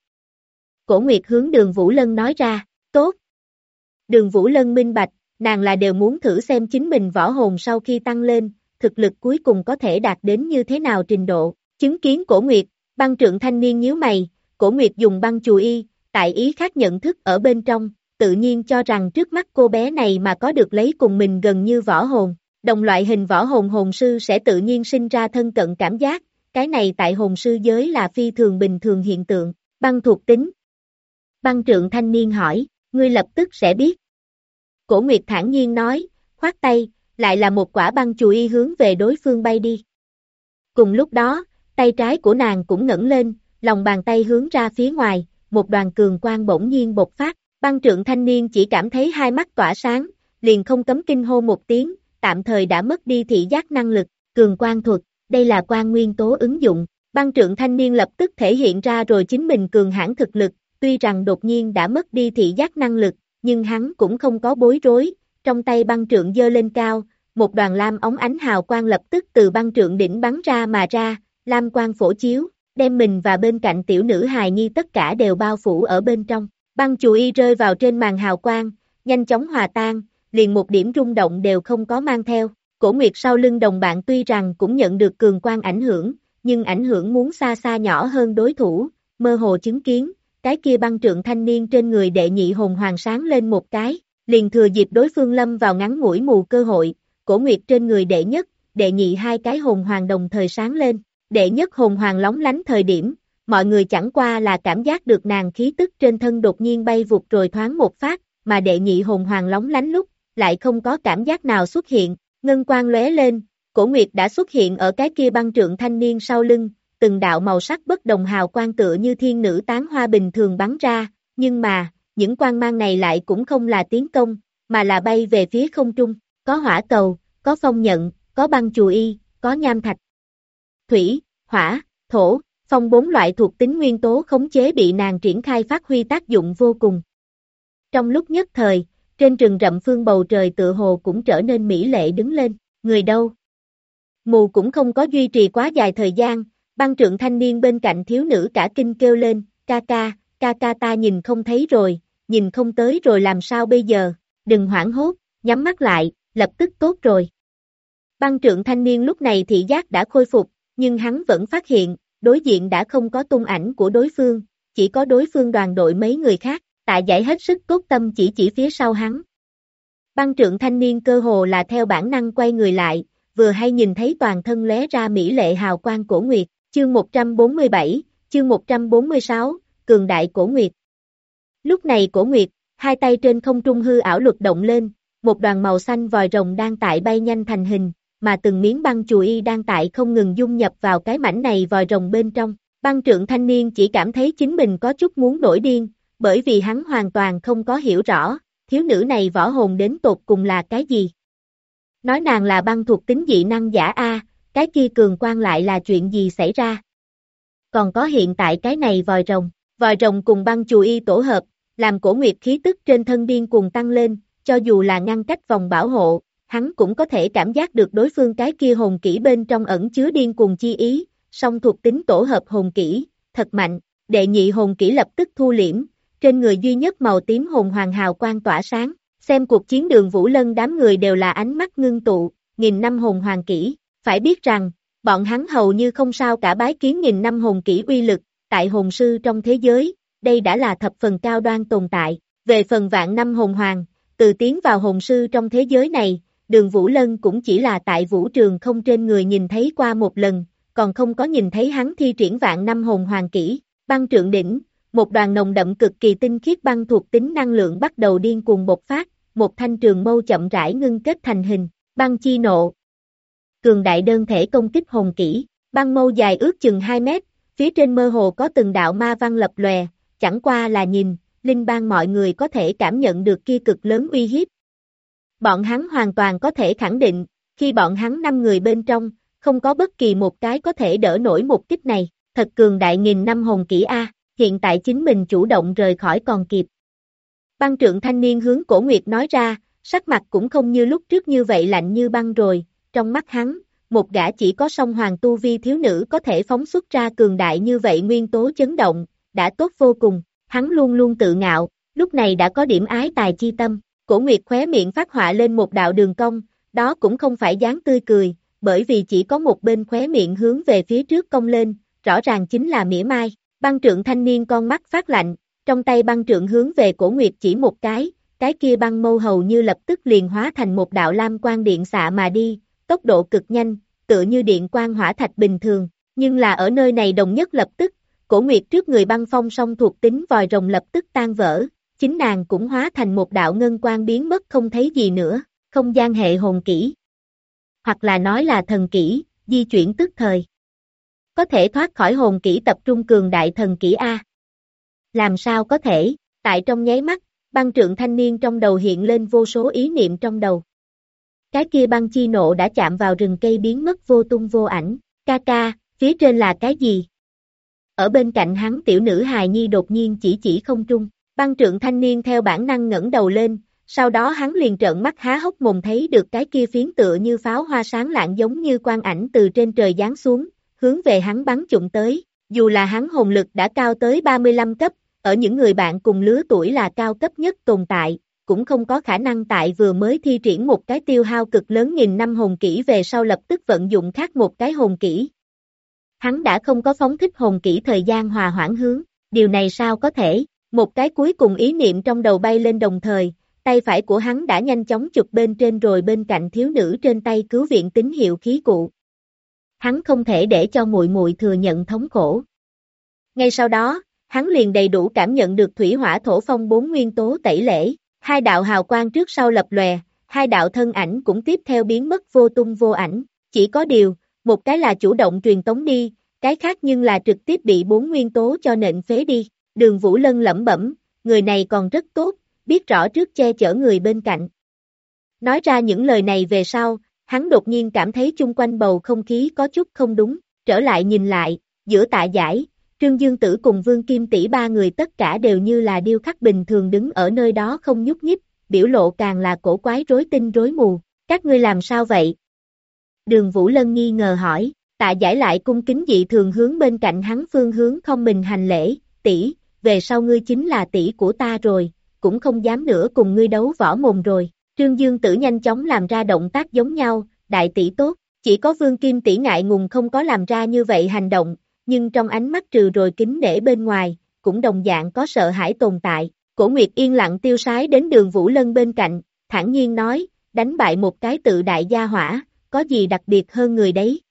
Cổ Nguyệt hướng Đường Vũ Lân nói ra, tốt. Đường Vũ Lân minh bạch, nàng là đều muốn thử xem chính mình võ hồn sau khi tăng lên, thực lực cuối cùng có thể đạt đến như thế nào trình độ, chứng kiến Cổ Nguyệt, băng trượng thanh niên nhíu mày, Cổ Nguyệt dùng băng chùy, tại ý khác nhận thức ở bên trong, tự nhiên cho rằng trước mắt cô bé này mà có được lấy cùng mình gần như võ hồn, đồng loại hình võ hồn hồn sư sẽ tự nhiên sinh ra thân cận cảm giác, cái này tại hồn sư giới là phi thường bình thường hiện tượng, băng thuộc tính. Băng trượng thanh niên hỏi, ngươi lập tức sẽ biết. Cổ Nguyệt thản nhiên nói, khoát tay, lại là một quả băng chùy hướng về đối phương bay đi. Cùng lúc đó, tay trái của nàng cũng ngẩng lên, lòng bàn tay hướng ra phía ngoài, một đoàn cường quang bỗng nhiên bộc phát, băng trượng thanh niên chỉ cảm thấy hai mắt tỏa sáng, liền không cấm kinh hô một tiếng, tạm thời đã mất đi thị giác năng lực, cường quang thuật, đây là quang nguyên tố ứng dụng. Băng trượng thanh niên lập tức thể hiện ra rồi chính mình cường hãn thực lực, tuy rằng đột nhiên đã mất đi thị giác năng lực, nhưng hắn cũng không có bối rối, trong tay băng trượng giơ lên cao, một đoàn lam óng ánh hào quang lập tức từ băng trượng đỉnh bắn ra mà ra, lam quang phổ chiếu, đem mình và bên cạnh tiểu nữ hài nhi tất cả đều bao phủ ở bên trong. Băng chù y rơi vào trên màn hào quang, nhanh chóng hòa tan, liền một điểm rung động đều không có mang theo. Cổ Nguyệt sau lưng đồng bạn tuy rằng cũng nhận được cường quang ảnh hưởng, nhưng ảnh hưởng muốn xa xa nhỏ hơn đối thủ, mơ hồ chứng kiến, cái kia băng trượng thanh niên trên người đệ nhị hồn hoàng sáng lên một cái, liền thừa dịp đối phương lâm vào ngắn ngủi mù cơ hội, Cổ Nguyệt trên người đệ nhất, đệ nhị hai cái hồn hoàng đồng thời sáng lên, đệ nhất hồn hoàng lóng lánh thời điểm, mọi người chẳng qua là cảm giác được nàng khí tức trên thân đột nhiên bay vụt rồi thoáng một phát, mà đệ nhị hồn hoàng lóng lánh lúc, lại không có cảm giác nào xuất hiện, ngân quang lóe lên, Cổ Nguyệt đã xuất hiện ở cái kia băng trượng thanh niên sau lưng, từng đạo màu sắc bất đồng hào quang tựa như thiên nữ tán hoa bình thường bắn ra, nhưng mà, những quang mang này lại cũng không là tiến công, mà là bay về phía không trung, có hỏa cầu, có phong nhận, có băng chù y, có nham thạch. Thủy, hỏa, thổ, phong bốn loại thuộc tính nguyên tố khống chế bị nàng triển khai phát huy tác dụng vô cùng. Trong lúc nhất thời, trên rừng rậm phương bầu trời tựa hồ cũng trở nên mỹ lệ đứng lên, người đâu? Mù cũng không có duy trì quá dài thời gian, băng trượng thanh niên bên cạnh thiếu nữ cả kinh kêu lên, ca ca ta nhìn không thấy rồi, nhìn không tới rồi làm sao bây giờ, đừng hoảng hốt, nhắm mắt lại, lập tức tốt rồi. Băng trượng thanh niên lúc này thị giác đã khôi phục, nhưng hắn vẫn phát hiện, đối diện đã không có tung ảnh của đối phương, chỉ có đối phương đoàn đội mấy người khác, Tạ Giải hết sức cốt tâm chỉ phía sau hắn. Băng trượng thanh niên cơ hồ là theo bản năng quay người lại, vừa hay nhìn thấy toàn thân lóe ra mỹ lệ hào quang Cổ Nguyệt, chương 147, chương 146, cường đại Cổ Nguyệt. Lúc này Cổ Nguyệt, hai tay trên không trung hư ảo luật động lên, một đoàn màu xanh vòi rồng đang tại bay nhanh thành hình, mà từng miếng băng chù y đang tại không ngừng dung nhập vào cái mảnh này vòi rồng bên trong. Băng trượng thanh niên chỉ cảm thấy chính mình có chút muốn nổi điên, bởi vì hắn hoàn toàn không có hiểu rõ, thiếu nữ này võ hồn đến tột cùng là cái gì. Nói nàng là băng thuộc tính dị năng giả A, cái kia cường quang lại là chuyện gì xảy ra. Còn có hiện tại cái này vòi rồng cùng băng chù y tổ hợp, làm Cổ Nguyệt khí tức trên thân điên cuồng tăng lên, cho dù là ngăn cách vòng bảo hộ, hắn cũng có thể cảm giác được đối phương cái kia hồn kỹ bên trong ẩn chứa điên cuồng chi ý, song thuộc tính tổ hợp hồn kỹ, thật mạnh, đệ nhị hồn kỹ lập tức thu liễm, trên người duy nhất màu tím hồn hoàng hào quang tỏa sáng, xem cuộc chiến Đường Vũ Lân đám người đều là ánh mắt ngưng tụ, 1000 năm hồn hoàng kỹ, phải biết rằng, bọn hắn hầu như không sao cả bái kiến 1000 năm hồn kỹ uy lực, tại hồn sư trong thế giới, đây đã là thập phần cao đoan tồn tại, về phần vạn năm hồn hoàng, từ tiến vào hồn sư trong thế giới này, Đường Vũ Lân cũng chỉ là tại vũ trường không trên người nhìn thấy qua một lần, còn không có nhìn thấy hắn thi triển vạn năm hồn hoàng kỹ, băng trượng đỉnh, một đoàn nồng đậm cực kỳ tinh khiết băng thuộc tính năng lượng bắt đầu điên cuồng bộc phát, một thanh trường mâu chậm rãi ngưng kết thành hình, băng chi nộ. Cường đại đơn thể công kích hồn kỹ, băng mâu dài ước chừng 2 mét, phía trên mơ hồ có từng đạo ma văn lập lòe, chẳng qua là nhìn, linh bang mọi người có thể cảm nhận được kia cực lớn uy hiếp. Bọn hắn hoàn toàn có thể khẳng định, khi bọn hắn 5 người bên trong, không có bất kỳ một cái có thể đỡ nổi một kích này, thật cường đại 1000 năm hồn kỹ A, hiện tại chính mình chủ động rời khỏi còn kịp. Băng trượng thanh niên hướng Cổ Nguyệt nói ra, sắc mặt cũng không như lúc trước như vậy lạnh như băng rồi, trong mắt hắn, một gã chỉ có song hoàng tu vi thiếu nữ có thể phóng xuất ra cường đại như vậy nguyên tố chấn động, đã tốt vô cùng, hắn luôn luôn tự ngạo, lúc này đã có điểm ái tài chi tâm, Cổ Nguyệt khóe miệng phát họa lên một đạo đường cong, đó cũng không phải dáng tươi cười, bởi vì chỉ có một bên khóe miệng hướng về phía trước cong lên, rõ ràng chính là mỉa mai, băng trượng thanh niên con mắt phát lạnh, trong tay băng trượng hướng về Cổ Nguyệt chỉ một cái kia băng mâu hầu như lập tức liền hóa thành một đạo lam quang điện xạ mà đi, tốc độ cực nhanh, tựa như điện quang hỏa thạch bình thường, nhưng là ở nơi này đồng nhất lập tức, Cổ Nguyệt trước người băng phong song thuộc tính vòi rồng lập tức tan vỡ, chính nàng cũng hóa thành một đạo ngân quang biến mất không thấy gì nữa, không gian hệ hồn kỹ, hoặc là nói là thần kỹ, di chuyển tức thời. Có thể thoát khỏi hồn kỹ tập trung cường đại thần kỹ A. Làm sao có thể, tại trong nháy mắt, băng trượng thanh niên trong đầu hiện lên vô số ý niệm trong đầu. Cái kia băng chi nộ đã chạm vào rừng cây biến mất vô tung vô ảnh, ca ca, phía trên là cái gì? Ở bên cạnh hắn tiểu nữ hài nhi đột nhiên chỉ không trung, băng trượng thanh niên theo bản năng ngẩng đầu lên, sau đó hắn liền trợn mắt há hốc mồm thấy được cái kia phiến tựa như pháo hoa sáng lạng giống như quang ảnh từ trên trời giáng xuống, hướng về hắn bắn trụm tới, dù là hắn hồn lực đã cao tới 35 cấp, ở những người bạn cùng lứa tuổi là cao cấp nhất tồn tại, cũng không có khả năng tại vừa mới thi triển một cái tiêu hao cực lớn nghìn năm hồn kỹ về sau lập tức vận dụng khác một cái hồn kỹ. Hắn đã không có phóng thích hồn kỹ thời gian hòa hoãn hướng, điều này sao có thể, một cái cuối cùng ý niệm trong đầu bay lên đồng thời, tay phải của hắn đã nhanh chóng chụp bên trên rồi bên cạnh thiếu nữ trên tay cứu viện tín hiệu khí cụ. Hắn không thể để cho muội muội thừa nhận thống khổ. Ngay sau đó, hắn liền đầy đủ cảm nhận được thủy hỏa thổ phong 4 nguyên tố tẩy lễ, hai đạo hào quang trước sau lập lòe, hai đạo thân ảnh cũng tiếp theo biến mất vô tung vô ảnh, chỉ có điều, một cái là chủ động truyền tống đi, cái khác nhưng là trực tiếp bị 4 nguyên tố cho nện phế đi. Đường Vũ Lân lẩm bẩm, người này còn rất tốt, biết rõ trước che chở người bên cạnh. Nói ra những lời này về sau, hắn đột nhiên cảm thấy chung quanh bầu không khí có chút không đúng, trở lại nhìn lại, giữa Tạ Giải, Trương Dương Tử cùng Vương Kim Tỷ ba người tất cả đều như là điêu khắc bình thường đứng ở nơi đó không nhúc nhích, biểu lộ càng là cổ quái rối tinh rối mù, các ngươi làm sao vậy? Đường Vũ Lân nghi ngờ hỏi, Tạ Giải lại cung kính dị thường hướng bên cạnh hắn phương hướng không mình hành lễ, tỷ, về sau ngươi chính là tỷ của ta rồi, cũng không dám nữa cùng ngươi đấu võ mồm rồi. Trương Dương Tử nhanh chóng làm ra động tác giống nhau, đại tỷ tốt, chỉ có Vương Kim Tỷ ngại ngùng không có làm ra như vậy hành động, nhưng trong ánh mắt trừ rồi kính nể bên ngoài, cũng đồng dạng có sợ hãi tồn tại. Cổ Nguyệt yên lặng tiêu sái đến Đường Vũ Lân bên cạnh, thản nhiên nói, đánh bại một cái tự đại gia hỏa, có gì đặc biệt hơn người đấy.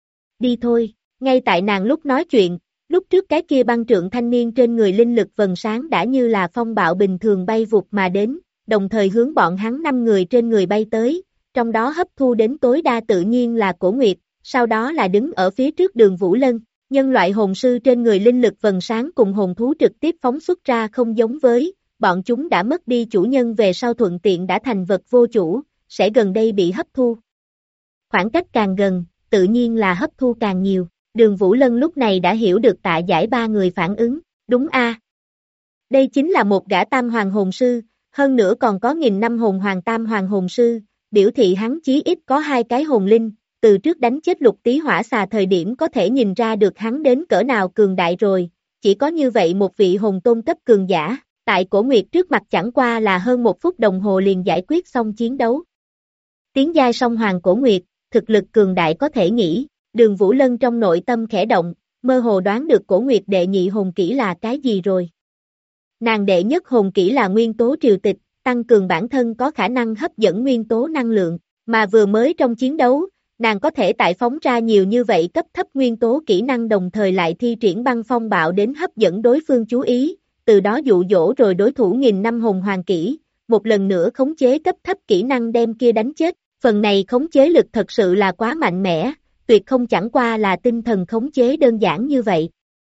Đi thôi, ngay tại nàng lúc nói chuyện, lúc trước cái kia băng trượng thanh niên trên người linh lực vầng sáng đã như là phong bạo bình thường bay vụt mà đến, đồng thời hướng bọn hắn 5 người trên người bay tới, trong đó hấp thu đến tối đa tự nhiên là Cổ Nguyệt, sau đó là đứng ở phía trước Đường Vũ Lân. Nhân loại hồn sư trên người linh lực vầng sáng cùng hồn thú trực tiếp phóng xuất ra không giống với, bọn chúng đã mất đi chủ nhân về sau thuận tiện đã thành vật vô chủ, sẽ gần đây bị hấp thu. Khoảng cách càng gần, tự nhiên là hấp thu càng nhiều. Đường Vũ Lân lúc này đã hiểu được Tạ Giải ba người phản ứng, đúng a. Đây chính là một gã tam hoàng hồn sư, hơn nữa còn có 1000 năm hồn hoàng tam hoàng hồn sư, biểu thị hắn chí ít có 2 cái hồn linh, từ trước đánh chết Lục Tý Hỏa Xà thời điểm có thể nhìn ra được hắn đến cỡ nào cường đại rồi, chỉ có như vậy một vị hồn tôn cấp cường giả, tại Cổ Nguyệt trước mặt chẳng qua là hơn 1 phút đồng hồ liền giải quyết xong chiến đấu. Tiến giai song hoàng Cổ Nguyệt, thực lực cường đại có thể nghĩ. Đường Vũ Lân trong nội tâm khẽ động, mơ hồ đoán được Cổ Nguyệt đệ nhị hồn kỹ là cái gì rồi. Nàng đệ nhất hồn kỹ là nguyên tố triều tịch, tăng cường bản thân có khả năng hấp dẫn nguyên tố năng lượng, mà vừa mới trong chiến đấu, nàng có thể tại phóng ra nhiều như vậy cấp thấp nguyên tố kỹ năng đồng thời lại thi triển băng phong bạo đến hấp dẫn đối phương chú ý, từ đó dụ dỗ rồi đối thủ 1000 năm hồn hoàng kỹ, một lần nữa khống chế cấp thấp kỹ năng đem kia đánh chết, phần này khống chế lực thật sự là quá mạnh mẽ. Tuyệt không chẳng qua là tinh thần khống chế đơn giản như vậy.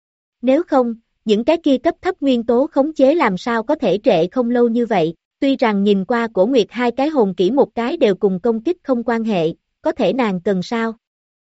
Nếu không, những cái kia cấp thấp nguyên tố khống chế làm sao có thể trệ không lâu như vậy, tuy rằng nhìn qua Cổ Nguyệt 2 cái hồn kỹ một cái đều cùng công kích không quan hệ, có thể nàng cần sao?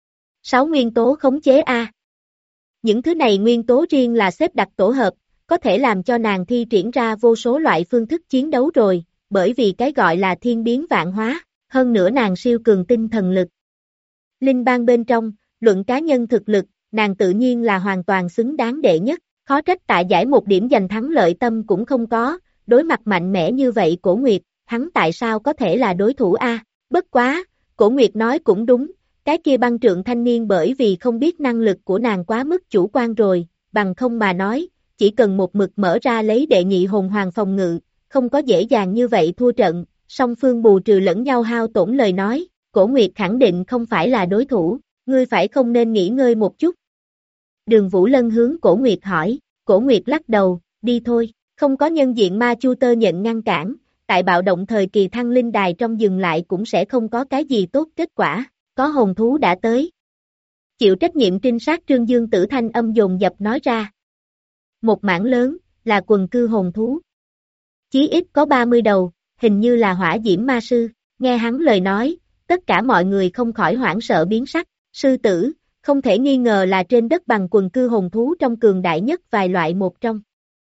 6 nguyên tố khống chế a. Những thứ này nguyên tố riêng là xếp đặt tổ hợp, có thể làm cho nàng thi triển ra vô số loại phương thức chiến đấu rồi, bởi vì cái gọi là thiên biến vạn hóa, hơn nữa nàng siêu cường tinh thần lực. Linh bang bên trong, luận cá nhân thực lực, nàng tự nhiên là hoàn toàn xứng đáng đệ nhất, khó trách Tạ Giải một điểm giành thắng lợi tâm cũng không có, đối mặt mạnh mẽ như vậy Cổ Nguyệt, hắn tại sao có thể là đối thủ a? Bất quá, Cổ Nguyệt nói cũng đúng, cái kia băng trượng thanh niên bởi vì không biết năng lực của nàng quá mức chủ quan rồi, bằng không mà nói, chỉ cần một mực mở ra lấy đệ nhị hồn hoàng phòng ngự, không có dễ dàng như vậy thua trận, song phương bù trừ lẫn nhau hao tổn lời nói. Cổ Nguyệt khẳng định không phải là đối thủ, ngươi phải không nên nghỉ ngơi một chút. Đường Vũ Lân hướng Cổ Nguyệt hỏi, Cổ Nguyệt lắc đầu, đi thôi, không có nhân diện ma chu tơ nhận ngăn cản, tại bạo động thời kỳ thăng linh đài trong dừng lại cũng sẽ không có cái gì tốt kết quả, có hồn thú đã tới. Chịu trách nhiệm trinh sát Trương Dương Tử thanh âm dồn dập nói ra. Một mảng lớn, là quần cư hồn thú. chí ít có 30 đầu, hình như là hỏa diễm ma sư. Nghe hắn lời nói, tất cả mọi người không khỏi hoảng sợ biến sắc. Sư tử, không thể nghi ngờ là trên đất bằng quần cư hồn thú trong cường đại nhất vài loại một trong.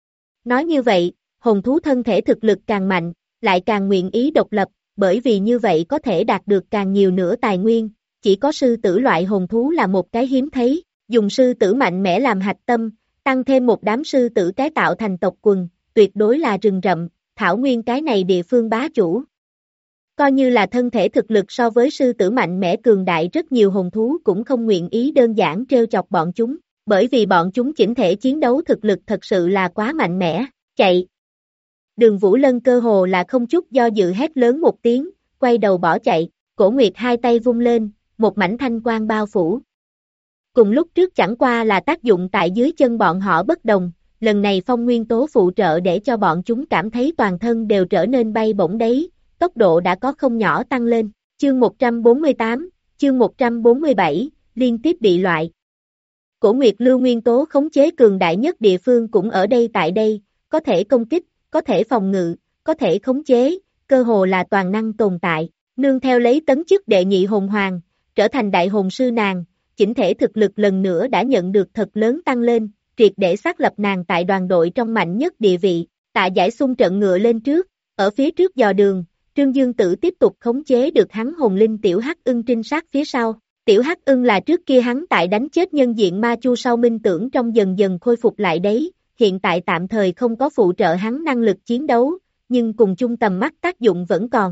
Nói như vậy, hồn thú thân thể thực lực càng mạnh, lại càng nguyện ý độc lập, bởi vì như vậy có thể đạt được càng nhiều nữa tài nguyên, chỉ có sư tử loại hồn thú là một cái hiếm thấy, dùng sư tử mạnh mẽ làm hạch tâm, tăng thêm một đám sư tử cái tạo thành tộc quần, tuyệt đối là rừng rậm, thảo nguyên cái này địa phương bá chủ. Coi như là thân thể thực lực so với sư tử mạnh mẽ cường đại rất nhiều hồn thú cũng không nguyện ý đơn giản trêu chọc bọn chúng, bởi vì bọn chúng chỉnh thể chiến đấu thực lực thật sự là quá mạnh mẽ, chạy. Đường Vũ Lân cơ hồ là không chút do dự hét lớn một tiếng, quay đầu bỏ chạy, Cổ Nguyệt hai tay vung lên, một mảnh thanh quang bao phủ. Cùng lúc trước chẳng qua là tác dụng tại dưới chân bọn họ bất đồng, lần này phong nguyên tố phụ trợ để cho bọn chúng cảm thấy toàn thân đều trở nên bay bổng đấy, tốc độ đã có không nhỏ tăng lên. Chương 148, chương 147, liên tiếp bị loại. Cổ Nguyệt lưu nguyên tố khống chế cường đại nhất địa phương cũng ở đây tại đây, có thể công kích, có thể phòng ngự, có thể khống chế, cơ hồ là toàn năng tồn tại, nương theo lấy tấn chức đệ nhị hồn hoàng, trở thành đại hồn sư nàng, chỉnh thể thực lực lần nữa đã nhận được thật lớn tăng lên, triệt để xác lập nàng tại đoàn đội trong mạnh nhất địa vị. Tạ Giải xung trận ngựa lên trước, ở phía trước dò đường, Trương Dương Tử tiếp tục khống chế được hắn hồn linh tiểu hắc ưng trinh sát phía sau. Tiểu hắc ưng là trước kia hắn tại đánh chết nhân diện ma chu sau minh tưởng trong dần dần khôi phục lại đấy, hiện tại tạm thời không có phụ trợ hắn năng lực chiến đấu, nhưng cùng chung tầm mắt tác dụng vẫn còn.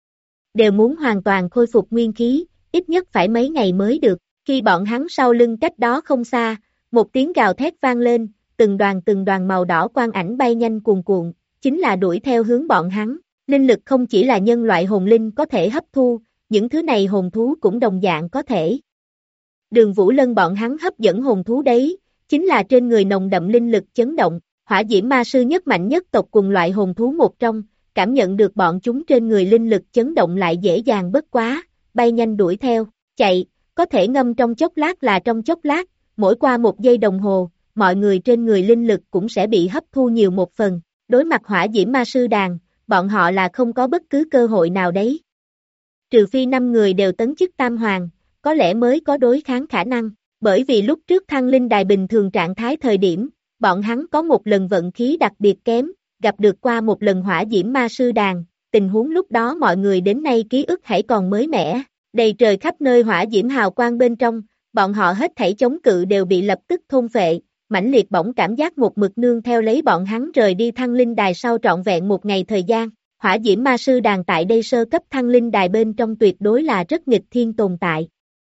Đều muốn hoàn toàn khôi phục nguyên khí, ít nhất phải mấy ngày mới được. Khi bọn hắn sau lưng cách đó không xa, một tiếng gào thét vang lên, từng đoàn màu đỏ quang ảnh bay nhanh cuồn cuộn, chính là đuổi theo hướng bọn hắn. Linh lực không chỉ là nhân loại hồn linh có thể hấp thu, những thứ này hồn thú cũng đồng dạng có thể. Đường Vũ Lân bọn hắn hấp dẫn hồn thú đấy, chính là trên người nồng đậm linh lực chấn động, hỏa diễm ma sư nhất mạnh nhất tộc quần loại hồn thú một trong, cảm nhận được bọn chúng trên người linh lực chấn động lại dễ dàng bất quá, bay nhanh đuổi theo, chạy, có thể ngâm trong chốc lát là trong chốc lát, mỗi qua một giây đồng hồ, mọi người trên người linh lực cũng sẽ bị hấp thu nhiều một phần, đối mặt hỏa diễm ma sư đàn, bọn họ là không có bất cứ cơ hội nào đấy. Trừ phi 5 người đều tấn chức tam hoàng, có lẽ mới có đối kháng khả năng, bởi vì lúc trước thăng linh đài bình thường trạng thái thời điểm, bọn hắn có một lần vận khí đặc biệt kém, gặp được qua một lần hỏa diễm ma sư đàn, tình huống lúc đó mọi người đến nay ký ức hãy còn mới mẻ, đầy trời khắp nơi hỏa diễm hào quang bên trong, bọn họ hết thảy chống cự đều bị lập tức thôn phệ, mãnh liệt bỏng cảm giác một mực nương theo lấy bọn hắn rời đi thăng linh đài sau trọn vẹn một ngày thời gian. Hỏa diễm ma sư đàn tại đây sơ cấp thăng linh đài bên trong tuyệt đối là rất nghịch thiên tồn tại.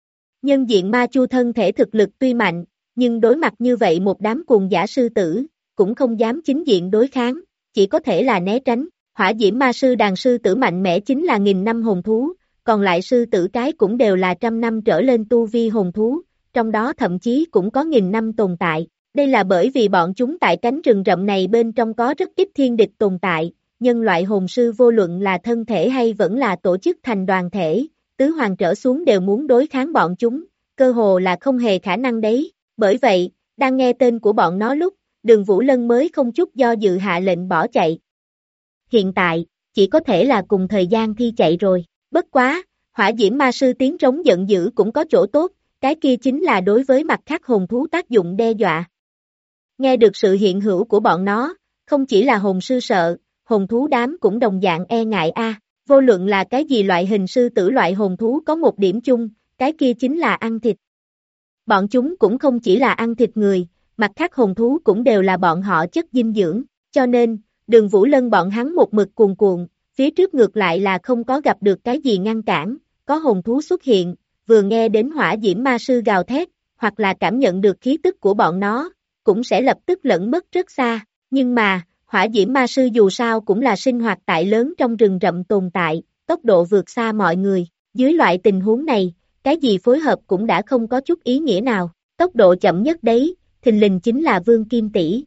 Nhân diện ma chu thân thể thực lực tuy mạnh, nhưng đối mặt như vậy một đám cuồng giả sư tử, cũng không dám chính diện đối kháng, chỉ có thể là né tránh. Hỏa diễm ma sư đàn sư tử mạnh mẽ chính là 1000 năm hồn thú, còn lại sư tử cái cũng đều là 100 năm trở lên tu vi hồn thú, trong đó thậm chí cũng có 1000 năm tồn tại. Đây là bởi vì bọn chúng tại cánh rừng rậm này bên trong có rất ít thiên địch tồn tại. Nhân loại hồn sư vô luận là thân thể hay vẫn là tổ chức thành đoàn thể, tứ hoàng trở xuống đều muốn đối kháng bọn chúng, cơ hồ là không hề khả năng đấy. Bởi vậy, đang nghe tên của bọn nó lúc, Đường Vũ Lân mới không chút do dự hạ lệnh bỏ chạy. Hiện tại, chỉ có thể là cùng thời gian thi chạy rồi. Bất quá, hỏa diễm ma sư tiếng trống giận dữ cũng có chỗ tốt, cái kia chính là đối với mặt khác hồn thú tác dụng đe dọa. Nghe được sự hiện hữu của bọn nó, không chỉ là hồn sư sợ, hồn thú đám cũng đồng dạng e ngại a. Vô luận là cái gì loại hình sư tử loại hồn thú có một điểm chung, cái kia chính là ăn thịt. Bọn chúng cũng không chỉ là ăn thịt người, mặt khác hồn thú cũng đều là bọn họ chất dinh dưỡng, cho nên, Đường Vũ Lân bọn hắn một mực cuồn cuộn, phía trước ngược lại là không có gặp được cái gì ngăn cản, có hồn thú xuất hiện, vừa nghe đến hỏa diễm ma sư gào thét, hoặc là cảm nhận được khí tức của bọn nó, cũng sẽ lập tức lẫn mất rất xa, nhưng mà, hỏa diễm ma sư dù sao cũng là sinh hoạt tại lớn trong rừng rậm tồn tại, tốc độ vượt xa mọi người, dưới loại tình huống này, cái gì phối hợp cũng đã không có chút ý nghĩa nào, tốc độ chậm nhất đấy, thình lình chính là Vương Kim Tỷ.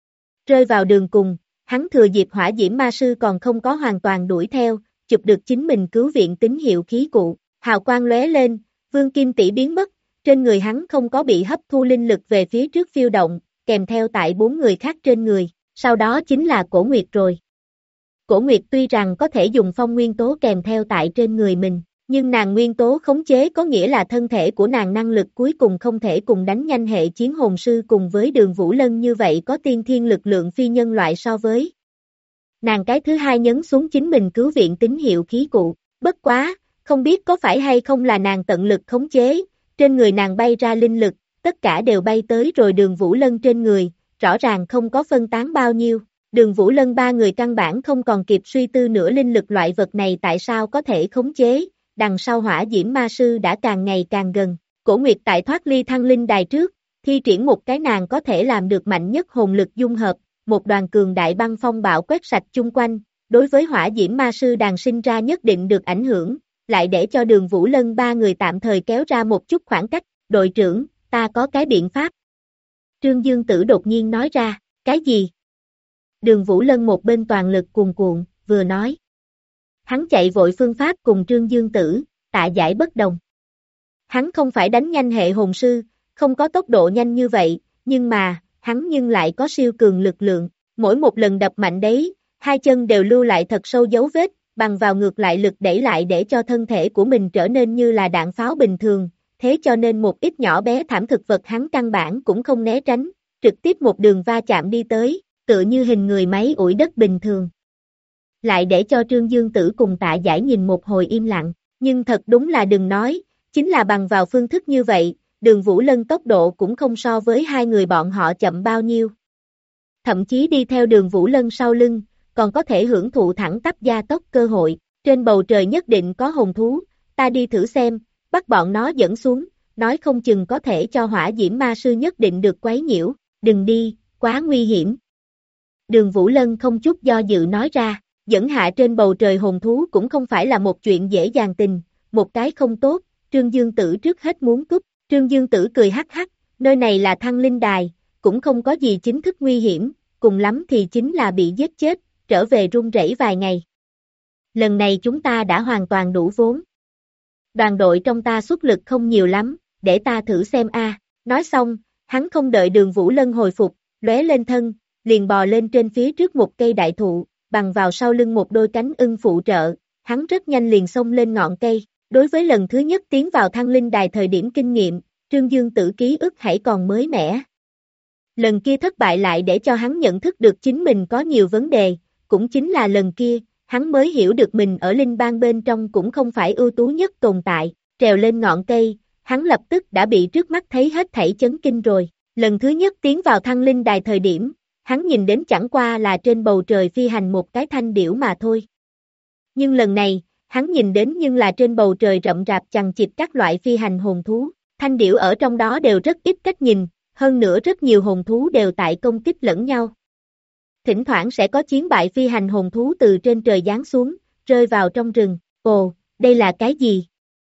Rơi vào đường cùng, hắn thừa dịp hỏa diễm ma sư còn không có hoàn toàn đuổi theo, chụp được chính mình cứu viện tín hiệu khí cụ, hào quang lóe lên, Vương Kim Tỷ biến mất, trên người hắn không có bị hấp thu linh lực về phía trước phiêu động, kèm theo tại 4 người khác trên người, sau đó chính là Cổ Nguyệt rồi. Cổ Nguyệt tuy rằng có thể dùng phong nguyên tố kèm theo tại trên người mình, nhưng nàng nguyên tố khống chế có nghĩa là thân thể của nàng năng lực cuối cùng không thể cùng đánh nhanh hệ chiến hồn sư cùng với Đường Vũ Lân như vậy có tiên thiên lực lượng phi nhân loại so với. Nàng cái thứ hai nhấn xuống chính mình cứu viện tín hiệu khí cụ, bất quá, không biết có phải hay không là nàng tận lực khống chế, trên người nàng bay ra linh lực, tất cả đều bay tới rồi Đường Vũ Lân trên người, rõ ràng không có phân tán bao nhiêu. Đường Vũ Lân ba người căn bản không còn kịp suy tư nữa linh lực loại vật này tại sao có thể khống chế, đằng sau hỏa diễm ma sư đã càng ngày càng gần. Cổ Nguyệt tại thoát ly thăng linh đài trước, thi triển một cái nàng có thể làm được mạnh nhất hồn lực dung hợp, một đoàn cường đại băng phong bạo quét sạch chung quanh, đối với hỏa diễm ma sư đàn sinh ra nhất định được ảnh hưởng, lại để cho Đường Vũ Lân ba người tạm thời kéo ra một chút khoảng cách. Đội trưởng, ta có cái biện pháp. Trương Dương Tử đột nhiên nói ra, cái gì? Đường Vũ Lân một bên toàn lực cuồn cuộn, vừa nói. Hắn chạy vội phương pháp cùng Trương Dương Tử, Tạ Giải bất đồng. Hắn không phải đánh nhanh hệ hồn sư, không có tốc độ nhanh như vậy, nhưng mà, hắn nhưng lại có siêu cường lực lượng, mỗi một lần đập mạnh đấy, hai chân đều lưu lại thật sâu dấu vết, bằng vào ngược lại lực đẩy lại để cho thân thể của mình trở nên như là đạn pháo bình thường, thế cho nên một ít nhỏ bé thảm thực vật hắn căn bản cũng không né tránh, trực tiếp một đường va chạm đi tới, tựa như hình người máy ủi đất bình thường. Lại để cho Trương Dương Tử cùng Tạ Giải nhìn một hồi im lặng, nhưng thật đúng là đừng nói, chính là bằng vào phương thức như vậy, Đường Vũ Lân tốc độ cũng không so với hai người bọn họ chậm bao nhiêu. Thậm chí đi theo Đường Vũ Lân sau lưng, còn có thể hưởng thụ thẳng tắp gia tốc cơ hội, trên bầu trời nhất định có hồn thú, ta đi thử xem, bắt bọn nó dẫn xuống, nói không chừng có thể cho hỏa diễm ma sư nhất định được quấy nhiễu, đừng đi, quá nguy hiểm. Đường Vũ Lân không chút do dự nói ra, dẫn hạ trên bầu trời hồn thú cũng không phải là một chuyện dễ dàng tình, một cái không tốt, Trương Dương Tử trước hết muốn cúp, Trương Dương Tử cười hắc hắc, nơi này là thăng linh đài, cũng không có gì chính thức nguy hiểm, cùng lắm thì chính là bị giết chết, trở về run rẩy vài ngày. Lần này chúng ta đã hoàn toàn đủ vốn. Đoàn đội trong ta xuất lực không nhiều lắm, để ta thử xem a. Nói xong, hắn không đợi Đường Vũ Lân hồi phục, lóe lên thân, liền bò lên trên phía trước một cây đại thụ, bằng vào sau lưng một đôi cánh ưng phụ trợ, hắn rất nhanh liền xông lên ngọn cây. Đối với lần thứ nhất tiến vào thăng linh đài thời điểm kinh nghiệm, Trương Dương Tử ký ức hãy còn mới mẻ. Lần kia thất bại lại để cho hắn nhận thức được chính mình có nhiều vấn đề, cũng chính là lần kia, hắn mới hiểu được mình ở linh bang bên trong cũng không phải ưu tú nhất tồn tại, trèo lên ngọn cây, hắn lập tức đã bị trước mắt thấy hết thảy chấn kinh rồi. Lần thứ nhất tiến vào thăng linh đài thời điểm, hắn nhìn đến chẳng qua là trên bầu trời phi hành một cái thanh điểu mà thôi. Nhưng lần này, hắn nhìn đến nhưng là trên bầu trời rậm rạp chằng chịt các loại phi hành hồn thú, thanh điểu ở trong đó đều rất ít cách nhìn, hơn nữa rất nhiều hồn thú đều tại công kích lẫn nhau. Thỉnh thoảng sẽ có chiến bại phi hành hồn thú từ trên trời giáng xuống, rơi vào trong rừng, ồ, đây là cái gì?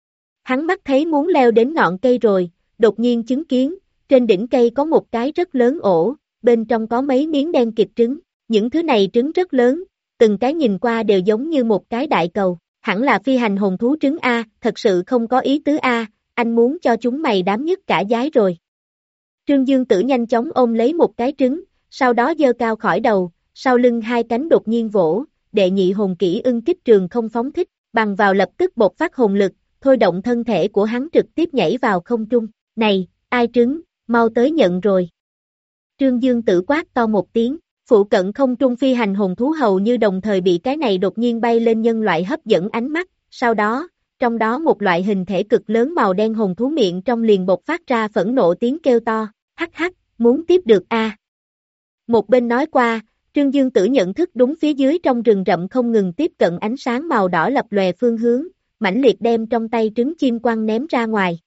Hắn mắt thấy muốn leo đến ngọn cây rồi, đột nhiên chứng kiến, trên đỉnh cây có một cái rất lớn ổ, bên trong có mấy miếng đen kịt trứng, những thứ này trứng rất lớn, từng cái nhìn qua đều giống như một cái đại cầu, hẳn là phi hành hồn thú trứng A, thật sự không có ý tứ A, anh muốn cho chúng mày đám nhất cả giái rồi. Trương Dương Tử nhanh chóng ôm lấy một cái trứng, sau đó giơ cao khỏi đầu, sau lưng hai cánh đột nhiên vỗ, đệ nhị hồn kỹ ưng kích trường không phóng thích, bằng vào lập tức bộc phát hồn lực, thôi động thân thể của hắn trực tiếp nhảy vào không trung, này, ai trứng, mau tới nhận rồi. Trương Dương Tử quát to một tiếng, phụ cận không trung phi hành hồn thú hầu như đồng thời bị cái này đột nhiên bay lên nhân loại hấp dẫn ánh mắt, sau đó, trong đó một loại hình thể cực lớn màu đen hồn thú miệng trong liền bộc phát ra phẫn nộ tiếng kêu to, hắc hắc, muốn tiếp được a. Một bên nói qua, Trương Dương Tử nhận thức đúng phía dưới trong rừng rậm không ngừng tiếp cận ánh sáng màu đỏ lập lòe phương hướng, mãnh liệt đem trong tay trứng chim quăng ném ra ngoài.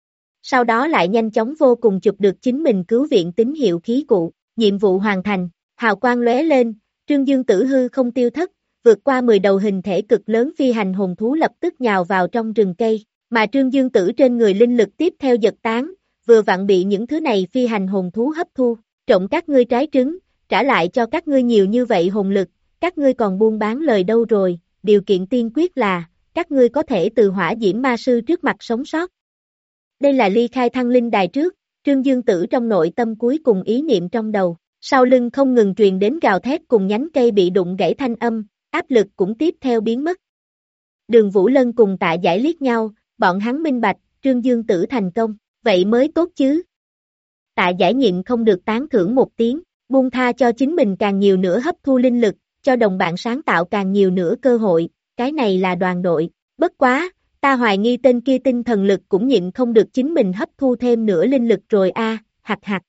Sau đó lại nhanh chóng vô cùng chụp được chính mình cứu viện tín hiệu khí cụ, nhiệm vụ hoàn thành, hào quang lóe lên, Trương Dương Tử hư không tiêu thất, vượt qua 10 đầu hình thể cực lớn phi hành hồn thú lập tức nhào vào trong rừng cây, mà Trương Dương Tử trên người linh lực tiếp theo giật tán, vừa vặn bị những thứ này phi hành hồn thú hấp thu, trộm các ngươi trái trứng, trả lại cho các ngươi nhiều như vậy hồn lực, các ngươi còn buôn bán lời đâu rồi, điều kiện tiên quyết là, các ngươi có thể từ hỏa diễm ma sư trước mặt sống sót. Đây là ly khai thăng linh đài trước, Trương Dương Tử trong nội tâm cuối cùng ý niệm trong đầu, sau lưng không ngừng truyền đến gào thét cùng nhánh cây bị đụng gãy thanh âm, áp lực cũng tiếp theo biến mất. Đường Vũ Lân cùng Tạ Giải liếc nhau, bọn hắn minh bạch, Trương Dương Tử thành công, vậy mới tốt chứ. Tạ Giải nhịn không được tán thưởng một tiếng, buông tha cho chính mình càng nhiều nữa hấp thu linh lực, cho đồng bạn sáng tạo càng nhiều nữa cơ hội, cái này là đoàn đội, bất quá, ta hoài nghi tên kia tinh thần lực cũng nhịn không được chính mình hấp thu thêm nữa linh lực rồi a, hạt hạt.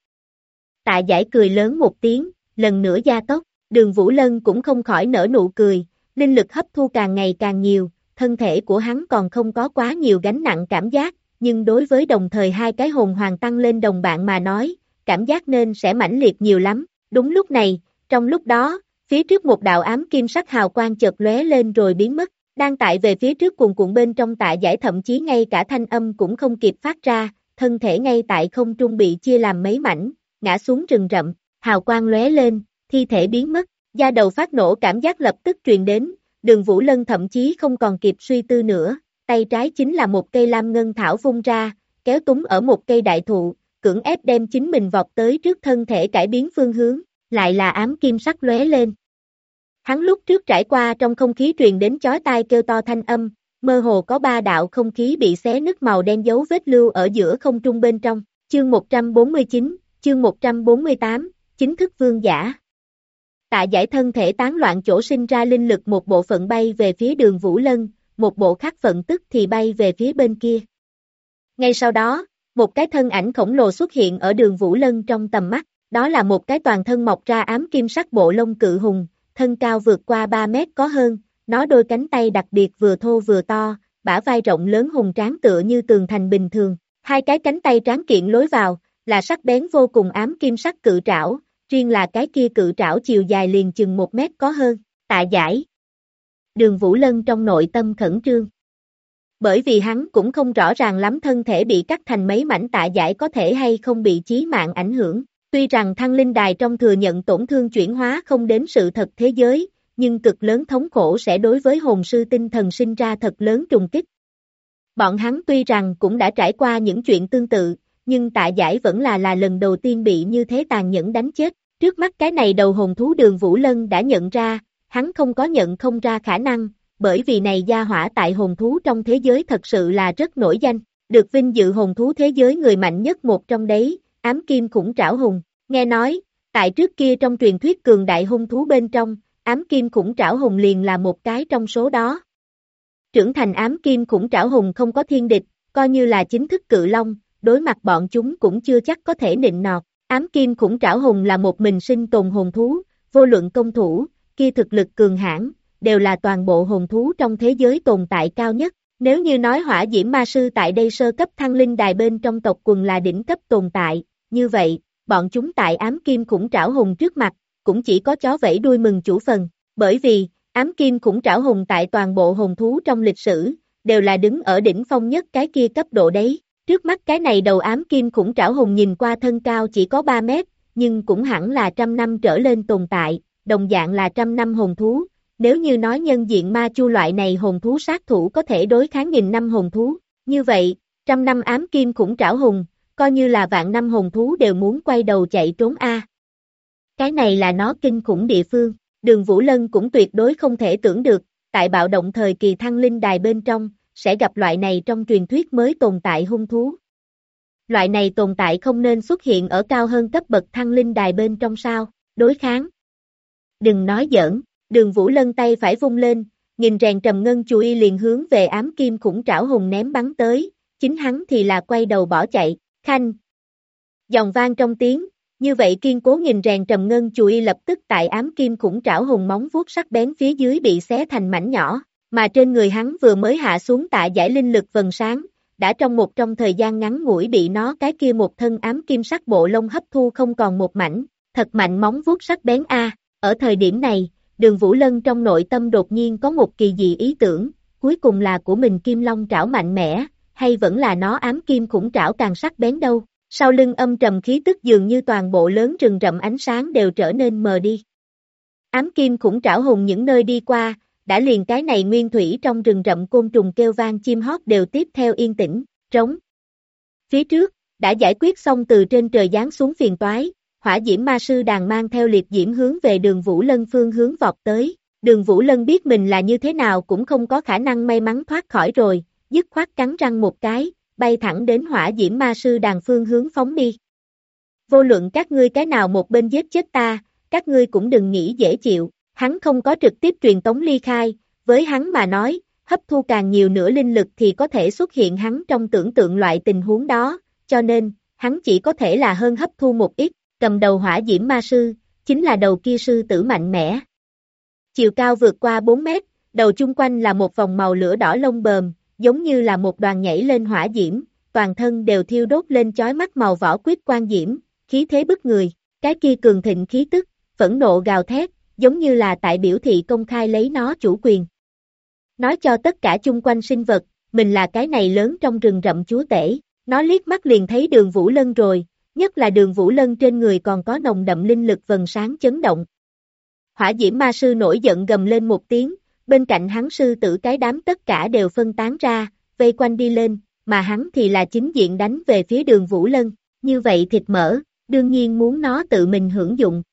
Tạ Giải cười lớn một tiếng, lần nữa gia tốc, Đường Vũ Lân cũng không khỏi nở nụ cười, linh lực hấp thu càng ngày càng nhiều, thân thể của hắn còn không có quá nhiều gánh nặng cảm giác, nhưng đối với đồng thời hai cái hồn hoàng tăng lên đồng bạn mà nói, cảm giác nên sẽ mãnh liệt nhiều lắm. Đúng lúc này, trong lúc đó, phía trước một đạo ám kim sắc hào quang chợt lóe lên rồi biến mất, đang tại về phía trước cuồn cuộn bên trong Tạ Giải thậm chí ngay cả thanh âm cũng không kịp phát ra, thân thể ngay tại không trung bị chia làm mấy mảnh, ngã xuống rừng rậm, hào quang lóe lên, thi thể biến mất, da đầu phát nổ cảm giác lập tức truyền đến, Đường Vũ Lân thậm chí không còn kịp suy tư nữa, tay trái chính là một cây lam ngân thảo vung ra, kéo túng ở một cây đại thụ, cưỡng ép đem chính mình vọt tới trước thân thể cải biến phương hướng, lại là ám kim sắc lóe lên. Hắn lúc trước trải qua trong không khí truyền đến chói tai kêu to thanh âm, mơ hồ có 3 đạo không khí bị xé nứt màu đen dấu vết lưu ở giữa không trung bên trong, chương 149, chương 148, chính thức vương giả. Tạ Giải thân thể tán loạn chỗ sinh ra linh lực một bộ phận bay về phía Đường Vũ Lân, một bộ khác phận tức thì bay về phía bên kia. Ngay sau đó, một cái thân ảnh khổng lồ xuất hiện ở Đường Vũ Lân trong tầm mắt, đó là một cái toàn thân mọc ra ám kim sắc bộ lông cự hùng, thân cao vượt qua 3 mét có hơn, nó đôi cánh tay đặc biệt vừa thô vừa to, bả vai rộng lớn hùng tráng tựa như tường thành bình thường, hai cái cánh tay tráng kiện lối vào, là sắc bén vô cùng ám kim sắc cự trảo, riêng là cái kia cự trảo chiều dài liền chừng 1 mét có hơn, Tạ Giải. Đường Vũ Lân trong nội tâm khẩn trương. Bởi vì hắn cũng không rõ ràng lắm thân thể bị cắt thành mấy mảnh Tạ Giải có thể hay không bị chí mạng ảnh hưởng. Tuy rằng thăng linh đài trong thừa nhận tổn thương chuyển hóa không đến sự thật thế giới, nhưng cực lớn thống khổ sẽ đối với hồn sư tinh thần sinh ra thật lớn trùng kích. Bọn hắn tuy rằng cũng đã trải qua những chuyện tương tự, nhưng Tạ Giải vẫn là lần đầu tiên bị như thế tàn nhẫn đánh chết. Trước mắt cái này đầu hồn thú Đường Vũ Lân đã nhận ra, hắn không có nhận không ra khả năng, bởi vì này gia hỏa tại hồn thú trong thế giới thật sự là rất nổi danh, được vinh dự hồn thú thế giới người mạnh nhất một trong đấy, ám kim khủng trảo hùng. Nghe nói, tại trước kia trong truyền thuyết cường đại hung thú bên trong, ám kim khủng trảo hùng liền là một cái trong số đó. Trưởng thành ám kim khủng trảo hùng không có thiên địch, coi như là chính thức cự long, đối mặt bọn chúng cũng chưa chắc có thể nịnh nọt. Ám kim khủng trảo hùng là một mình sinh tồn hồn thú, vô luận công thủ, kia thực lực cường hãn, đều là toàn bộ hồn thú trong thế giới tồn tại cao nhất. Nếu như nói hỏa diễm ma sư tại đây sơ cấp thăng linh đài bên trong tộc quần là đỉnh cấp tồn tại, như vậy, bọn chúng tại ám kim khủng trảo hùng trước mặt, cũng chỉ có chó vẫy đuôi mừng chủ phần, bởi vì, ám kim khủng trảo hùng tại toàn bộ hồn thú trong lịch sử, đều là đứng ở đỉnh phong nhất cái kia cấp độ đấy. Trước mắt cái này đầu ám kim khủng trảo hùng nhìn qua thân cao chỉ có 3 mét, nhưng cũng hẳn là 100 năm trở lên tồn tại, đồng dạng là 100 năm hồn thú. Nếu như nói nhân diện ma chu loại này hồn thú sát thủ có thể đối kháng 1000 năm hồn thú, như vậy, 100 năm ám kim khủng trảo hùng, coi như là vạn năm hồn thú đều muốn quay đầu chạy trốn a. Cái này là nó kinh khủng địa phương, Đường Vũ Lân cũng tuyệt đối không thể tưởng được, tại bạo động thời kỳ thăng linh đài bên trong, sẽ gặp loại này trong truyền thuyết mới tồn tại hung thú. Loại này tồn tại không nên xuất hiện ở cao hơn cấp bậc thăng linh đài bên trong sao, đối kháng. Đừng nói giỡn, Đường Vũ Lân tay phải vung lên, nghìn rèn trầm ngân chùy y liền hướng về ám kim khủng trảo hùng ném bắn tới, chính hắn thì là quay đầu bỏ chạy, khanh. Dòng vang trong tiếng, như vậy kiên cố nghìn rèn trầm ngân chùy y lập tức tại ám kim khủng trảo hùng móng vuốt sắc bén phía dưới bị xé thành mảnh nhỏ. Mà trên người hắn vừa mới hạ xuống Tạ Giải linh lực vầng sáng, đã trong thời gian ngắn ngủi bị nó cái kia một thân ám kim sắc bộ lông hấp thu không còn một mảnh, thật mạnh móng vuốt sắc bén a. Ở thời điểm này, Đường Vũ Lân trong nội tâm đột nhiên có một kỳ dị ý tưởng, cuối cùng là của mình kim long trảo mạnh mẽ, hay vẫn là nó ám kim khủng trảo càng sắc bén đâu. Sau lưng âm trầm khí tức dường như toàn bộ lớn rừng rậm ánh sáng đều trở nên mờ đi. Ám kim khủng trảo hùng những nơi đi qua, đã liền cái này nguyên thủy trong rừng rậm côn trùng kêu vang chim hót đều tiếp theo yên tĩnh, trống. Phía trước, đã giải quyết xong từ trên trời giáng xuống phiền toái, hỏa diễm ma sư đàn mang theo liệt diễm hướng về Đường Vũ Lân phương hướng vọt tới, Đường Vũ Lân biết mình là như thế nào cũng không có khả năng may mắn thoát khỏi rồi, dứt khoát cắn răng một cái, bay thẳng đến hỏa diễm ma sư đàn phương hướng phóng đi. Vô luận các ngươi cái nào một bên giết chết ta, các ngươi cũng đừng nghĩ dễ chịu, hắn không có trực tiếp truyền tống ly khai, với hắn mà nói, hấp thu càng nhiều nữa linh lực thì có thể xuất hiện hắn trong tưởng tượng loại tình huống đó, cho nên, hắn chỉ có thể là hơn hấp thu một ít, cầm đầu hỏa diễm ma sư, chính là đầu kia sư tử mạnh mẽ. Chiều cao vượt qua 4 mét, đầu chung quanh là một vòng màu lửa đỏ lông bờm, giống như là một đoàn nhảy lên hỏa diễm, toàn thân đều thiêu đốt lên chói mắt màu vỏ quýt quang diễm, khí thế bức người, cái kia cường thịnh khí tức, phẫn nộ gào thét, giống như là tại biểu thị công khai lấy nó chủ quyền. Nói cho tất cả chung quanh sinh vật, mình là cái này lớn trong rừng rậm chúa tể, nó liếc mắt liền thấy Đường Vũ Lân rồi, nhất là Đường Vũ Lân trên người còn có nồng đậm linh lực vầng sáng chấn động. Hỏa diễm ma sư nổi giận gầm lên một tiếng, bên cạnh hắn sư tử cái đám tất cả đều phân tán ra, vây quanh đi lên, mà hắn thì là chính diện đánh về phía Đường Vũ Lân, như vậy thịt mỡ, đương nhiên muốn nó tự mình hưởng dụng.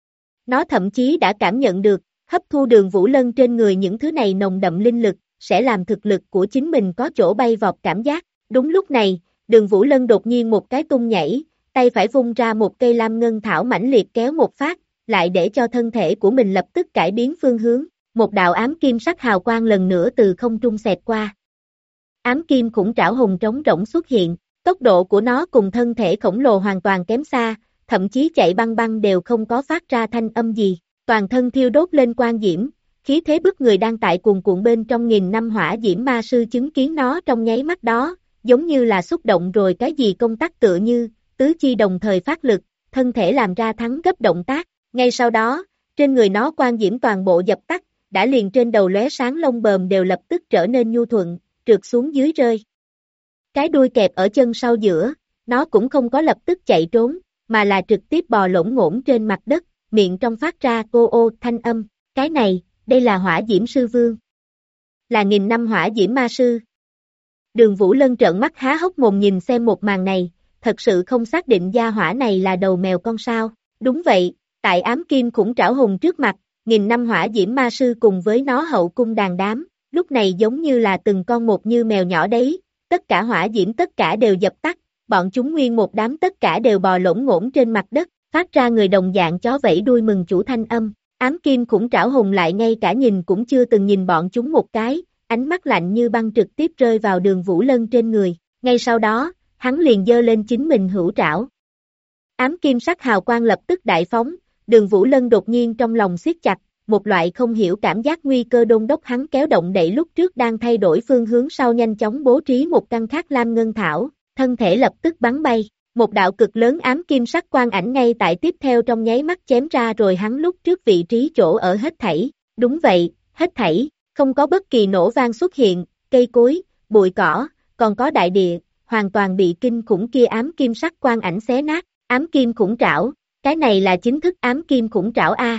Nó thậm chí đã cảm nhận được, hấp thu Đường Vũ Lân trên người những thứ này nồng đậm linh lực, sẽ làm thực lực của chính mình có chỗ bay vọt cảm giác. Đúng lúc này, Đường Vũ Lân đột nhiên một cái tung nhảy, tay phải vung ra một cây lam ngân thảo mãnh liệt kéo một phát, lại để cho thân thể của mình lập tức cải biến phương hướng, một đạo ám kim sắc hào quang lần nữa từ không trung xẹt qua. Ám kim khủng trảo hùng trống rỗng xuất hiện, tốc độ của nó cùng thân thể khổng lồ hoàn toàn kém xa, thậm chí chạy băng băng đều không có phát ra thanh âm gì, toàn thân thiêu đốt lên quang diễm, khí thế bức người đang tại cuồn cuộn bên trong nghìn năm hỏa diễm ma sư chứng kiến nó trong nháy mắt đó, giống như là xúc động rồi cái gì công tắc tựa như, tứ chi đồng thời phát lực, thân thể làm ra thắng gấp động tác, ngay sau đó, trên người nó quang diễm toàn bộ dập tắt, đã liền trên đầu lóe sáng lông bờm đều lập tức trở nên nhu thuận, trượt xuống dưới rơi. Cái đuôi kẹp ở chân sau giữa, nó cũng không có lập tức chạy trốn, mà là trực tiếp bò lổn ngổn trên mặt đất, miệng trong phát ra cô ô thanh âm, cái này, đây là hỏa diễm sư vương. Là nghìn năm hỏa diễm ma sư. Đường Vũ Lân trợn mắt há hốc mồm nhìn xem một màn này, thật sự không xác định gia hỏa này là đầu mèo con sao. Đúng vậy, tại ám kim khủng trảo hùng trước mặt, nghìn năm hỏa diễm ma sư cùng với nó hậu cung đàn đám, lúc này giống như là từng con một như mèo nhỏ đấy, tất cả hỏa diễm tất cả đều dập tắt, bọn chúng nguyên một đám tất cả đều bò lổn ngổn trên mặt đất, phát ra người đồng dạng chó vẫy đuôi mừng chủ thanh âm. Ám kim khủng trảo hùng lại ngay cả nhìn cũng chưa từng nhìn bọn chúng một cái, ánh mắt lạnh như băng trực tiếp rơi vào Đường Vũ Lân trên người, ngay sau đó, hắn liền giơ lên chính mình hữu trảo. Ám kim sắc hào quang lập tức đại phóng, Đường Vũ Lân đột nhiên trong lòng siết chặt, một loại không hiểu cảm giác nguy cơ đôn đốc hắn kéo động đẩy lúc trước đang thay đổi phương hướng sau nhanh chóng bố trí một căn khác lam ngân thảo, thân thể lập tức bắn bay. Một đạo cực lớn ám kim sắc quang ảnh ngay tại tiếp theo trong nháy mắt chém ra rồi hắn lúc trước vị trí chỗ ở hết thảy. Đúng vậy, hết thảy, không có bất kỳ nổ vang xuất hiện, cây cối, bụi cỏ, còn có đại địa, hoàn toàn bị kinh khủng kia ám kim sắc quang ảnh xé nát. Ám kim khủng trảo, cái này là chính thức ám kim khủng trảo A.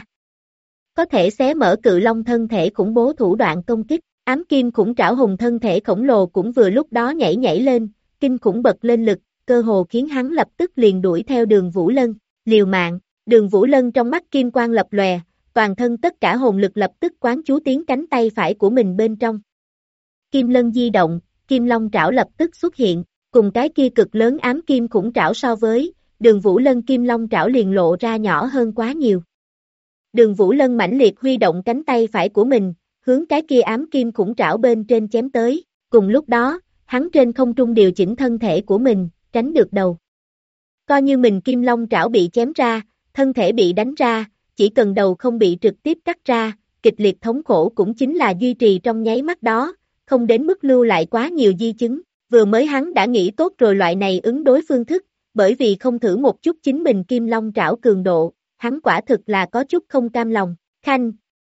Có thể xé mở cự long thân thể khủng bố thủ đoạn công kích. Ám kim khủng trảo hùng thân thể khổng lồ cũng vừa lúc đó nhảy lên, kinh khủng bật lên lực, cơ hồ khiến hắn lập tức liền đuổi theo Đường Vũ Lân, liều mạng. Đường Vũ Lân trong mắt kim quang lập lòe, toàn thân tất cả hồn lực lập tức quán chú tiến cánh tay phải của mình bên trong. Kim lân di động, kim long trảo lập tức xuất hiện, cùng cái kia cực lớn ám kim khủng trảo so với, Đường Vũ Lân kim long trảo liền lộ ra nhỏ hơn quá nhiều. Đường Vũ Lân mãnh liệt huy động cánh tay phải của mình, hướng cái kia ám kim khủng trảo bên trên chém tới, cùng lúc đó, hắn trên không trung điều chỉnh thân thể của mình, tránh được đầu. Coi như mình kim long trảo bị chém ra, thân thể bị đánh ra, chỉ cần đầu không bị trực tiếp cắt ra, kịch liệt thống khổ cũng chính là duy trì trong nháy mắt đó, không đến mức lưu lại quá nhiều di chứng. Vừa mới hắn đã nghĩ tốt rồi loại này ứng đối phương thức, bởi vì không thử một chút chính mình kim long trảo cường độ, hắn quả thực là có chút không cam lòng. Khanh!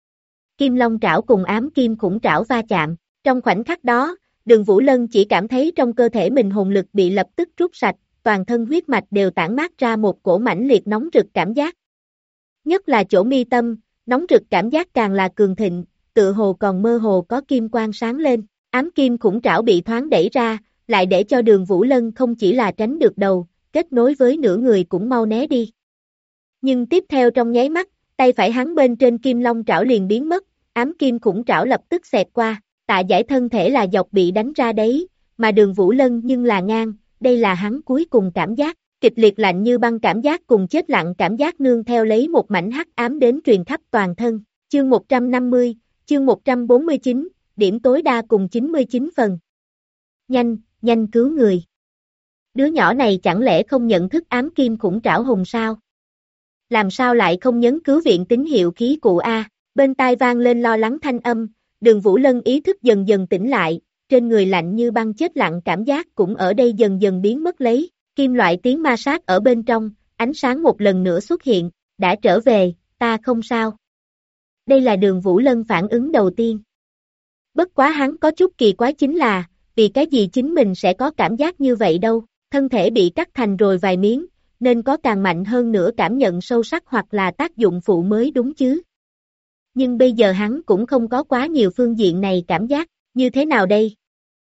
Kim long trảo cùng ám kim khủng trảo va chạm, trong khoảnh khắc đó, Đường Vũ Lân chỉ cảm thấy trong cơ thể mình hồn lực bị lập tức rút sạch, toàn thân huyết mạch đều tản mát ra một cổ mãnh liệt nóng rực cảm giác. Nhất là chỗ mi tâm, nóng rực cảm giác càng là cường thịnh, tựa hồ còn mơ hồ có kim quang sáng lên, ám kim khủng trảo bị thoáng đẩy ra, lại để cho Đường Vũ Lân không chỉ là tránh được đầu, kết nối với nửa người cũng mau né đi. Nhưng tiếp theo trong nháy mắt, tay phải hắn bên trên kim long trảo liền biến mất, ám kim khủng trảo lập tức xẹt qua, Tạ Giải thân thể là dọc bị đánh ra đấy, mà Đường Vũ Lân nhưng là ngang, đây là hắn cuối cùng cảm giác, kịch liệt lạnh như băng cảm giác cùng chết lặng cảm giác nương theo lấy một mảnh hắc ám đến truyền khắp toàn thân, chương 150, chương 149, điểm tối đa cùng 99 phần. Nhanh, nhanh cứu người. Đứa nhỏ này chẳng lẽ không nhận thức ám kim khủng trảo hùng sao? Làm sao lại không nhấn cứu viện tín hiệu khí cụ A, bên tai vang lên lo lắng thanh âm, Đường Vũ Lân ý thức dần dần tỉnh lại, trên người lạnh như băng chết lặng cảm giác cũng ở đây dần dần biến mất lấy, kim loại tiếng ma sát ở bên trong, ánh sáng một lần nữa xuất hiện, đã trở về, ta không sao. Đây là Đường Vũ Lân phản ứng đầu tiên. Bất quá hắn có chút kỳ quái chính là, vì cái gì chính mình sẽ có cảm giác như vậy đâu, thân thể bị cắt thành rồi vài miếng, nên có càng mạnh hơn nữa cảm nhận sâu sắc hoặc là tác dụng phụ mới đúng chứ. Nhưng bây giờ hắn cũng không có quá nhiều phương diện này cảm giác, như thế nào đây?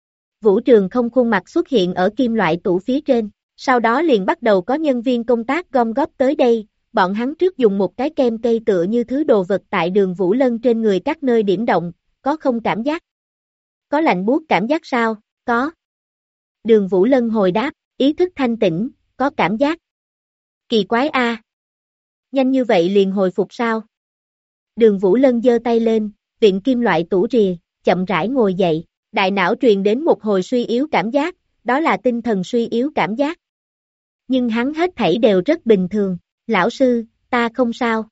Vũ Trường không khuôn mặt xuất hiện ở kim loại tủ phía trên, sau đó liền bắt đầu có nhân viên công tác gom góp tới đây, bọn hắn trước dùng một cái kem cây tựa như thứ đồ vật tại Đường Vũ Lân trên người các nơi điểm động, có không cảm giác? Có lạnh buốt cảm giác sao? Có. Đường Vũ Lân hồi đáp, ý thức thanh tĩnh, có cảm giác. Kỳ quái a. Nhanh như vậy liền hồi phục sao? Đường Vũ Lân giơ tay lên, viện kim loại tủ rìa, chậm rãi ngồi dậy, đại não truyền đến một hồi suy yếu cảm giác, đó là tinh thần suy yếu cảm giác. Nhưng hắn hết thảy đều rất bình thường, lão sư, ta không sao.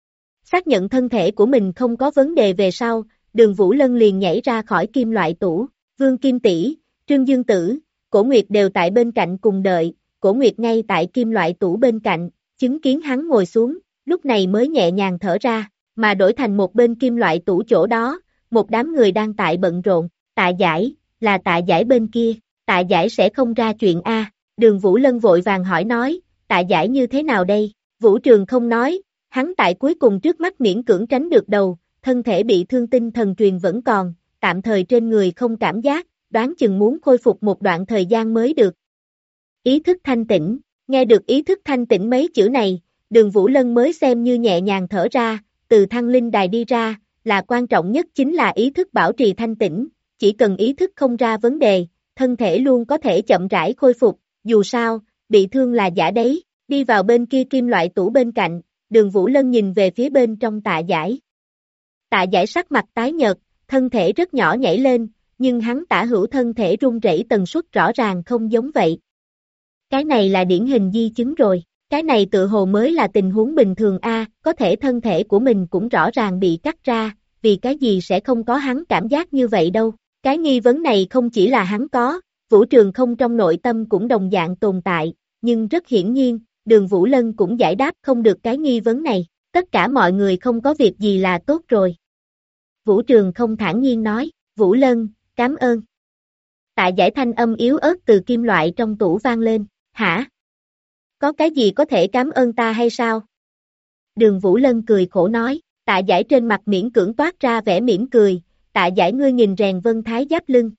Xác nhận thân thể của mình không có vấn đề về sau, Đường Vũ Lân liền nhảy ra khỏi kim loại tủ, Vương Kim Tỷ, Trương Dương Tử, Cổ Nguyệt đều tại bên cạnh cùng đợi, Cổ Nguyệt ngay tại kim loại tủ bên cạnh, chứng kiến hắn ngồi xuống, lúc này mới nhẹ nhàng thở ra, mà đổi thành một bên kim loại tủ chỗ đó, một đám người đang tại bận rộn, Tạ Giải, là Tạ Giải bên kia, Tạ Giải sẽ không ra chuyện a. Đường Vũ Lân vội vàng hỏi nói, Tạ Giải như thế nào đây? Vũ Trường không nói, hắn tại cuối cùng trước mắt miễn cưỡng tránh được đầu, thân thể bị thương tinh thần truyền vẫn còn, tạm thời trên người không cảm giác, đoán chừng muốn khôi phục một đoạn thời gian mới được. Ý thức thanh tĩnh, nghe được ý thức thanh tĩnh mấy chữ này, Đường Vũ Lân mới xem như nhẹ nhàng thở ra, từ thăng linh đài đi ra, là quan trọng nhất chính là ý thức bảo trì thanh tĩnh, chỉ cần ý thức không ra vấn đề, thân thể luôn có thể chậm rãi khôi phục, dù sao, bị thương là giả đấy, đi vào bên kia kim loại tủ bên cạnh, Đường Vũ Lân nhìn về phía bên trong Tạ Giải. Tạ Giải sắc mặt tái nhợt, thân thể rất nhỏ nhảy lên, nhưng hắn tả hữu thân thể run rẩy tần suất rõ ràng không giống vậy. Cái này là điển hình di chứng rồi, cái này tự hồ mới là tình huống bình thường a, có thể thân thể của mình cũng rõ ràng bị cắt ra, vì cái gì sẽ không có hắn cảm giác như vậy đâu. Cái nghi vấn này không chỉ là hắn có, Vũ Trường không trong nội tâm cũng đồng dạng tồn tại, nhưng rất hiển nhiên, Đường Vũ Lân cũng giải đáp không được cái nghi vấn này, tất cả mọi người không có việc gì là tốt rồi. Vũ Trường không thản nhiên nói, Vũ Lân, cảm ơn. Tạ Giải thanh âm yếu ớt từ kim loại trong tủ vang lên, hả? Có cái gì có thể cảm ơn ta hay sao? Đường Vũ Lân cười khổ nói, Tạ Giải trên mặt miễn cưỡng toát ra vẻ mỉm cười, Tạ Giải ngươi nhìn rèn vân thái giáp lưng.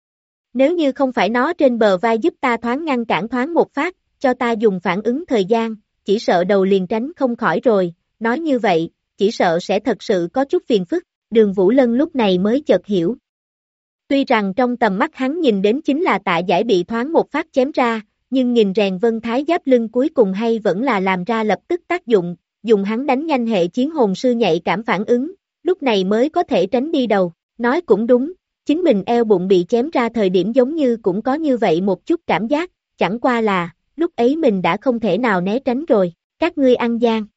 Nếu như không phải nó trên bờ vai giúp ta thoáng ngăn cản thoáng một phát, cho ta dùng phản ứng thời gian, chỉ sợ đầu liền tránh không khỏi rồi, nói như vậy, chỉ sợ sẽ thật sự có chút phiền phức, Đường Vũ Lân lúc này mới chợt hiểu. Tuy rằng trong tầm mắt hắn nhìn đến chính là Tạ Giải bị thoáng một phát chém ra, nhưng nhìn rèn vân thái giáp lưng cuối cùng hay vẫn là làm ra lập tức tác dụng, dùng hắn đánh nhanh hệ chiến hồn sư nhạy cảm phản ứng, lúc này mới có thể tránh đi đầu, nói cũng đúng, chính mình eo bụng bị chém ra thời điểm giống như cũng có như vậy một chút cảm giác, chẳng qua là, lúc ấy mình đã không thể nào né tránh rồi, các ngươi ăn gian.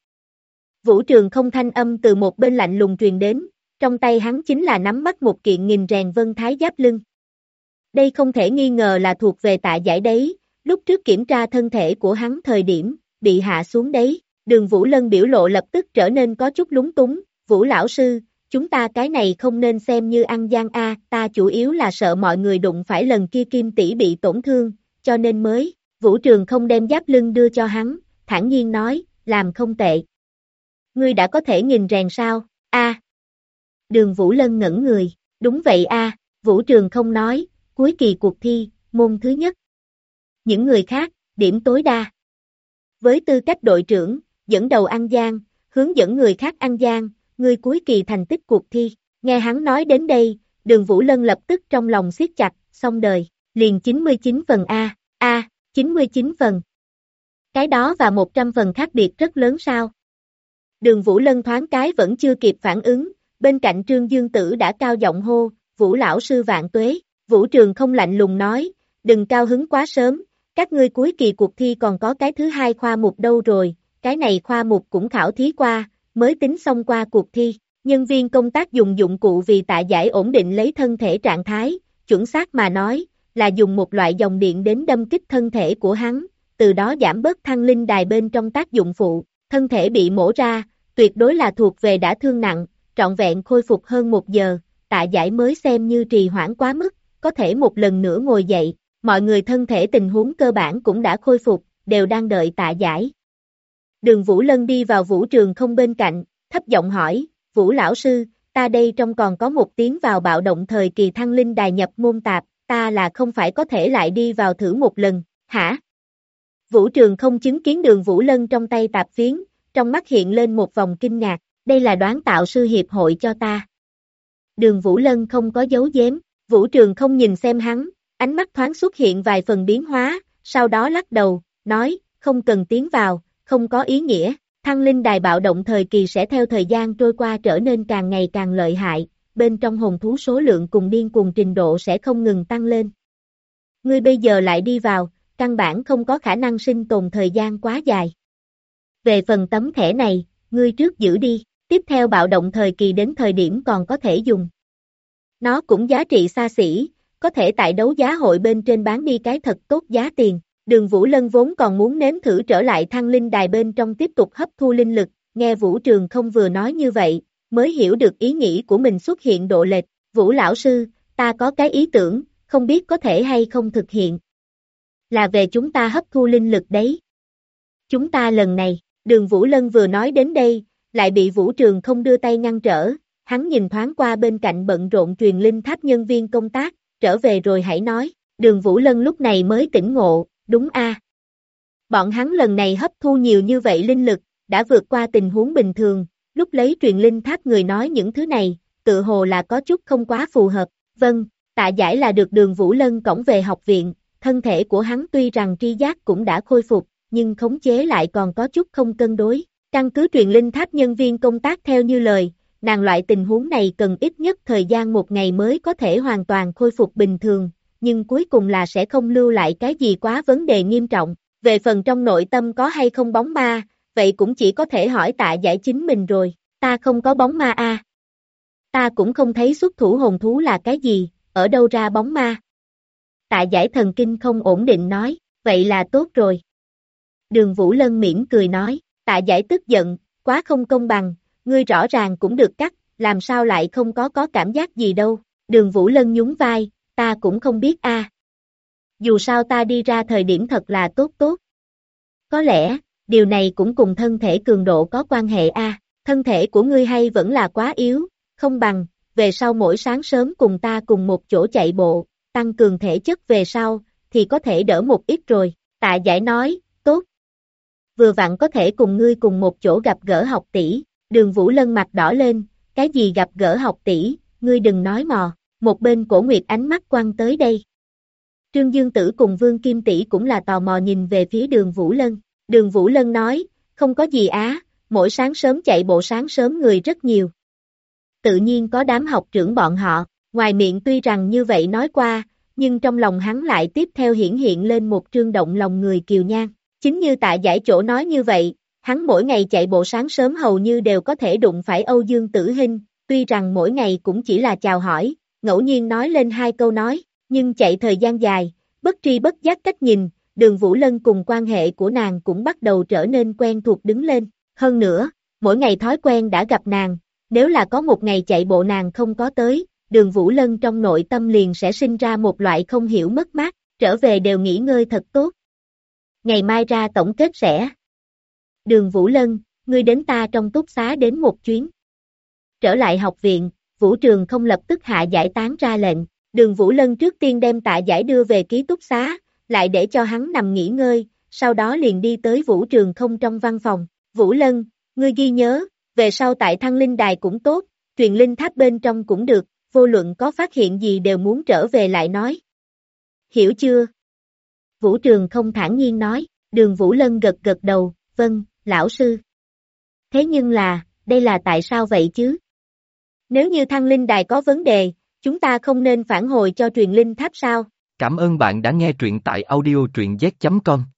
Vũ Trường không thanh âm từ một bên lạnh lùng truyền đến, trong tay hắn chính là nắm bắt một kiện nghìn rèn vân thái giáp lưng. Đây không thể nghi ngờ là thuộc về Tạ Giải đấy, lúc trước kiểm tra thân thể của hắn thời điểm, bị hạ xuống đấy, Đường Vũ Lân biểu lộ lập tức trở nên có chút lúng túng, Vũ lão sư, chúng ta cái này không nên xem như ăn gian a, ta chủ yếu là sợ mọi người đụng phải lần kia Kim tỷ bị tổn thương, cho nên mới, Vũ Trường không đem giáp lưng đưa cho hắn, thản nhiên nói, làm không tệ. Ngươi đã có thể nghìn rèn sao, a. Đường Vũ Lân ngẩn người, đúng vậy a, Vũ Trường không nói, cuối kỳ cuộc thi, môn thứ nhất. Những người khác, điểm tối đa. Với tư cách đội trưởng, dẫn đầu ăn gian, hướng dẫn người khác ăn gian, ngươi cuối kỳ thành tích cuộc thi, Nghe hắn nói đến đây, Đường Vũ Lân lập tức trong lòng siết chặt, xong đời, liền 99 phần A, 99 phần. Cái đó và 100 phần khác biệt rất lớn sao? Đường Vũ Lân thoáng cái vẫn chưa kịp phản ứng, bên cạnh Trương Dương Tử đã cao giọng hô, Vũ lão sư vạn tuế, Vũ Trường không lạnh lùng nói, đừng cao hứng quá sớm, các ngươi cuối kỳ cuộc thi còn có cái thứ hai khoa mục đâu rồi, cái này khoa mục cũng khảo thí qua, mới tính xong qua cuộc thi. Nhân viên công tác dùng dụng cụ vì tạ giải ổn định lấy thân thể trạng thái, chuẩn xác mà nói, là dùng một loại dòng điện đến đâm kích thân thể của hắn, từ đó giảm bớt thăng linh đài bên trong tác dụng phụ, thân thể bị mổ ra, tuyệt đối là thuộc về đã thương nặng, trọn vẹn khôi phục hơn 1 giờ, tạ giải mới xem như trì hoãn quá mức, có thể một lần nữa ngồi dậy, mọi người thân thể tình huống cơ bản cũng đã khôi phục, đều đang đợi tạ giải. Đường Vũ Lân đi vào Vũ Trường không bên cạnh, thấp giọng hỏi, Vũ lão sư, ta đây trong còn có một tiếng vào bạo động thời kỳ thăng linh đài nhập môn tạp, ta là không phải có thể lại đi vào thử một lần, hả? Vũ Trường không chứng kiến Đường Vũ Lân trong tay tạp phiến, trong mắt hiện lên một vòng kinh ngạc, đây là đoán tạo sư hiệp hội cho ta. Đường Vũ Lân không có giấu giếm, Vũ Trường không nhìn xem hắn, ánh mắt thoáng xuất hiện vài phần biến hóa, sau đó lắc đầu, nói, không cần tiến vào, không có ý nghĩa. Thăng linh đài bạo động thời kỳ sẽ theo thời gian trôi qua trở nên càng ngày càng lợi hại, bên trong hồn thú số lượng cùng điên cuồng trình độ sẽ không ngừng tăng lên. Ngươi bây giờ lại đi vào, căn bản không có khả năng sinh tồn thời gian quá dài. Về phần tấm thẻ này, ngươi trước giữ đi, tiếp theo bạo động thời kỳ đến thời điểm còn có thể dùng. Nó cũng giá trị xa xỉ, có thể tại đấu giá hội bên trên bán đi cái thật tốt giá tiền. Đường Vũ Lân vốn còn muốn nếm thử trở lại thăng linh đài bên trong tiếp tục hấp thu linh lực, nghe Vũ Trường không vừa nói như vậy, mới hiểu được ý nghĩ của mình xuất hiện độ lệch. Vũ lão sư, ta có cái ý tưởng, không biết có thể hay không thực hiện. Là về chúng ta hấp thu linh lực đấy. Chúng ta lần này, Đường Vũ Lân vừa nói đến đây, lại bị Vũ Trường không đưa tay ngăn trở, hắn nhìn thoáng qua bên cạnh bận rộn truyền linh tháp nhân viên công tác, trở về rồi hãy nói. Đường Vũ Lân lúc này mới tỉnh ngộ. Đúng a. Bọn hắn lần này hấp thu nhiều như vậy linh lực, đã vượt qua tình huống bình thường, lúc lấy truyền linh tháp người nói những thứ này, tự hồ là có chút không quá phù hợp. Vâng, tạ giải là được Đường Vũ Lân cõng về học viện, thân thể của hắn tuy rằng tri giác cũng đã khôi phục, nhưng khống chế lại còn có chút không cân đối. Căn cứ truyền linh tháp nhân viên công tác theo như lời, nàng loại tình huống này cần ít nhất thời gian 1 ngày mới có thể hoàn toàn khôi phục bình thường. Nhưng cuối cùng là sẽ không lưu lại cái gì quá vấn đề nghiêm trọng. Về phần trong nội tâm có hay không bóng ma, vậy cũng chỉ có thể hỏi tạ giải chính mình rồi. Ta không có bóng ma a. Ta cũng không thấy xuất thủ hồn thú là cái gì, ở đâu ra bóng ma. Tạ giải thần kinh không ổn định nói, vậy là tốt rồi. Đường Vũ Lân mỉm cười nói, tạ giải tức giận, quá không công bằng, ngươi rõ ràng cũng được cắt, làm sao lại không có cảm giác gì đâu. Đường Vũ Lân nhún vai, ta cũng không biết a. Dù sao ta đi ra thời điểm thật là tốt. Có lẽ, điều này cũng cùng thân thể cường độ có quan hệ a. Thân thể của ngươi hay vẫn là quá yếu, không bằng, về sau mỗi sáng sớm cùng ta cùng một chỗ chạy bộ, tăng cường thể chất về sau, thì có thể đỡ một ít rồi. Tạ giải nói, tốt. Vừa vặn có thể cùng ngươi cùng một chỗ gặp gỡ học tỷ. Đường Vũ Lân mặt đỏ lên, cái gì gặp gỡ học tỷ, ngươi đừng nói mò. Một bên Cổ Nguyệt ánh mắt quăng tới đây. Trương Dương Tử cùng Vương Kim Tỷ cũng là tò mò nhìn về phía Đường Vũ Lân. Đường Vũ Lân nói, không có gì á, mỗi sáng sớm chạy bộ sáng sớm người rất nhiều. Tự nhiên có đám học trưởng bọn họ, ngoài miệng tuy rằng như vậy nói qua, nhưng trong lòng hắn lại tiếp theo hiển hiện lên một trương động lòng người kiều nhan. Chính như Tạ Giải chỗ nói như vậy, hắn mỗi ngày chạy bộ sáng sớm hầu như đều có thể đụng phải Âu Dương Tử Hinh, tuy rằng mỗi ngày cũng chỉ là chào hỏi, ngẫu nhiên nói lên 2 câu nói, nhưng chạy thời gian dài, bất tri bất giác cách nhìn, Đường Vũ Lân cùng quan hệ của nàng cũng bắt đầu trở nên quen thuộc đứng lên. Hơn nữa, mỗi ngày thói quen đã gặp nàng, nếu là có một ngày chạy bộ nàng không có tới, Đường Vũ Lân trong nội tâm liền sẽ sinh ra một loại không hiểu mất mát, trở về đều nghỉ ngơi thật tốt. Ngày mai ra tổng kết sẽ. Đường Vũ Lân, ngươi đến ta trong túc xá đến một chuyến. Trở lại học viện, Vũ Trường không lập tức hạ giải tán ra lệnh, Đường Vũ Lân trước tiên đem Tạ Giải đưa về ký túc xá, lại để cho hắn nằm nghỉ ngơi, sau đó liền đi tới Vũ Trường không trong văn phòng. Vũ Lân, ngươi ghi nhớ, về sau tại Thăng Linh Đài cũng tốt, truyền linh tháp bên trong cũng được, vô luận có phát hiện gì đều muốn trở về lại nói. Hiểu chưa? Vũ Trường không thản nhiên nói, Đường Vũ Lân gật gật đầu, vâng, lão sư. Thế nhưng là, đây là tại sao vậy chứ? Nếu như thăng linh đài có vấn đề, chúng ta không nên phản hồi cho truyền linh tháp sao? Cảm ơn bạn đã nghe truyện tại audio truyện z.com.